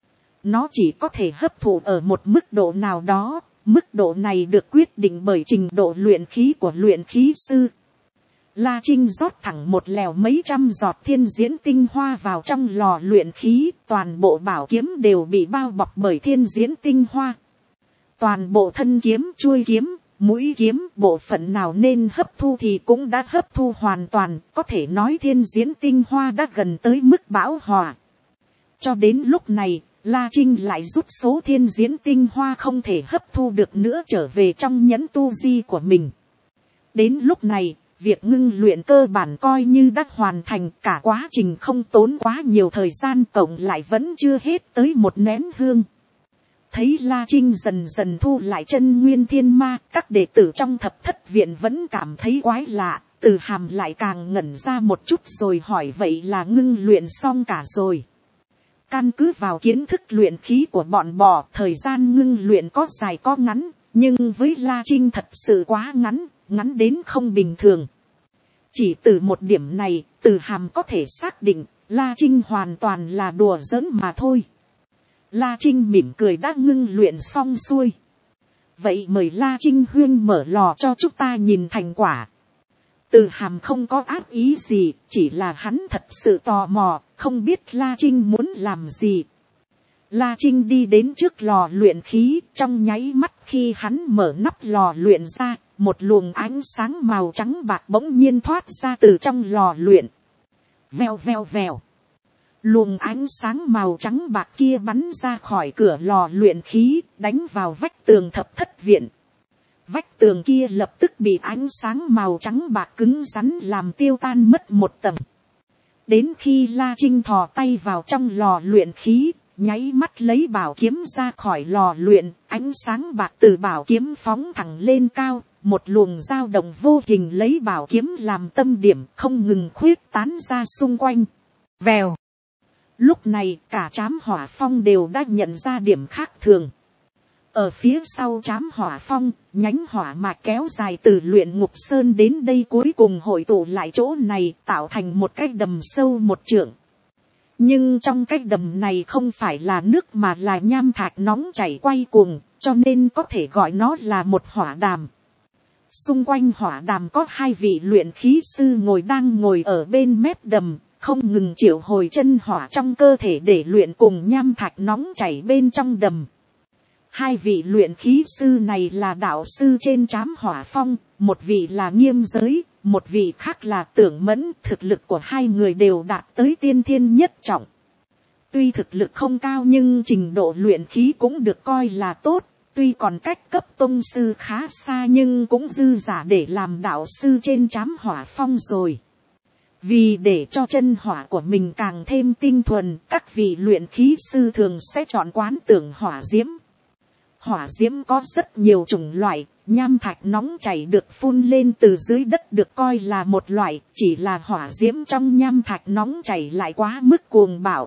Nó chỉ có thể hấp thụ ở một mức độ nào đó, mức độ này được quyết định bởi trình độ luyện khí của luyện khí sư. La Trinh rót thẳng một lèo mấy trăm giọt thiên diễn tinh hoa vào trong lò luyện khí, toàn bộ bảo kiếm đều bị bao bọc bởi thiên diễn tinh hoa. Toàn bộ thân kiếm, chuôi kiếm, mũi kiếm, bộ phận nào nên hấp thu thì cũng đã hấp thu hoàn toàn, có thể nói thiên diễn tinh hoa đã gần tới mức bão hòa. Cho đến lúc này, La Trinh lại rút số thiên diễn tinh hoa không thể hấp thu được nữa trở về trong nhẫn tu di của mình. Đến lúc này, việc ngưng luyện cơ bản coi như đã hoàn thành, cả quá trình không tốn quá nhiều thời gian, cộng lại vẫn chưa hết tới một nén hương. Thấy La Trinh dần dần thu lại chân nguyên thiên ma, các đệ tử trong thập thất viện vẫn cảm thấy quái lạ, Từ Hàm lại càng ngẩn ra một chút rồi hỏi vậy là ngưng luyện xong cả rồi. Căn cứ vào kiến thức luyện khí của bọn bò, thời gian ngưng luyện có dài có ngắn, nhưng với La Trinh thật sự quá ngắn, ngắn đến không bình thường. Chỉ từ một điểm này, Từ Hàm có thể xác định, La Trinh hoàn toàn là đùa giỡn mà thôi. La Trinh mỉm cười đã ngưng luyện xong xuôi. Vậy mời La Trinh huyên mở lò cho chúng ta nhìn thành quả. Từ Hàm không có ác ý gì, chỉ là hắn thật sự tò mò, không biết La Trinh muốn làm gì. La Trinh đi đến trước lò luyện khí, trong nháy mắt khi hắn mở nắp lò luyện ra, một luồng ánh sáng màu trắng bạc bỗng nhiên thoát ra từ trong lò luyện. Vèo vèo vèo. Luồng ánh sáng màu trắng bạc kia bắn ra khỏi cửa lò luyện khí, đánh vào vách tường thập thất viện. Vách tường kia lập tức bị ánh sáng màu trắng bạc cứng rắn làm tiêu tan mất một tầng. Đến khi La Trinh thò tay vào trong lò luyện khí, nháy mắt lấy bảo kiếm ra khỏi lò luyện, ánh sáng bạc từ bảo kiếm phóng thẳng lên cao, một luồng dao động vô hình lấy bảo kiếm làm tâm điểm, không ngừng khuyết tán ra xung quanh. Vèo. Lúc này cả trám hỏa phong đều đã nhận ra điểm khác thường. Ở phía sau trám hỏa phong, nhánh hỏa mạch kéo dài từ luyện ngục sơn đến đây cuối cùng hội tụ lại chỗ này, tạo thành một cái đầm sâu một trượng. Nhưng trong cái đầm này không phải là nước mà là nham thạch nóng chảy quay cuồng, cho nên có thể gọi nó là một hỏa đàm. Xung quanh hỏa đàm có hai vị luyện khí sư ngồi đang ngồi ở bên mép đầm, không ngừng triệu hồi chân hỏa trong cơ thể để luyện cùng nham thạch nóng chảy bên trong đầm. Hai vị luyện khí sư này là đạo sư trên trám hỏa phong, một vị là Nghiêm Giới, một vị khác là Tưởng Mẫn. Thực lực của hai người đều đạt tới tiên thiên nhất trọng. Tuy thực lực không cao nhưng trình độ luyện khí cũng được coi là tốt, tuy còn cách cấp tông sư khá xa nhưng cũng dư giả để làm đạo sư trên trám hỏa phong rồi. Vì để cho chân hỏa của mình càng thêm tinh thuần, các vị luyện khí sư thường sẽ chọn quán tưởng hỏa diễm. Hỏa diễm có rất nhiều chủng loại, nham thạch nóng chảy được phun lên từ dưới đất được coi là một loại, chỉ là hỏa diễm trong nham thạch nóng chảy lại quá mức cuồng bạo.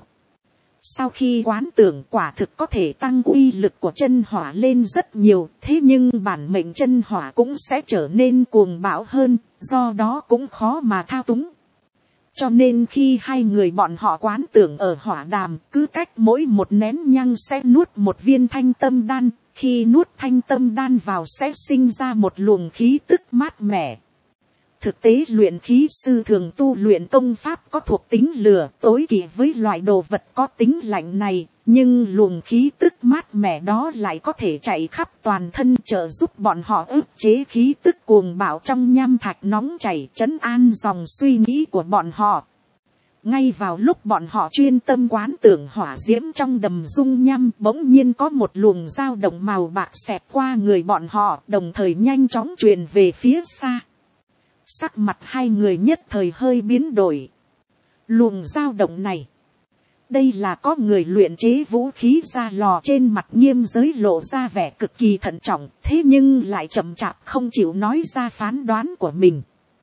Sau khi quán tưởng quả thực có thể tăng uy lực của chân hỏa lên rất nhiều, thế nhưng bản mệnh chân hỏa cũng sẽ trở nên cuồng bạo hơn, do đó cũng khó mà thao túng. Cho nên khi hai người bọn họ quán tưởng ở hỏa đàm, cứ cách mỗi một nén nhang sẽ nuốt một viên thanh tâm đan, khi nuốt thanh tâm đan vào sẽ sinh ra một luồng khí tức mát mẻ. Thực tế luyện khí sư thường tu luyện công pháp có thuộc tính lửa tối kỵ với loại đồ vật có tính lạnh này, nhưng luồng khí tức mát mẻ đó lại có thể chạy khắp toàn thân trợ giúp bọn họ ức chế khí tức cuồng bạo trong nham thạch nóng chảy, trấn an dòng suy nghĩ của bọn họ. Ngay vào lúc bọn họ chuyên tâm quán tưởng hỏa diễm trong đầm dung nham, bỗng nhiên có một luồng dao động màu bạc xẹt qua người bọn họ, đồng thời nhanh chóng truyền về phía xa. Sắc mặt hai người nhất thời hơi biến đổi. Luồng dao động này, đây là có người luyện chế vũ khí ra lò. Trên mặt Nghiêm Giới lộ ra vẻ cực kỳ thận trọng, thế nhưng lại chậm chạp không chịu nói ra phán đoán của mình.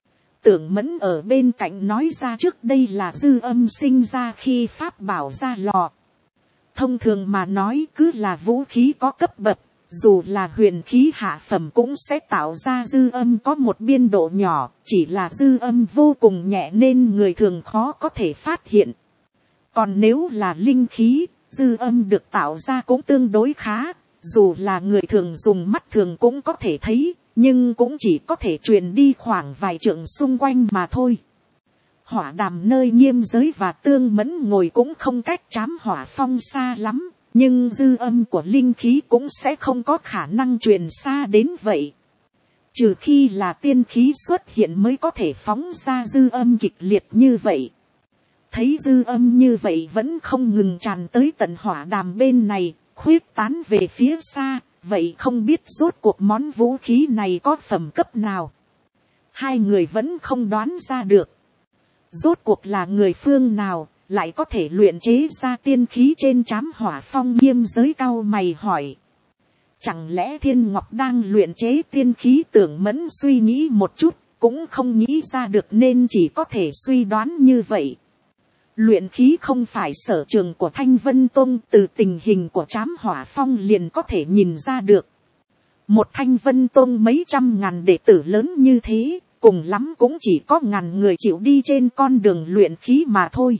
Tưởng Mẫn ở bên cạnh nói ra trước đây là dư âm sinh ra khi pháp bảo ra lò. Thông thường mà nói cứ là vũ khí có cấp bậc, dù là huyền khí hạ phẩm cũng sẽ tạo ra dư âm có một biên độ nhỏ, chỉ là dư âm vô cùng nhẹ nên người thường khó có thể phát hiện. Còn nếu là linh khí, dư âm được tạo ra cũng tương đối khá, dù là người thường dùng mắt thường cũng có thể thấy, nhưng cũng chỉ có thể truyền đi khoảng vài trượng xung quanh mà thôi. Hỏa đàm nơi Nghiêm Giới và Tương Mẫn ngồi cũng không cách trám hỏa phong xa lắm, nhưng dư âm của linh khí cũng sẽ không có khả năng truyền xa đến vậy. Trừ khi là tiên khí xuất hiện mới có thể phóng ra dư âm kịch liệt như vậy. Thấy dư âm như vậy vẫn không ngừng tràn tới tận hỏa đàm bên này, khuyết tán về phía xa, vậy không biết rốt cuộc món vũ khí này có phẩm cấp nào. Hai người vẫn không đoán ra được. Rốt cuộc là người phương nào, lại có thể luyện chế ra tiên khí trên trám hỏa phong. Nghiêm Giới cau mày hỏi. Chẳng lẽ Thiên Ngọc đang luyện chế tiên khí? Tưởng Mẫn suy nghĩ một chút, cũng không nghĩ ra được nên chỉ có thể suy đoán như vậy. Luyện khí không phải sở trường của Thanh Vân Tông, từ tình hình của trám hỏa phong liền có thể nhìn ra được. Một Thanh Vân Tông mấy trăm ngàn đệ tử lớn như thế, cùng lắm cũng chỉ có ngàn người chịu đi trên con đường luyện khí mà thôi.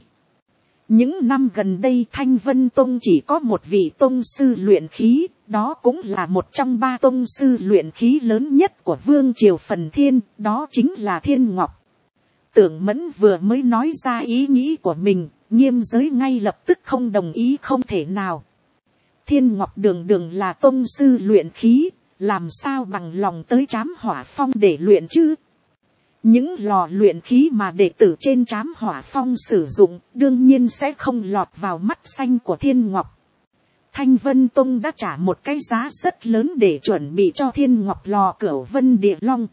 Những năm gần đây Thanh Vân Tông chỉ có một vị tông sư luyện khí, đó cũng là một trong ba tông sư luyện khí lớn nhất của Vương Triều Phần Thiên, đó chính là Thiên Ngọc. Tưởng Mẫn vừa mới nói ra ý nghĩ của mình, Nghiêm Giới ngay lập tức không đồng ý. Không thể nào. Thiên Ngọc đường đường là tông sư luyện khí, làm sao bằng lòng tới trám hỏa phong để luyện chứ? Những lò luyện khí mà đệ tử trên trám hỏa phong sử dụng đương nhiên sẽ không lọt vào mắt xanh của Thiên Ngọc. Thanh Vân Tông đã trả một cái giá rất lớn để chuẩn bị cho Thiên Ngọc lò Cửu Vân Địa Long.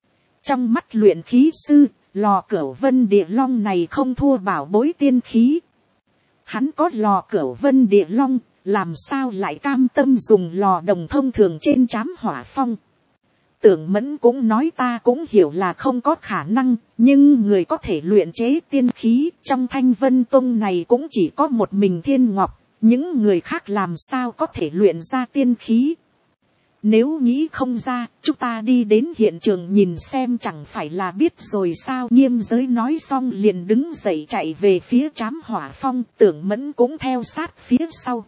Trong mắt luyện khí sư, lò Cửu Vân Địa Long này không thua bảo bối tiên khí. Hắn có lò Cửu Vân Địa Long, làm sao lại cam tâm dùng lò đồng thông thường trên trám hỏa phong? Tưởng Mẫn cũng nói ta cũng hiểu là không có khả năng, nhưng người có thể luyện chế tiên khí trong Thanh Vân Tông này cũng chỉ có một mình Thiên Ngọc, những người khác làm sao có thể luyện ra tiên khí? Nếu nghĩ không ra, chúng ta đi đến hiện trường nhìn xem chẳng phải là biết rồi sao? Nghiêm Giới nói xong liền đứng dậy chạy về phía trám hỏa phong, Tưởng Mẫn cũng theo sát phía sau.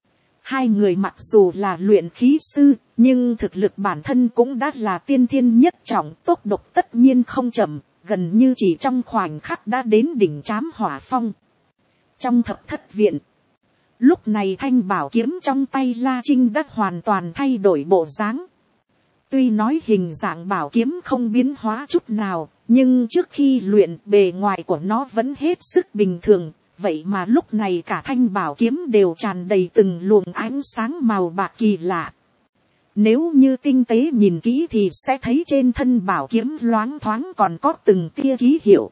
Hai người mặc dù là luyện khí sư, nhưng thực lực bản thân cũng đã là tiên thiên nhất trọng, tốc độ tất nhiên không chậm, gần như chỉ trong khoảnh khắc đã đến đỉnh trám hỏa phong. Trong thập thất viện, lúc này thanh bảo kiếm trong tay La Trinh đã hoàn toàn thay đổi bộ dáng. Tuy nói hình dạng bảo kiếm không biến hóa chút nào, nhưng trước khi luyện bề ngoài của nó vẫn hết sức bình thường. Vậy mà lúc này cả thanh bảo kiếm đều tràn đầy từng luồng ánh sáng màu bạc kỳ lạ. Nếu như tinh tế nhìn kỹ thì sẽ thấy trên thân bảo kiếm loáng thoáng còn có từng tia ký hiệu.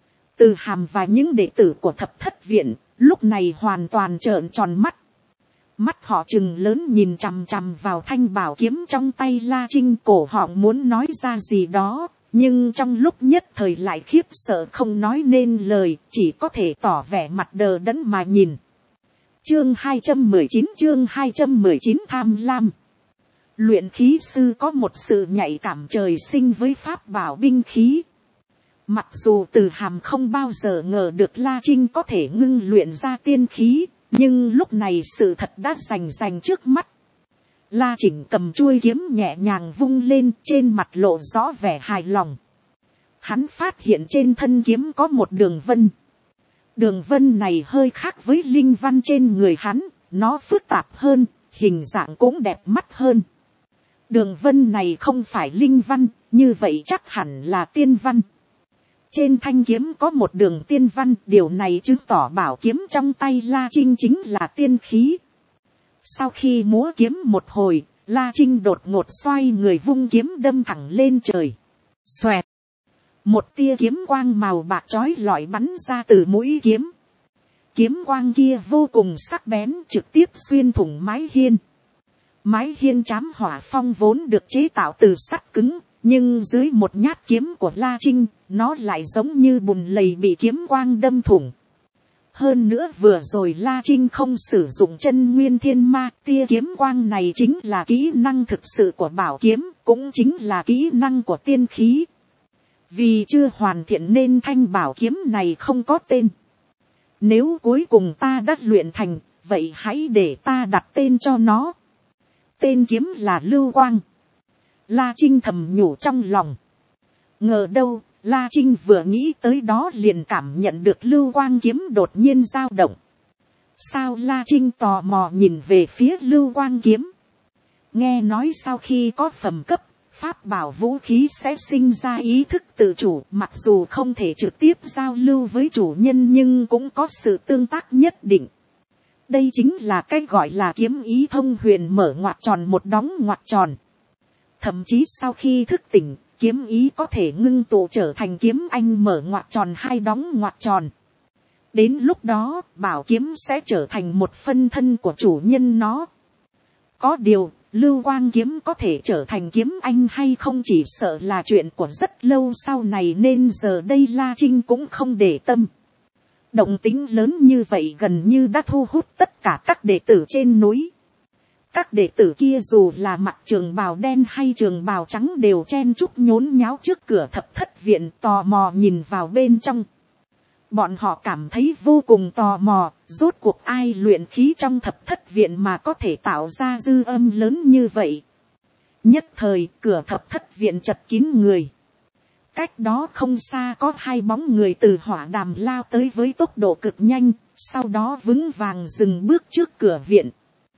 Từ Hàm và những đệ tử của thập thất viện, lúc này hoàn toàn trợn tròn mắt. Mắt họ trừng lớn nhìn chằm chằm vào thanh bảo kiếm trong tay La Trinh, cổ họng muốn nói ra gì đó, nhưng trong lúc nhất thời lại khiếp sợ không nói nên lời, chỉ có thể tỏ vẻ mặt đờ đẫn mà nhìn. Chương hai trăm mười chín chương hai trăm mười chín tham lam. Luyện khí sư có một sự nhạy cảm trời sinh với pháp bảo binh khí. Mặc dù Từ Hàm không bao giờ ngờ được La Trinh có thể ngưng luyện ra tiên khí, nhưng lúc này sự thật đã rành rành trước mắt. La Chỉnh cầm chuôi kiếm nhẹ nhàng vung lên, trên mặt lộ rõ vẻ hài lòng. Hắn phát hiện trên thân kiếm có một đường vân. Đường vân này hơi khác với linh văn trên người hắn, nó phức tạp hơn, hình dạng cũng đẹp mắt hơn. Đường vân này không phải linh văn, như vậy chắc hẳn là tiên văn. Trên thanh kiếm có một đường tiên văn, điều này chứng tỏ bảo kiếm trong tay La Trinh chính là tiên khí. Sau khi múa kiếm một hồi, La Trinh đột ngột xoay người vung kiếm đâm thẳng lên trời. Xoẹt! Một tia kiếm quang màu bạc chói lọi bắn ra từ mũi kiếm. Kiếm quang kia vô cùng sắc bén, trực tiếp xuyên thủng mái hiên. Mái hiên trám hỏa phong vốn được chế tạo từ sắt cứng, nhưng dưới một nhát kiếm của La Trinh, nó lại giống như bùn lầy bị kiếm quang đâm thủng. Hơn nữa vừa rồi La Trinh không sử dụng chân nguyên thiên ma, tia kiếm quang này chính là kỹ năng thực sự của bảo kiếm, cũng chính là kỹ năng của tiên khí. Vì chưa hoàn thiện nên thanh bảo kiếm này không có tên. Nếu cuối cùng ta đã luyện thành, vậy hãy để ta đặt tên cho nó. Tên kiếm là Lưu Quang. La Trinh thầm nhủ trong lòng. Ngờ đâu, La Trinh vừa nghĩ tới đó liền cảm nhận được Lưu Quang kiếm đột nhiên dao động. Sao? La Trinh tò mò nhìn về phía Lưu Quang kiếm. Nghe nói sau khi có phẩm cấp, pháp bảo vũ khí sẽ sinh ra ý thức tự chủ, mặc dù không thể trực tiếp giao lưu với chủ nhân nhưng cũng có sự tương tác nhất định. Đây chính là cái gọi là kiếm ý thông huyền, mở ngoặc tròn một đóng ngoặc tròn. Thậm chí sau khi thức tỉnh, kiếm ý có thể ngưng tụ trở thành kiếm anh mở ngoặc tròn hai đóng ngoặc tròn. Đến lúc đó, bảo kiếm sẽ trở thành một phân thân của chủ nhân nó. Có điều, Lưu Quang kiếm có thể trở thành kiếm anh hay không chỉ sợ là chuyện của rất lâu sau này, nên giờ đây La Trinh cũng không để tâm. Động tính lớn như vậy gần như đã thu hút tất cả các đệ tử trên núi. Các đệ tử kia dù là mặc trường bào đen hay trường bào trắng đều chen chúc nhốn nháo trước cửa thập thất viện, tò mò nhìn vào bên trong. Bọn họ cảm thấy vô cùng tò mò, rốt cuộc ai luyện khí trong thập thất viện mà có thể tạo ra dư âm lớn như vậy. Nhất thời cửa thập thất viện chật kín người. Cách đó không xa có hai bóng người từ hỏa đàm lao tới với tốc độ cực nhanh, sau đó vững vàng dừng bước trước cửa viện.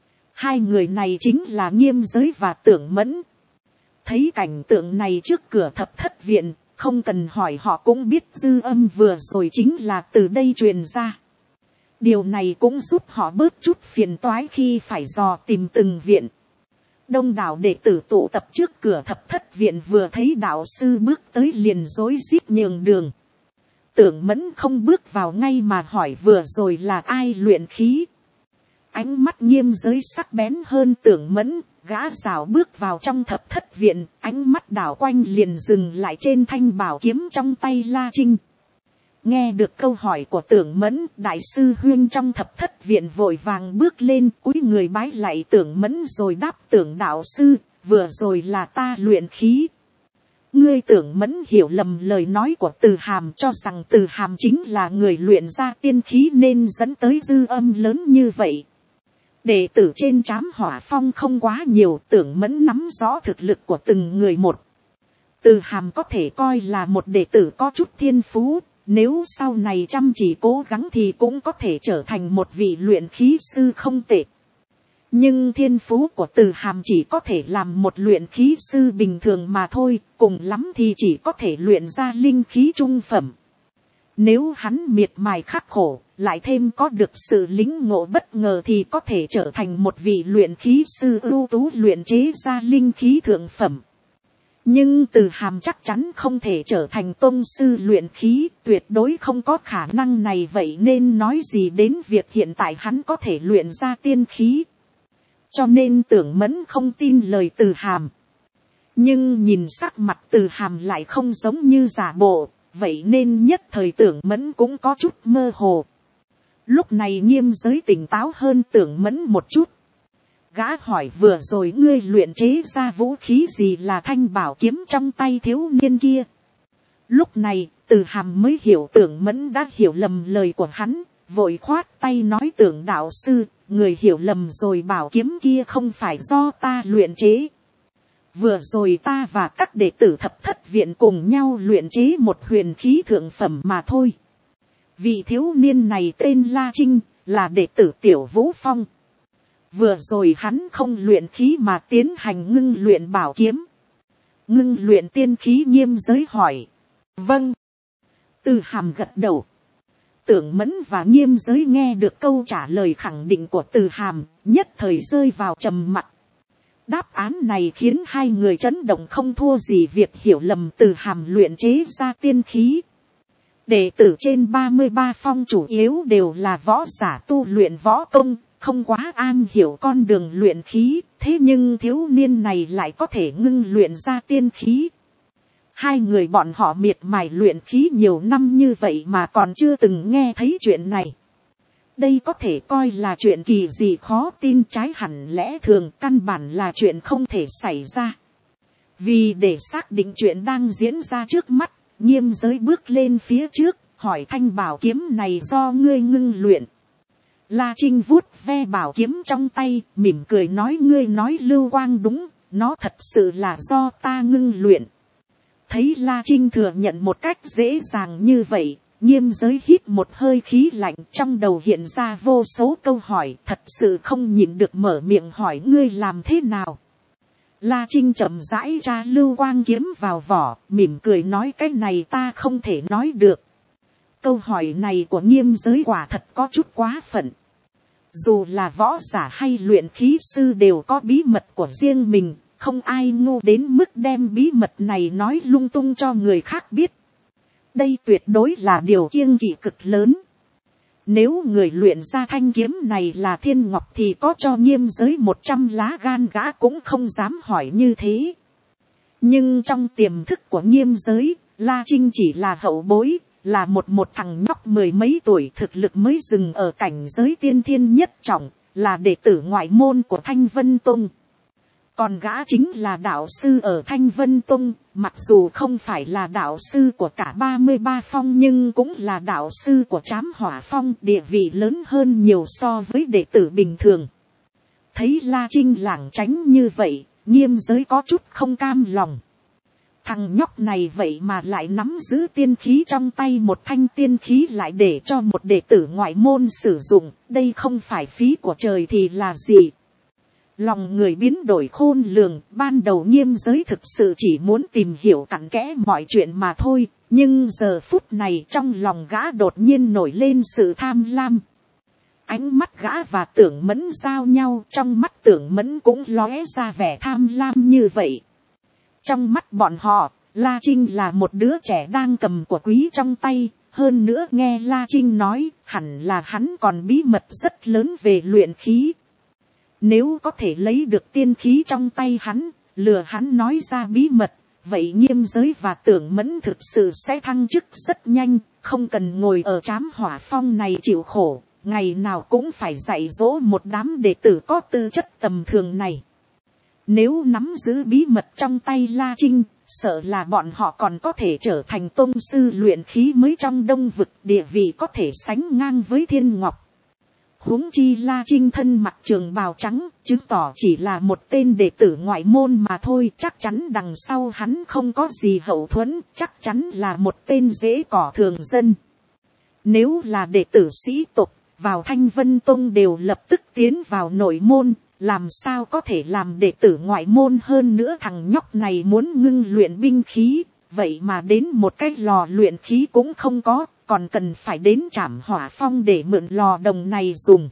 Hai người này chính là Nghiêm Giới và Tưởng Mẫn. Thấy cảnh tượng này trước cửa thập thất viện, không cần hỏi họ cũng biết dư âm vừa rồi chính là từ đây truyền ra. Điều này cũng giúp họ bớt chút phiền toái khi phải dò tìm từng viện. Đông đảo đệ tử tụ tập trước cửa thập thất viện vừa thấy đạo sư bước tới liền rối rít nhường đường. Tưởng Mẫn không bước vào ngay mà hỏi vừa rồi là ai luyện khí. Ánh mắt Nghiêm Giới sắc bén hơn Tưởng Mẫn, gã rào bước vào trong thập thất viện, ánh mắt đảo quanh liền dừng lại trên thanh bảo kiếm trong tay La Trinh. Nghe được câu hỏi của Tưởng Mẫn, đại sư huynh trong thập thất viện vội vàng bước lên cúi người bái lạy Tưởng Mẫn rồi đáp: Tưởng đạo sư, vừa rồi là ta luyện khí. Ngươi Tưởng Mẫn hiểu lầm lời nói của Từ Hàm, cho rằng Từ Hàm chính là người luyện ra tiên khí nên dẫn tới dư âm lớn như vậy. Đệ tử trên trám hỏa phong không quá nhiều, Tưởng Mẫn nắm rõ thực lực của từng người một. Từ Hàm có thể coi là một đệ tử có chút thiên phú, nếu sau này chăm chỉ cố gắng thì cũng có thể trở thành một vị luyện khí sư không tệ. Nhưng thiên phú của Từ Hàm chỉ có thể làm một luyện khí sư bình thường mà thôi, cùng lắm thì chỉ có thể luyện ra linh khí trung phẩm. Nếu hắn miệt mài khắc khổ, lại thêm có được sự lĩnh ngộ bất ngờ thì có thể trở thành một vị luyện khí sư ưu tú luyện chế ra linh khí thượng phẩm. Nhưng Từ Hàm chắc chắn không thể trở thành tông sư luyện khí, tuyệt đối không có khả năng này, vậy nên nói gì đến việc hiện tại hắn có thể luyện ra tiên khí. cho nên Tưởng Mẫn không tin lời Từ Hàm. Nhưng nhìn sắc mặt Từ Hàm lại không giống như giả bộ, vậy nên nhất thời Tưởng Mẫn cũng có chút mơ hồ. Lúc này Nghiêm Giới tỉnh táo hơn Tưởng Mẫn một chút. Gã hỏi vừa rồi ngươi luyện chế ra vũ khí gì là thanh bảo kiếm trong tay thiếu niên kia. Lúc này Từ Hàm mới hiểu Tưởng Mẫn đã hiểu lầm lời của hắn, vội khoát tay nói Tưởng đạo sư, người hiểu lầm rồi, bảo kiếm kia không phải do ta luyện chế. Vừa rồi ta và các đệ tử Thập Thất viện cùng nhau luyện chế một huyền khí thượng phẩm mà thôi. Vị thiếu niên này tên La Trinh, là đệ tử Tiểu Vũ Phong. Vừa rồi hắn không luyện khí mà tiến hành ngưng luyện bảo kiếm. Ngưng luyện tiên khí Nghiêm Giới hỏi. Vâng. Từ Hàm gật đầu. Tưởng Mẫn và Nghiêm Giới nghe được câu trả lời khẳng định của Từ Hàm, nhất thời rơi vào trầm mặc. Đáp án này khiến hai người chấn động không thua gì việc hiểu lầm Từ Hàm luyện chế ra tiên khí. Đệ tử trên ba mươi ba phong chủ yếu đều là võ giả tu luyện võ công, không quá an hiểu con đường luyện khí, thế nhưng thiếu niên này lại có thể ngưng luyện ra tiên khí. Hai người bọn họ miệt mài luyện khí nhiều năm như vậy mà còn chưa từng nghe thấy chuyện này. Đây có thể coi là chuyện kỳ gì khó tin, trái hẳn lẽ thường, căn bản là chuyện không thể xảy ra. Vì để xác định chuyện đang diễn ra trước mắt, Nghiêm Giới bước lên phía trước, hỏi thanh bảo kiếm này do ngươi ngưng luyện. La Trinh vuốt ve bảo kiếm trong tay, mỉm cười nói ngươi nói Lưu Quang đúng, nó thật sự là do ta ngưng luyện. Thấy La Trinh thừa nhận một cách dễ dàng như vậy, Nghiêm Giới hít một hơi khí lạnh, trong đầu hiện ra vô số câu hỏi, thật sự không nhịn được mở miệng hỏi ngươi làm thế nào. La Trinh chậm rãi ra Lưu Quang kiếm vào vỏ, mỉm cười nói cái này ta không thể nói được. Câu hỏi này của Nghiêm Giới quả thật có chút quá phận. Dù là võ giả hay luyện khí sư đều có bí mật của riêng mình, không ai ngu đến mức đem bí mật này nói lung tung cho người khác biết. Đây tuyệt đối là điều kiêng kỵ cực lớn. Nếu người luyện ra thanh kiếm này là Thiên Ngọc thì có cho Nghiêm Giới một trăm lá gan gã cũng không dám hỏi như thế. Nhưng trong tiềm thức của Nghiêm Giới, La Trinh chỉ là hậu bối, là một một thằng nhóc mười mấy tuổi, thực lực mới dừng ở cảnh giới tiên thiên nhất trọng, là đệ tử ngoại môn của Thanh Vân Tông. Còn gã chính là đạo sư ở Thanh Vân Tông, mặc dù không phải là đạo sư của cả ba mươi ba phong nhưng cũng là đạo sư của Trám Hỏa Phong, địa vị lớn hơn nhiều so với đệ tử bình thường. Thấy La Trinh lảng tránh như vậy, Nghiêm Giới có chút không cam lòng. Thằng nhóc này vậy mà lại nắm giữ tiên khí trong tay, một thanh tiên khí lại để cho một đệ tử ngoại môn sử dụng, đây không phải phí của trời thì là gì. Lòng người biến đổi khôn lường, ban đầu Nghiêm Giới thực sự chỉ muốn tìm hiểu cặn kẽ mọi chuyện mà thôi, nhưng giờ phút này trong lòng gã đột nhiên nổi lên sự tham lam. Ánh mắt gã và Tưởng Mẫn giao nhau, trong mắt Tưởng Mẫn cũng lóe ra vẻ tham lam như vậy. Trong mắt bọn họ, La Trinh là một đứa trẻ đang cầm của quý trong tay, hơn nữa nghe La Trinh nói, hẳn là hắn còn bí mật rất lớn về luyện khí. Nếu có thể lấy được tiên khí trong tay hắn, lừa hắn nói ra bí mật, vậy Nghiêm Giới và Tưởng Mẫn thực sự sẽ thăng chức rất nhanh, không cần ngồi ở Trám Hỏa Phong này chịu khổ, ngày nào cũng phải dạy dỗ một đám đệ tử có tư chất tầm thường này. Nếu nắm giữ bí mật trong tay La Trinh, sợ là bọn họ còn có thể trở thành tôn sư luyện khí mới trong Đông Vực, địa vị có thể sánh ngang với Thiên Ngọc. Huống chi La Trinh thân mặc trường bào trắng, chứng tỏ chỉ là một tên đệ tử ngoại môn mà thôi, chắc chắn đằng sau hắn không có gì hậu thuẫn, chắc chắn là một tên dễ cỏ thường dân. Nếu là đệ tử sĩ tộc, vào Thanh Vân Tông đều lập tức tiến vào nội môn, làm sao có thể làm đệ tử ngoại môn, hơn nữa thằng nhóc này muốn ngưng luyện binh khí, vậy mà đến một cái lò luyện khí cũng không có, còn cần phải đến Trảm Hỏa Phong để mượn lò đồng này dùng.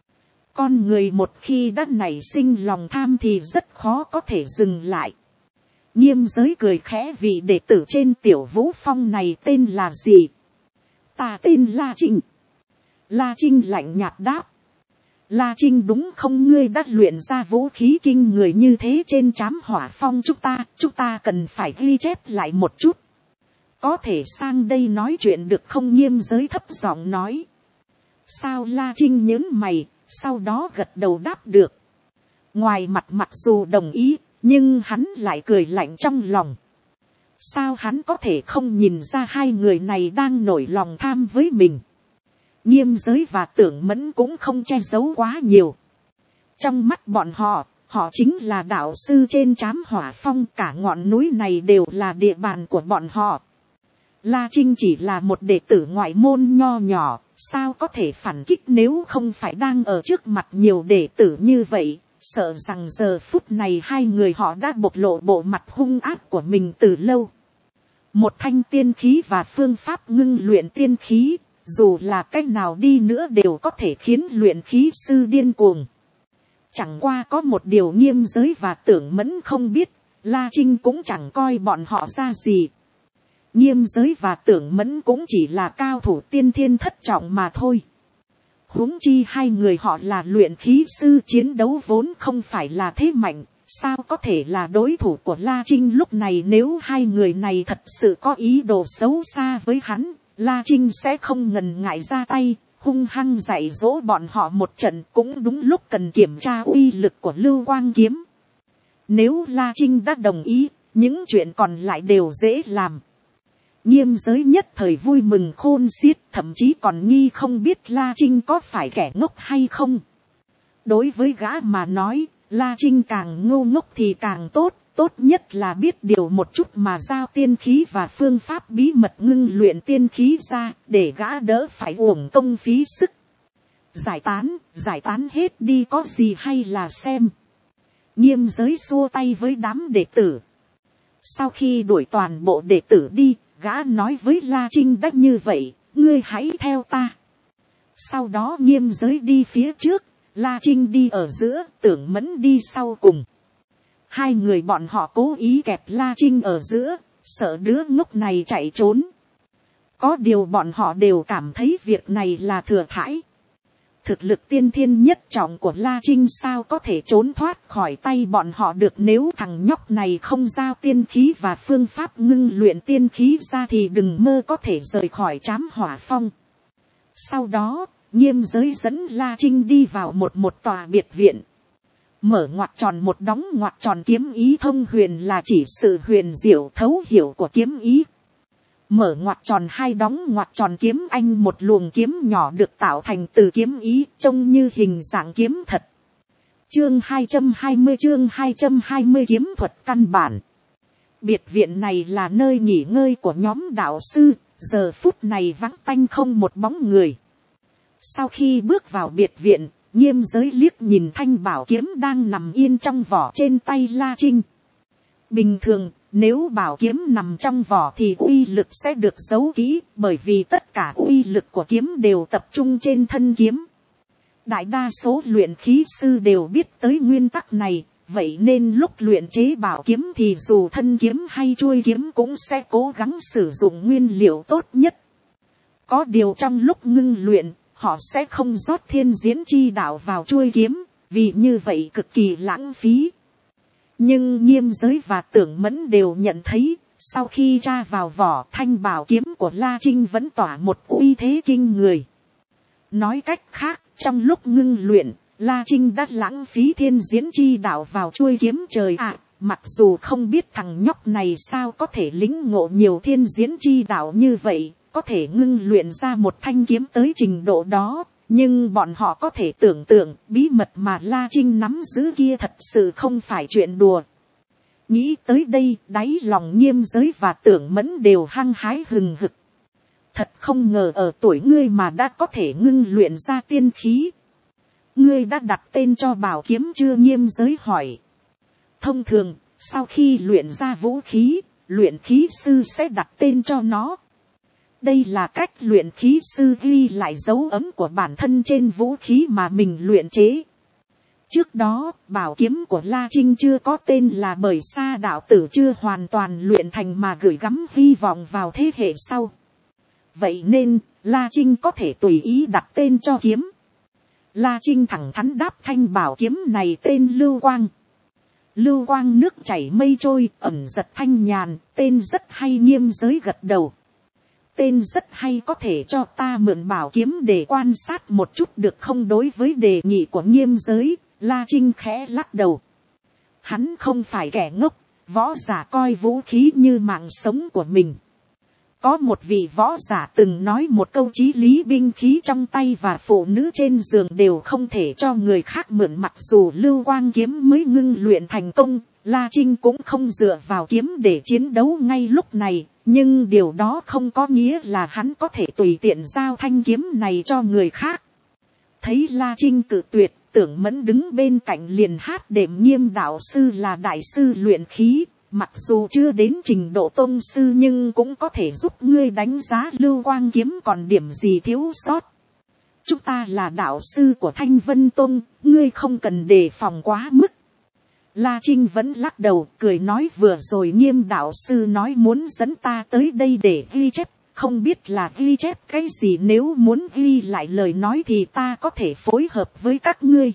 Con người một khi đã nảy sinh lòng tham thì rất khó có thể dừng lại. Nghiêm Giới cười khẽ, vị đệ tử trên Tiểu Vũ Phong này tên là gì? Ta tên La Trinh. La Trinh lạnh nhạt đáp. La Trinh đúng không, ngươi đã luyện ra vũ khí kinh người như thế trên trám hỏa phong chúng ta, chúng ta cần phải ghi chép lại một chút. Có thể sang đây nói chuyện được không? Nghiêm Giới thấp giọng nói. Sao? La Trinh nhớn mày, sau đó gật đầu đáp được. Ngoài mặt mặc dù đồng ý, nhưng hắn lại cười lạnh trong lòng. Sao hắn có thể không nhìn ra hai người này đang nổi lòng tham với mình? Nghiêm Giới và Tưởng Mẫn cũng không che giấu quá nhiều. Trong mắt bọn họ, họ chính là đạo sư trên trám hỏa phong, cả ngọn núi này đều là địa bàn của bọn họ. La Trinh chỉ là một đệ tử ngoại môn nho nhỏ, sao có thể phản kích nếu không phải đang ở trước mặt nhiều đệ tử như vậy, sợ rằng giờ phút này hai người họ đã bộc lộ bộ mặt hung ác của mình từ lâu. Một thanh tiên khí và phương pháp ngưng luyện tiên khí, dù là cách nào đi nữa đều có thể khiến luyện khí sư điên cuồng. Chẳng qua có một điều Nghiêm Giới và Tưởng Mẫn không biết, La Trinh cũng chẳng coi bọn họ ra gì. Nghiêm Giới và Tưởng Mẫn cũng chỉ là cao thủ tiên thiên thất trọng mà thôi. Huống chi hai người họ là luyện khí sư, chiến đấu vốn không phải là thế mạnh, sao có thể là đối thủ của La Trinh lúc này? Nếu hai người này thật sự có ý đồ xấu xa với hắn, La Trinh sẽ không ngần ngại ra tay, hung hăng dạy dỗ bọn họ một trận, cũng đúng lúc cần kiểm tra uy lực của Lưu Quang kiếm. Nếu La Trinh đã đồng ý, những chuyện còn lại đều dễ làm. Nghiêm Giới nhất thời vui mừng khôn xiết, thậm chí còn nghi không biết La Trinh có phải kẻ ngốc hay không. Đối với gã mà nói, La Trinh càng ngu ngốc thì càng tốt, tốt nhất là biết điều một chút mà giao tiên khí và phương pháp bí mật ngưng luyện tiên khí ra, để gã đỡ phải uổng công phí sức. Giải tán, giải tán hết đi có gì hay là xem. Nghiêm Giới xua tay với đám đệ tử. Sau khi đuổi toàn bộ đệ tử đi, gã nói với La Trinh đã như vậy, ngươi hãy theo ta. Sau đó Nghiêm Giới đi phía trước, La Trinh đi ở giữa, Tưởng Mẫn đi sau cùng. Hai người bọn họ cố ý kẹp La Trinh ở giữa, sợ đứa ngốc này chạy trốn. Có điều bọn họ đều cảm thấy việc này là thừa thãi. Thực lực tiên thiên nhất trọng của La Trinh sao có thể trốn thoát khỏi tay bọn họ được, nếu thằng nhóc này không giao tiên khí và phương pháp ngưng luyện tiên khí ra thì đừng mơ có thể rời khỏi trám hỏa phong. Sau đó, Nghiêm Giới dẫn La Trinh đi vào một một tòa biệt viện. Mở ngoặc tròn một đóng ngoặc tròn kiếm ý thông huyền là chỉ sự huyền diệu thấu hiểu của kiếm ý. Mở ngoặc tròn hai đóng ngoặc tròn kiếm anh một luồng kiếm nhỏ được tạo thành từ kiếm ý, trông như hình dạng kiếm thật. Chương hai trăm hai mươi chương hai trăm hai mươi kiếm thuật căn bản. Biệt viện này là nơi nghỉ ngơi của nhóm đạo sư, giờ phút này vắng tanh không một bóng người. Sau khi bước vào biệt viện, Nghiêm Giới liếc nhìn thanh bảo kiếm đang nằm yên trong vỏ trên tay La Trinh. Bình thường, nếu bảo kiếm nằm trong vỏ thì uy lực sẽ được giấu kỹ, bởi vì tất cả uy lực của kiếm đều tập trung trên thân kiếm. Đại đa số luyện khí sư đều biết tới nguyên tắc này, vậy nên lúc luyện chế bảo kiếm thì dù thân kiếm hay chuôi kiếm cũng sẽ cố gắng sử dụng nguyên liệu tốt nhất. Có điều trong lúc ngưng luyện, họ sẽ không rót thiên diễn chi đạo vào chuôi kiếm, vì như vậy cực kỳ lãng phí. Nhưng Nghiêm Giới và Tưởng Mẫn đều nhận thấy, sau khi tra vào vỏ, thanh bảo kiếm của La Trinh vẫn tỏa một uy thế kinh người. Nói cách khác, trong lúc ngưng luyện, La Trinh đã lãng phí thiên diễn chi đạo vào chuôi kiếm trời ạ. Mặc dù không biết thằng nhóc này sao có thể lĩnh ngộ nhiều thiên diễn chi đạo như vậy, có thể ngưng luyện ra một thanh kiếm tới trình độ đó, nhưng bọn họ có thể tưởng tượng bí mật mà La Trinh nắm giữ kia thật sự không phải chuyện đùa. Nghĩ tới đây, đáy lòng Nghiêm Giới và Tưởng Mẫn đều hăng hái hừng hực. Thật không ngờ ở tuổi ngươi mà đã có thể ngưng luyện ra tiên khí. Ngươi đã đặt tên cho bảo kiếm chưa? Nghiêm Giới hỏi. Thông thường, sau khi luyện ra vũ khí, luyện khí sư sẽ đặt tên cho nó. Đây là cách luyện khí sư ghi lại dấu ấn của bản thân trên vũ khí mà mình luyện chế. Trước đó, bảo kiếm của La Trinh chưa có tên là bởi Sa đạo tử chưa hoàn toàn luyện thành mà gửi gắm hy vọng vào thế hệ sau. Vậy nên, La Trinh có thể tùy ý đặt tên cho kiếm. La Trinh thẳng thắn đáp thanh bảo kiếm này tên Lưu Quang. Lưu Quang nước chảy mây trôi, ẩm giật thanh nhàn, tên rất hay. Nghiêm Giới gật đầu. Tên rất hay, có thể cho ta mượn bảo kiếm để quan sát một chút được không? Đối với đề nghị của Nghiêm Giới, La Trinh khẽ lắc đầu. Hắn không phải kẻ ngốc, võ giả coi vũ khí như mạng sống của mình. Có một vị võ giả từng nói một câu chí lý: binh khí trong tay và phụ nữ trên giường đều không thể cho người khác mượn. Mặc dù Lưu Quang kiếm mới ngưng luyện thành công, La Trinh cũng không dựa vào kiếm để chiến đấu ngay lúc này, nhưng điều đó không có nghĩa là hắn có thể tùy tiện giao thanh kiếm này cho người khác. Thấy La Trinh cự tuyệt, Tưởng Mẫn đứng bên cạnh liền hát đệm: Nghiêm đạo sư là đại sư luyện khí, mặc dù chưa đến trình độ tôn sư nhưng cũng có thể giúp ngươi đánh giá Lưu Quang kiếm còn điểm gì thiếu sót. Chúng ta là đạo sư của Thanh Vân Tông, ngươi không cần đề phòng quá mức. La Trinh vẫn lắc đầu, cười nói: vừa rồi Nghiêm đạo sư nói muốn dẫn ta tới đây để ghi chép, không biết là ghi chép cái gì. Nếu muốn ghi lại lời nói thì ta có thể phối hợp với các ngươi.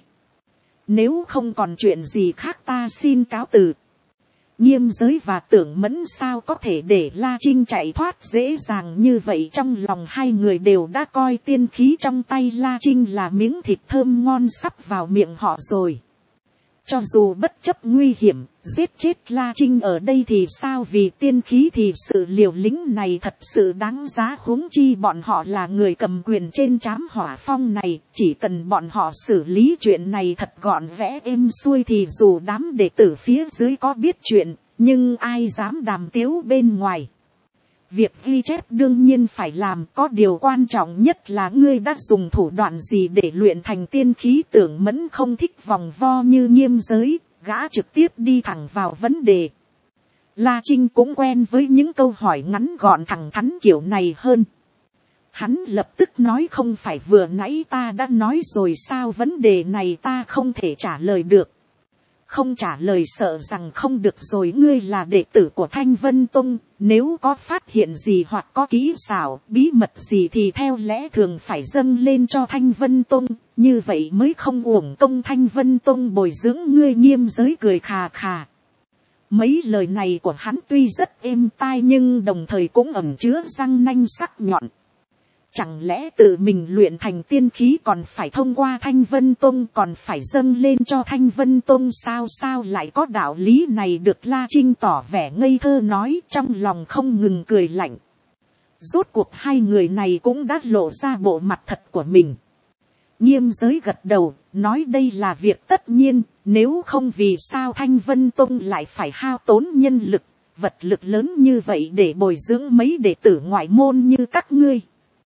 Nếu không còn chuyện gì khác ta xin cáo từ. Nghiêm Giới và Tưởng Mẫn sao có thể để La Trinh chạy thoát dễ dàng như vậy? Trong lòng hai người đều đã coi tiên khí trong tay La Trinh là miếng thịt thơm ngon sắp vào miệng họ rồi. Cho dù bất chấp nguy hiểm, giết chết La Trinh ở đây thì sao? Vì tiên khí thì sự liều lĩnh này thật sự đáng giá. Huống chi bọn họ là người cầm quyền trên trám hỏa phong này. Chỉ cần bọn họ xử lý chuyện này thật gọn vẽ êm xuôi thì dù đám đệ tử phía dưới có biết chuyện, nhưng ai dám đàm tiếu bên ngoài. Việc ghi chép đương nhiên phải làm, có điều quan trọng nhất là ngươi đã dùng thủ đoạn gì để luyện thành tiên khí. Tưởng Mẫn không thích vòng vo như Nghiêm Giới, gã trực tiếp đi thẳng vào vấn đề. La Trinh cũng quen với những câu hỏi ngắn gọn thẳng thắn kiểu này hơn. Hắn lập tức nói: không phải vừa nãy ta đã nói rồi sao, vấn đề này ta không thể trả lời được. Không trả lời sợ rằng không được rồi. Ngươi là đệ tử của Thanh Vân Tông, nếu có phát hiện gì hoặc có kỹ xảo, bí mật gì thì theo lẽ thường phải dâng lên cho Thanh Vân Tông, như vậy mới không uổng công Thanh Vân Tông bồi dưỡng ngươi. Nghiêm Giới cười khà khà. Mấy lời này của hắn tuy rất êm tai nhưng đồng thời cũng ẩn chứa răng nanh sắc nhọn. Chẳng lẽ tự mình luyện thành tiên khí còn phải thông qua Thanh Vân Tông, còn phải dâng lên cho Thanh Vân Tông sao? Sao lại có đạo lý này được? La Trinh tỏ vẻ ngây thơ nói, trong lòng không ngừng cười lạnh. Rốt cuộc hai người này cũng đã lộ ra bộ mặt thật của mình. Nghiêm Giới gật đầu, nói đây là việc tất nhiên, nếu không vì sao Thanh Vân Tông lại phải hao tốn nhân lực, vật lực lớn như vậy để bồi dưỡng mấy đệ tử ngoại môn như các ngươi.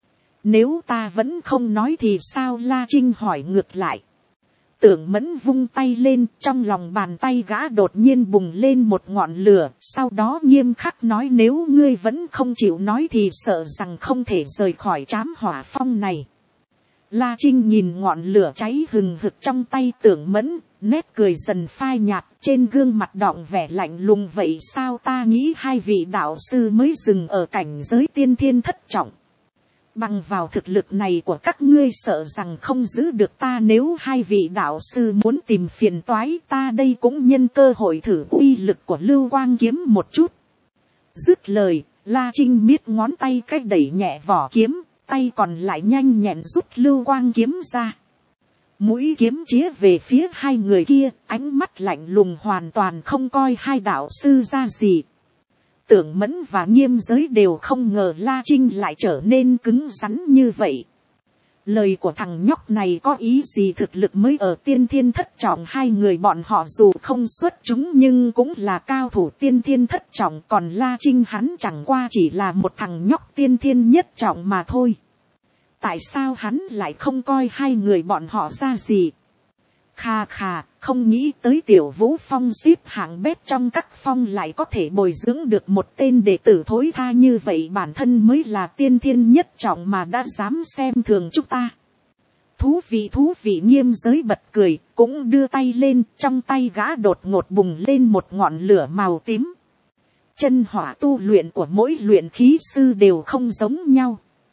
Nếu ta vẫn không nói thì sao? La Trinh hỏi ngược lại. Tưởng Mẫn vung tay lên, trong lòng bàn tay gã đột nhiên bùng lên một ngọn lửa, sau đó nghiêm khắc nói: nếu ngươi vẫn không chịu nói thì sợ rằng không thể rời khỏi trám hỏa phong này. La Trinh nhìn ngọn lửa cháy hừng hực trong tay Tưởng Mẫn, nét cười dần phai nhạt, trên gương mặt đọng vẻ lạnh lùng. Vậy sao? Ta nghĩ hai vị đạo sư mới dừng ở cảnh giới tiên thiên thất trọng. Bằng vào thực lực này của các ngươi sợ rằng không giữ được ta. Nếu hai vị đạo sư muốn tìm phiền toái, ta đây cũng nhân cơ hội thử uy lực của Lưu Quang kiếm một chút. Dứt lời, La Trinh miết ngón tay cách đẩy nhẹ vỏ kiếm, tay còn lại nhanh nhẹn rút Lưu Quang kiếm ra. Mũi kiếm chĩa về phía hai người kia, ánh mắt lạnh lùng hoàn toàn không coi hai đạo sư ra gì. Tưởng Mẫn và Nghiêm Giới đều không ngờ La Trinh lại trở nên cứng rắn như vậy. Lời của thằng nhóc này có ý gì? Thực lực mới ở tiên thiên thất trọng, hai người bọn họ dù không xuất chúng nhưng cũng là cao thủ tiên thiên thất trọng, còn La Trinh hắn chẳng qua chỉ là một thằng nhóc tiên thiên nhất trọng mà thôi. Tại sao hắn lại không coi hai người bọn họ ra gì? Khà khà, không nghĩ tới Tiểu Vũ Phong xếp hạng bét trong các phong lại có thể bồi dưỡng được một tên đệ tử thối tha như vậy. Bản thân mới là tiên thiên nhất trọng mà đã dám xem thường chúng ta. Thú vị thú vị. Nghiêm Giới bật cười, cũng đưa tay lên, trong tay gã đột ngột bùng lên một ngọn lửa màu tím. Chân hỏa tu luyện của mỗi luyện khí sư đều không giống nhau.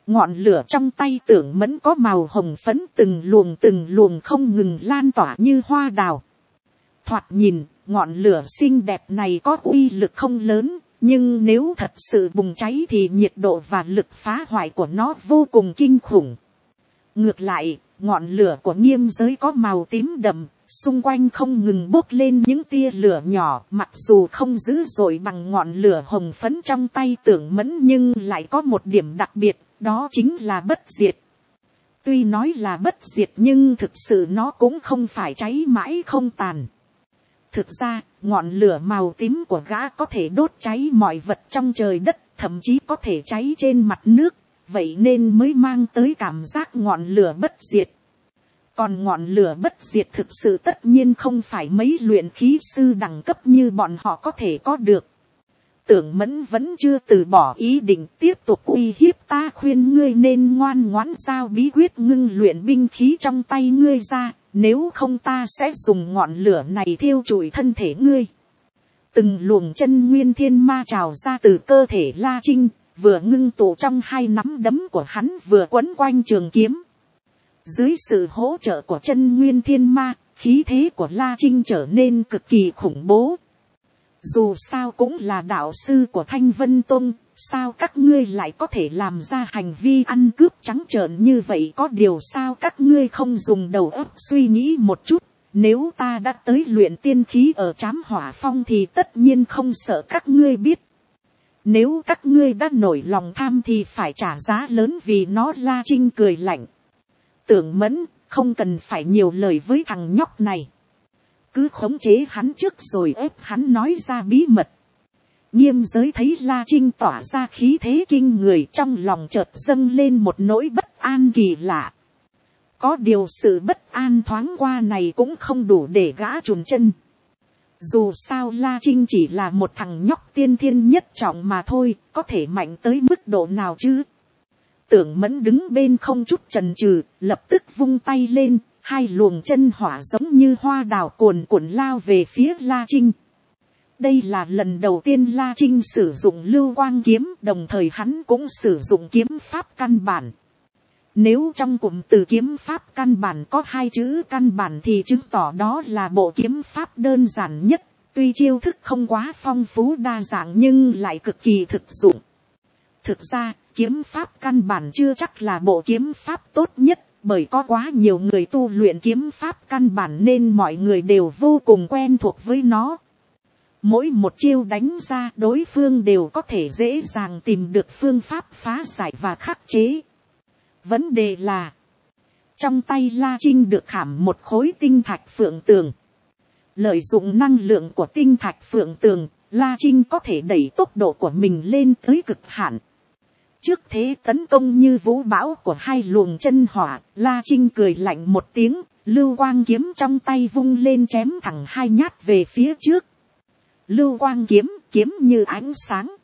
Ngọn lửa trong tay Tưởng Mẫn có màu hồng phấn, từng luồng từng luồng không ngừng lan tỏa như hoa đào. Thoạt nhìn, ngọn lửa xinh đẹp này có uy lực không lớn, nhưng nếu thật sự bùng cháy thì nhiệt độ và lực phá hoại của nó vô cùng kinh khủng. Ngược lại, ngọn lửa của Nghiêm Giới có màu tím đậm, xung quanh không ngừng bốc lên những tia lửa nhỏ, mặc dù không dữ dội bằng ngọn lửa hồng phấn trong tay Tưởng Mẫn nhưng lại có một điểm đặc biệt, đó chính là bất diệt. Tuy nói là bất diệt nhưng thực sự nó cũng không phải cháy mãi không tàn. Thực ra, ngọn lửa màu tím của gã có thể đốt cháy mọi vật trong trời đất, thậm chí có thể cháy trên mặt nước, vậy nên mới mang tới cảm giác ngọn lửa bất diệt. Còn ngọn lửa bất diệt thực sự tất nhiên không phải mấy luyện khí sư đẳng cấp như bọn họ có thể có được. Tưởng Mẫn vẫn chưa từ bỏ ý định tiếp tục uy hiếp ta, khuyên ngươi nên ngoan ngoãn giao bí quyết ngưng luyện binh khí trong tay ngươi ra, nếu không ta sẽ dùng ngọn lửa này thiêu trụi thân thể ngươi. Từng luồng chân nguyên thiên ma trào ra từ cơ thể La Trinh, vừa ngưng tụ trong hai nắm đấm của hắn vừa quấn quanh trường kiếm. Dưới sự hỗ trợ của chân nguyên thiên ma, khí thế của La Trinh trở nên cực kỳ khủng bố. Dù sao cũng là đạo sư của Thanh Vân Tông, sao các ngươi lại có thể làm ra hành vi ăn cướp trắng trợn như vậy? Có điều sao các ngươi không dùng đầu óc suy nghĩ một chút? Nếu ta đã tới luyện tiên khí ở Trám Hỏa Phong thì tất nhiên không sợ các ngươi biết. Nếu các ngươi đã nổi lòng tham thì phải trả giá lớn vì nó. La Trinh cười lạnh. Tưởng Mẫn, không cần phải nhiều lời với thằng nhóc này. Cứ khống chế hắn trước rồi ép hắn nói ra bí mật. Nghiêm Giới thấy La Trinh tỏa ra khí thế kinh người, trong lòng chợt dâng lên một nỗi bất an kỳ lạ. Có điều sự bất an thoáng qua này cũng không đủ để gã chùn chân. Dù sao La Trinh chỉ là một thằng nhóc tiên thiên nhất trọng mà thôi, có thể mạnh tới mức độ nào chứ? Tưởng Mẫn đứng bên không chút chần chừ, lập tức vung tay lên, hai luồng chân hỏa giống như hoa đào cuồn cuộn lao về phía La Trinh. Đây là lần đầu tiên La Trinh sử dụng lưu quang kiếm, đồng thời hắn cũng sử dụng kiếm pháp căn bản. Nếu trong cụm từ kiếm pháp căn bản có hai chữ căn bản thì chứng tỏ đó là bộ kiếm pháp đơn giản nhất, tuy chiêu thức không quá phong phú đa dạng nhưng lại cực kỳ thực dụng. Thực ra, kiếm pháp căn bản chưa chắc là bộ kiếm pháp tốt nhất, bởi có quá nhiều người tu luyện kiếm pháp căn bản nên mọi người đều vô cùng quen thuộc với nó. Mỗi một chiêu đánh ra đối phương đều có thể dễ dàng tìm được phương pháp phá giải và khắc chế. Vấn đề là, trong tay La Trinh được khảm một khối tinh thạch phượng tường. Lợi dụng năng lượng của tinh thạch phượng tường, La Trinh có thể đẩy tốc độ của mình lên tới cực hạn. Trước thế tấn công như vũ bão của hai luồng chân hỏa, La Trinh cười lạnh một tiếng, lưu quang kiếm trong tay vung lên chém thẳng hai nhát về phía trước. Lưu quang kiếm, kiếm như ánh sáng.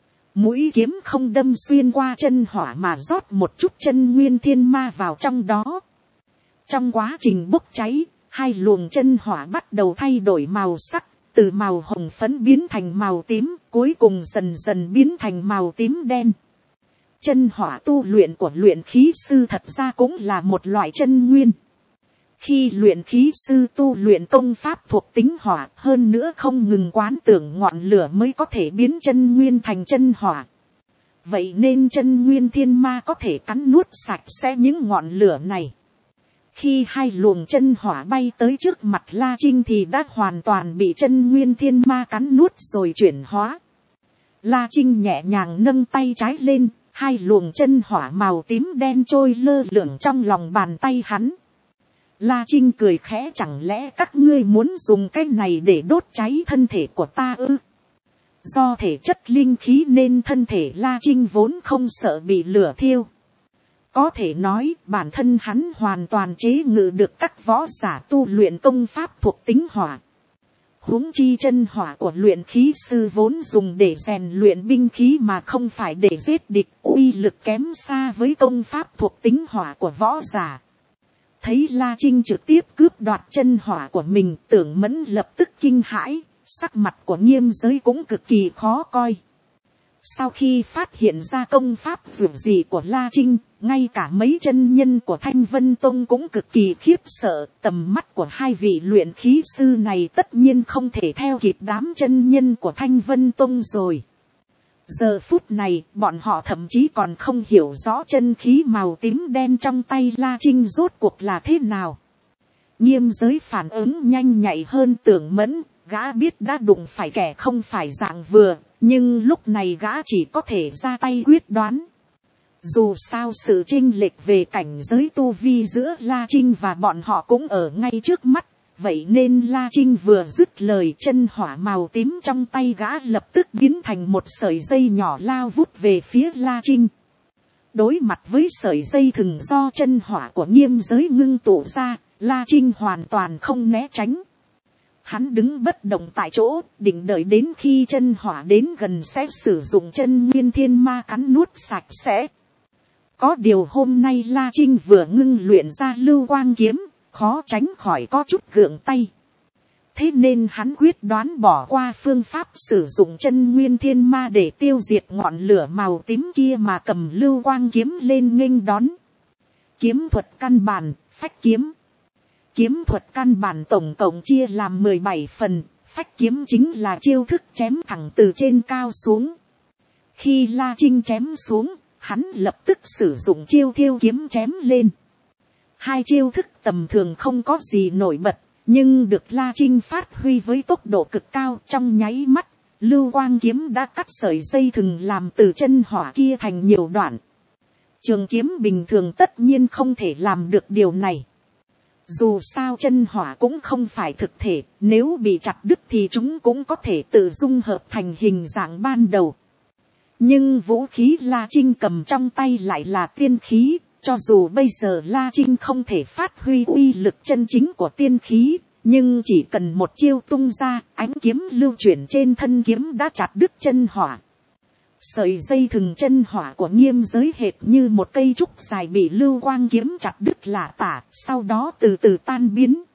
Mũi kiếm không đâm xuyên qua chân hỏa mà rót một chút chân nguyên thiên ma vào trong đó. Trong quá trình bốc cháy, hai luồng chân hỏa bắt đầu thay đổi màu sắc, từ màu hồng phấn biến thành màu tím, cuối cùng dần dần biến thành màu tím đen. Chân hỏa tu luyện của luyện khí sư thật ra cũng là một loại chân nguyên. Khi luyện khí sư tu luyện công pháp thuộc tính hỏa, hơn nữa không ngừng quán tưởng ngọn lửa mới có thể biến chân nguyên thành chân hỏa. Vậy nên chân nguyên thiên ma có thể cắn nuốt sạch sẽ những ngọn lửa này. Khi hai luồng chân hỏa bay tới trước mặt La Trinh thì đã hoàn toàn bị chân nguyên thiên ma cắn nuốt rồi chuyển hóa. La Trinh nhẹ nhàng nâng tay trái lên, hai luồng chân hỏa màu tím đen trôi lơ lửng trong lòng bàn tay hắn. La Trinh cười khẽ, chẳng lẽ các ngươi muốn dùng cái này để đốt cháy thân thể của ta ư? Do thể chất linh khí nên thân thể La Trinh vốn không sợ bị lửa thiêu. Có thể nói bản thân hắn hoàn toàn chế ngự được các võ giả tu luyện công pháp thuộc tính hỏa. Huống chi chân hỏa của luyện khí sư vốn dùng để rèn luyện binh khí mà không phải để giết địch, uy lực kém xa với công pháp thuộc tính hỏa của võ giả. Thấy La Trinh trực tiếp cướp đoạt chân hỏa của mình, Tưởng Mẫn lập tức kinh hãi, sắc mặt của Nghiêm Giới cũng cực kỳ khó coi. Sau khi phát hiện ra công pháp dù gì của La Trinh, ngay cả mấy chân nhân của Thanh Vân Tông cũng cực kỳ khiếp sợ. Tầm mắt của hai vị luyện khí sư này tất nhiên không thể theo kịp đám chân nhân của Thanh Vân Tông rồi. Giờ phút này, bọn họ thậm chí còn không hiểu rõ chân khí màu tím đen trong tay La Trinh rốt cuộc là thế nào. Nghiêm Giới phản ứng nhanh nhạy hơn Tưởng Mẫn, gã biết đã đụng phải kẻ không phải dạng vừa, nhưng lúc này gã chỉ có thể ra tay quyết đoán. Dù sao sự chênh lệch về cảnh giới tu vi giữa La Trinh và bọn họ cũng ở ngay trước mắt, vậy nên La Trinh vừa dứt lời, chân hỏa màu tím trong tay gã lập tức biến thành một sợi dây nhỏ lao vút về phía La Trinh. Đối mặt với sợi dây thừng do chân hỏa của Nghiêm Giới ngưng tụ ra, La Trinh hoàn toàn không né tránh. Hắn đứng bất động tại chỗ, định đợi đến khi chân hỏa đến gần sẽ sử dụng chân nguyên thiên ma cắn nuốt sạch sẽ. Có điều hôm nay La Trinh vừa ngưng luyện ra lưu quang kiếm, khó tránh khỏi có chút gượng tay. Thế nên hắn quyết đoán bỏ qua phương pháp sử dụng chân nguyên thiên ma để tiêu diệt ngọn lửa màu tím kia mà cầm lưu quang kiếm lên nghênh đón. Kiếm thuật căn bản, phách kiếm. Kiếm thuật căn bản tổng cộng chia làm mười bảy phần, phách kiếm chính là chiêu thức chém thẳng từ trên cao xuống. Khi La Trinh chém xuống, hắn lập tức sử dụng chiêu thiêu kiếm chém lên. Hai chiêu thức tầm thường không có gì nổi bật, nhưng được La Trinh phát huy với tốc độ cực cao. Trong nháy mắt, lưu quang kiếm đã cắt sợi dây thừng làm từ chân hỏa kia thành nhiều đoạn. Trường kiếm bình thường tất nhiên không thể làm được điều này. Dù sao chân hỏa cũng không phải thực thể, nếu bị chặt đứt thì chúng cũng có thể tự dung hợp thành hình dạng ban đầu. Nhưng vũ khí La Trinh cầm trong tay lại là tiên khí, cho dù bây giờ La Trinh không thể phát huy uy lực chân chính của tiên khí, nhưng chỉ cần một chiêu tung ra, ánh kiếm lưu chuyển trên thân kiếm đã chặt đứt chân hỏa. Sợi dây thừng chân hỏa của Nghiêm Giới hệt như một cây trúc dài bị lưu quang kiếm chặt đứt lả tả, sau đó từ từ tan biến.